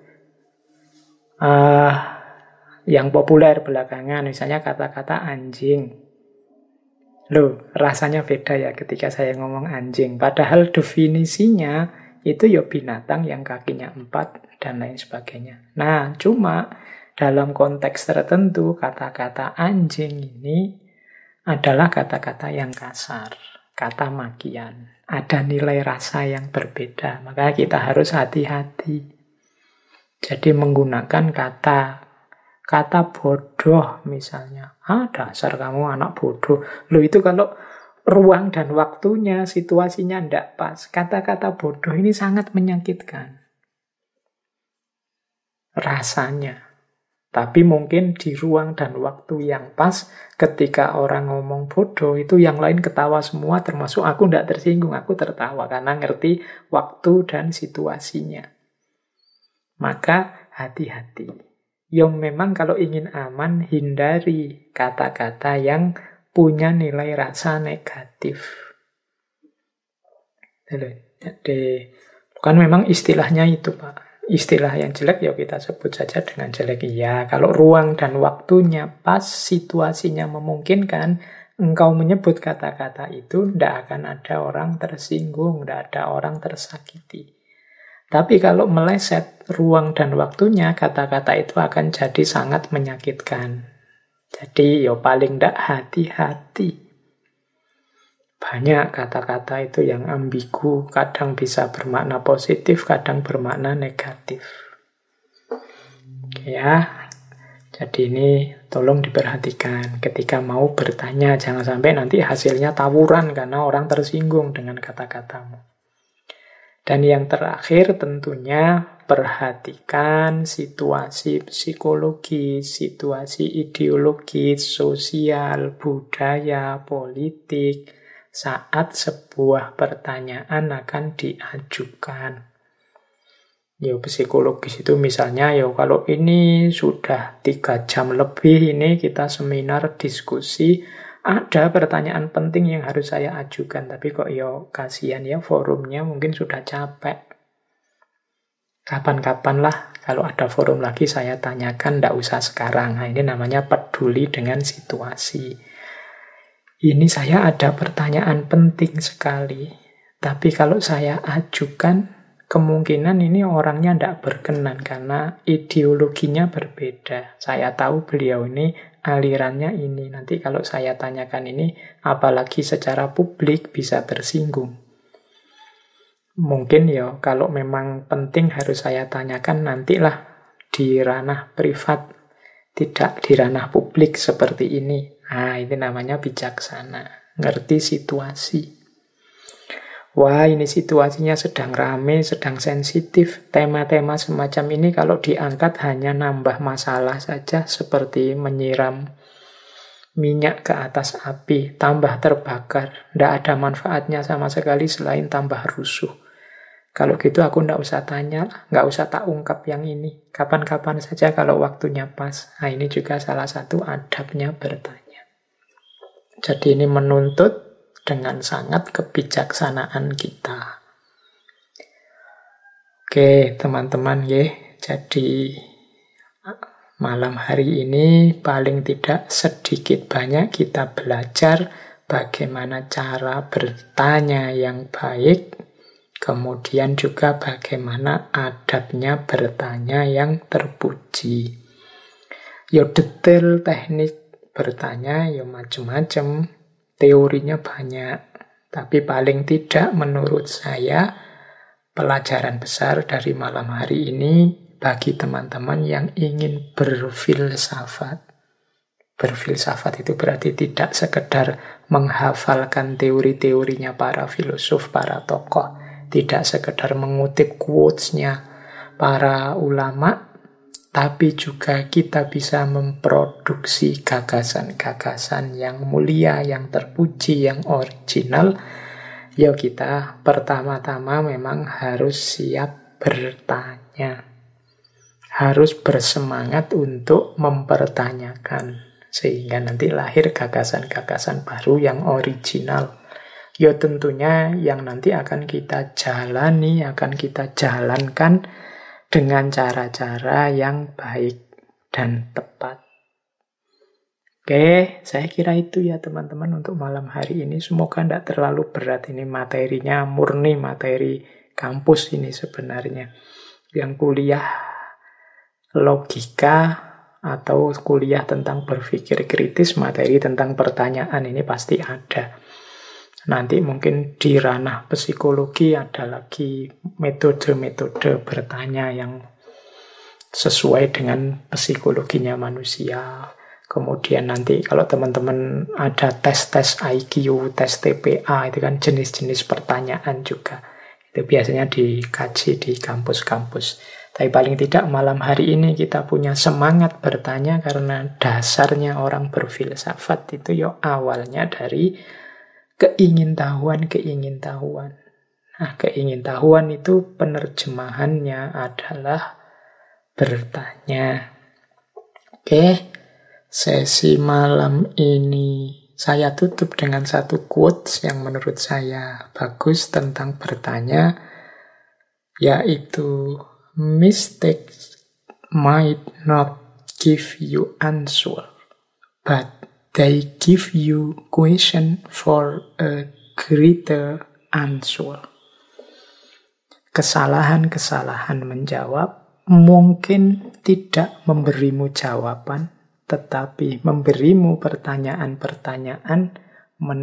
Yang populer belakangan, misalnya kata-kata anjing. Loh, rasanya beda ya ketika saya ngomong anjing. Padahal definisinya itu ya binatang yang kakinya 4 dan lain sebagainya. Nah, cuma dalam konteks tertentu kata-kata anjing ini adalah kata-kata yang kasar, kata makian. Ada nilai rasa yang berbeda, maka kita harus hati-hati. Jadi menggunakan kata bodoh misalnya. Dasar kamu anak bodoh. Loh itu kalau ruang dan waktunya, situasinya tidak pas. Kata-kata bodoh ini sangat menyakitkan. Rasanya. Tapi mungkin di ruang dan waktu yang pas, ketika orang ngomong bodoh, itu yang lain ketawa semua, termasuk aku tidak tersinggung, aku tertawa karena ngerti waktu dan situasinya. Maka hati-hati. Yang memang kalau ingin aman, hindari kata-kata yang punya nilai rasa negatif. Jadi, kan memang istilahnya itu, Pak. Istilah yang jelek ya kita sebut saja dengan jelek. Ya, kalau ruang dan waktunya pas, situasinya memungkinkan, engkau menyebut kata-kata itu, tidak akan ada orang tersinggung, tidak ada orang tersakiti. Tapi kalau meleset ruang dan waktunya, kata-kata itu akan jadi sangat menyakitkan. Jadi ya paling tidak hati-hati. Banyak kata-kata itu yang ambigu, kadang bisa bermakna positif, kadang bermakna negatif. Ya, Jadi ini tolong diperhatikan ketika mau bertanya. Jangan sampai nanti hasilnya tawuran karena orang tersinggung dengan kata-katamu. Dan yang terakhir tentunya perhatikan situasi psikologis, situasi ideologis, sosial, budaya, politik saat sebuah pertanyaan akan diajukan. Ya psikologis itu misalnya ya kalau ini sudah 3 jam lebih ini kita seminar diskusi, ada pertanyaan penting yang harus saya ajukan, tapi kok ya kasihan ya forumnya mungkin sudah capek. Kapan-kapan lah kalau ada forum lagi saya tanyakan, ndak usah sekarang. Nah, ini namanya peduli dengan situasi. Ini saya ada pertanyaan penting sekali, tapi kalau saya ajukan kemungkinan ini orangnya tidak berkenan karena ideologinya berbeda. Saya tahu beliau ini alirannya ini. Nanti kalau saya tanyakan ini, apalagi secara publik bisa tersinggung. Mungkin ya kalau memang penting harus saya tanyakan nantilah di ranah privat, tidak di ranah publik seperti ini. Nah, ini namanya bijaksana, ngerti situasi. Wah, ini situasinya sedang rame, sedang sensitif. Tema-tema semacam ini kalau diangkat hanya nambah masalah saja, seperti menyiram minyak ke atas api, tambah terbakar. Tidak ada manfaatnya sama sekali selain tambah rusuh. Kalau gitu aku tidak usah tanya, nggak usah tak ungkap yang ini. Kapan-kapan saja kalau waktunya pas. Nah, ini juga salah satu adabnya bertanya. Jadi ini menuntut dengan sangat kebijaksanaan kita. Oke, teman-teman ya. Jadi malam hari ini paling tidak sedikit banyak kita belajar bagaimana cara bertanya yang baik, kemudian juga bagaimana adabnya bertanya yang terpuji. Ya detail teknik bertanya ya macam-macam. Teorinya banyak, tapi paling tidak menurut saya pelajaran besar dari malam hari ini bagi teman-teman yang ingin berfilsafat. Berfilsafat itu berarti tidak sekedar menghafalkan teori-teorinya para filosof, para tokoh, tidak sekedar mengutip quotes-nya para ulama, tapi juga kita bisa memproduksi gagasan-gagasan yang mulia, yang terpuji, yang original. Ya kita pertama-tama memang harus siap bertanya. Harus bersemangat untuk mempertanyakan. Sehingga nanti lahir gagasan-gagasan baru yang original. Ya tentunya yang nanti akan kita jalani, akan kita jalankan dengan cara-cara yang baik dan tepat. Oke, saya kira itu ya teman-teman untuk malam hari ini. Semoga tidak terlalu berat. Ini materinya murni materi kampus ini sebenarnya. Yang kuliah logika atau kuliah tentang berpikir kritis, materi tentang pertanyaan ini pasti ada. Nanti mungkin di ranah psikologi ada lagi metode-metode bertanya yang sesuai dengan psikologinya manusia. Kemudian nanti kalau teman-teman ada tes-tes IQ, tes TPA, itu kan jenis-jenis pertanyaan juga. Itu biasanya dikaji di kampus-kampus. Tapi paling tidak malam hari ini kita punya semangat bertanya karena dasarnya orang berfilsafat itu ya awalnya dari keingintahuan. Nah, keingintahuan itu penerjemahannya adalah bertanya. Oke, sesi malam ini saya tutup dengan satu quotes yang menurut saya bagus tentang bertanya, yaitu mistakes might not give you answer, but they give you question for a greater answer. Kesalahan-kesalahan menjawab mungkin tidak memberimu jawaban, tetapi memberimu pertanyaan-pertanyaan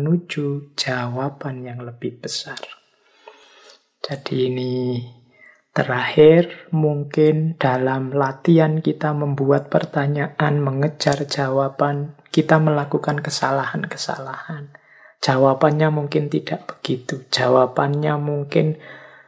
menuju jawaban yang lebih besar. Jadi ini Terakhir, mungkin dalam latihan kita membuat pertanyaan, mengejar jawaban, kita melakukan kesalahan-kesalahan. Jawabannya mungkin tidak begitu. Jawabannya mungkin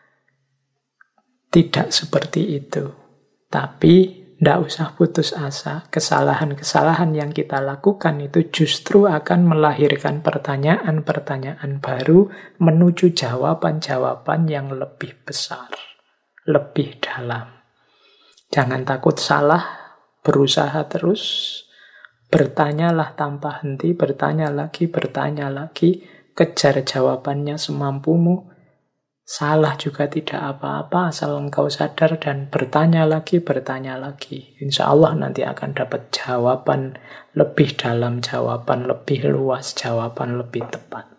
tidak seperti itu. Tapi tidak usah putus asa. Kesalahan-kesalahan yang kita lakukan itu justru akan melahirkan pertanyaan-pertanyaan baru menuju jawaban-jawaban yang lebih besar, lebih dalam. Jangan takut salah, berusaha terus, bertanyalah tanpa henti, bertanya lagi, kejar jawabannya semampumu. Salah juga tidak apa-apa, asal engkau sadar dan bertanya lagi. Insya Allah nanti akan dapat jawaban lebih dalam, jawaban lebih luas, jawaban lebih tepat.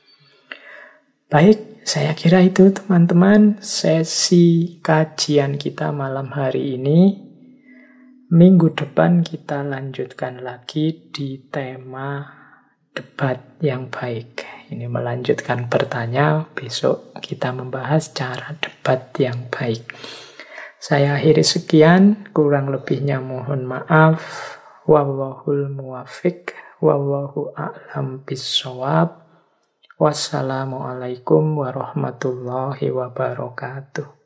Baik, saya kira itu teman-teman sesi kajian kita malam hari ini. Minggu depan kita lanjutkan lagi di tema debat yang baik. Ini melanjutkan bertanya, besok kita membahas cara debat yang baik. Saya akhiri sekian, kurang lebihnya mohon maaf. Wallahul muwafiq, wallahu a'lam bissawab. Wassalamualaikum warahmatullahi wabarakatuh.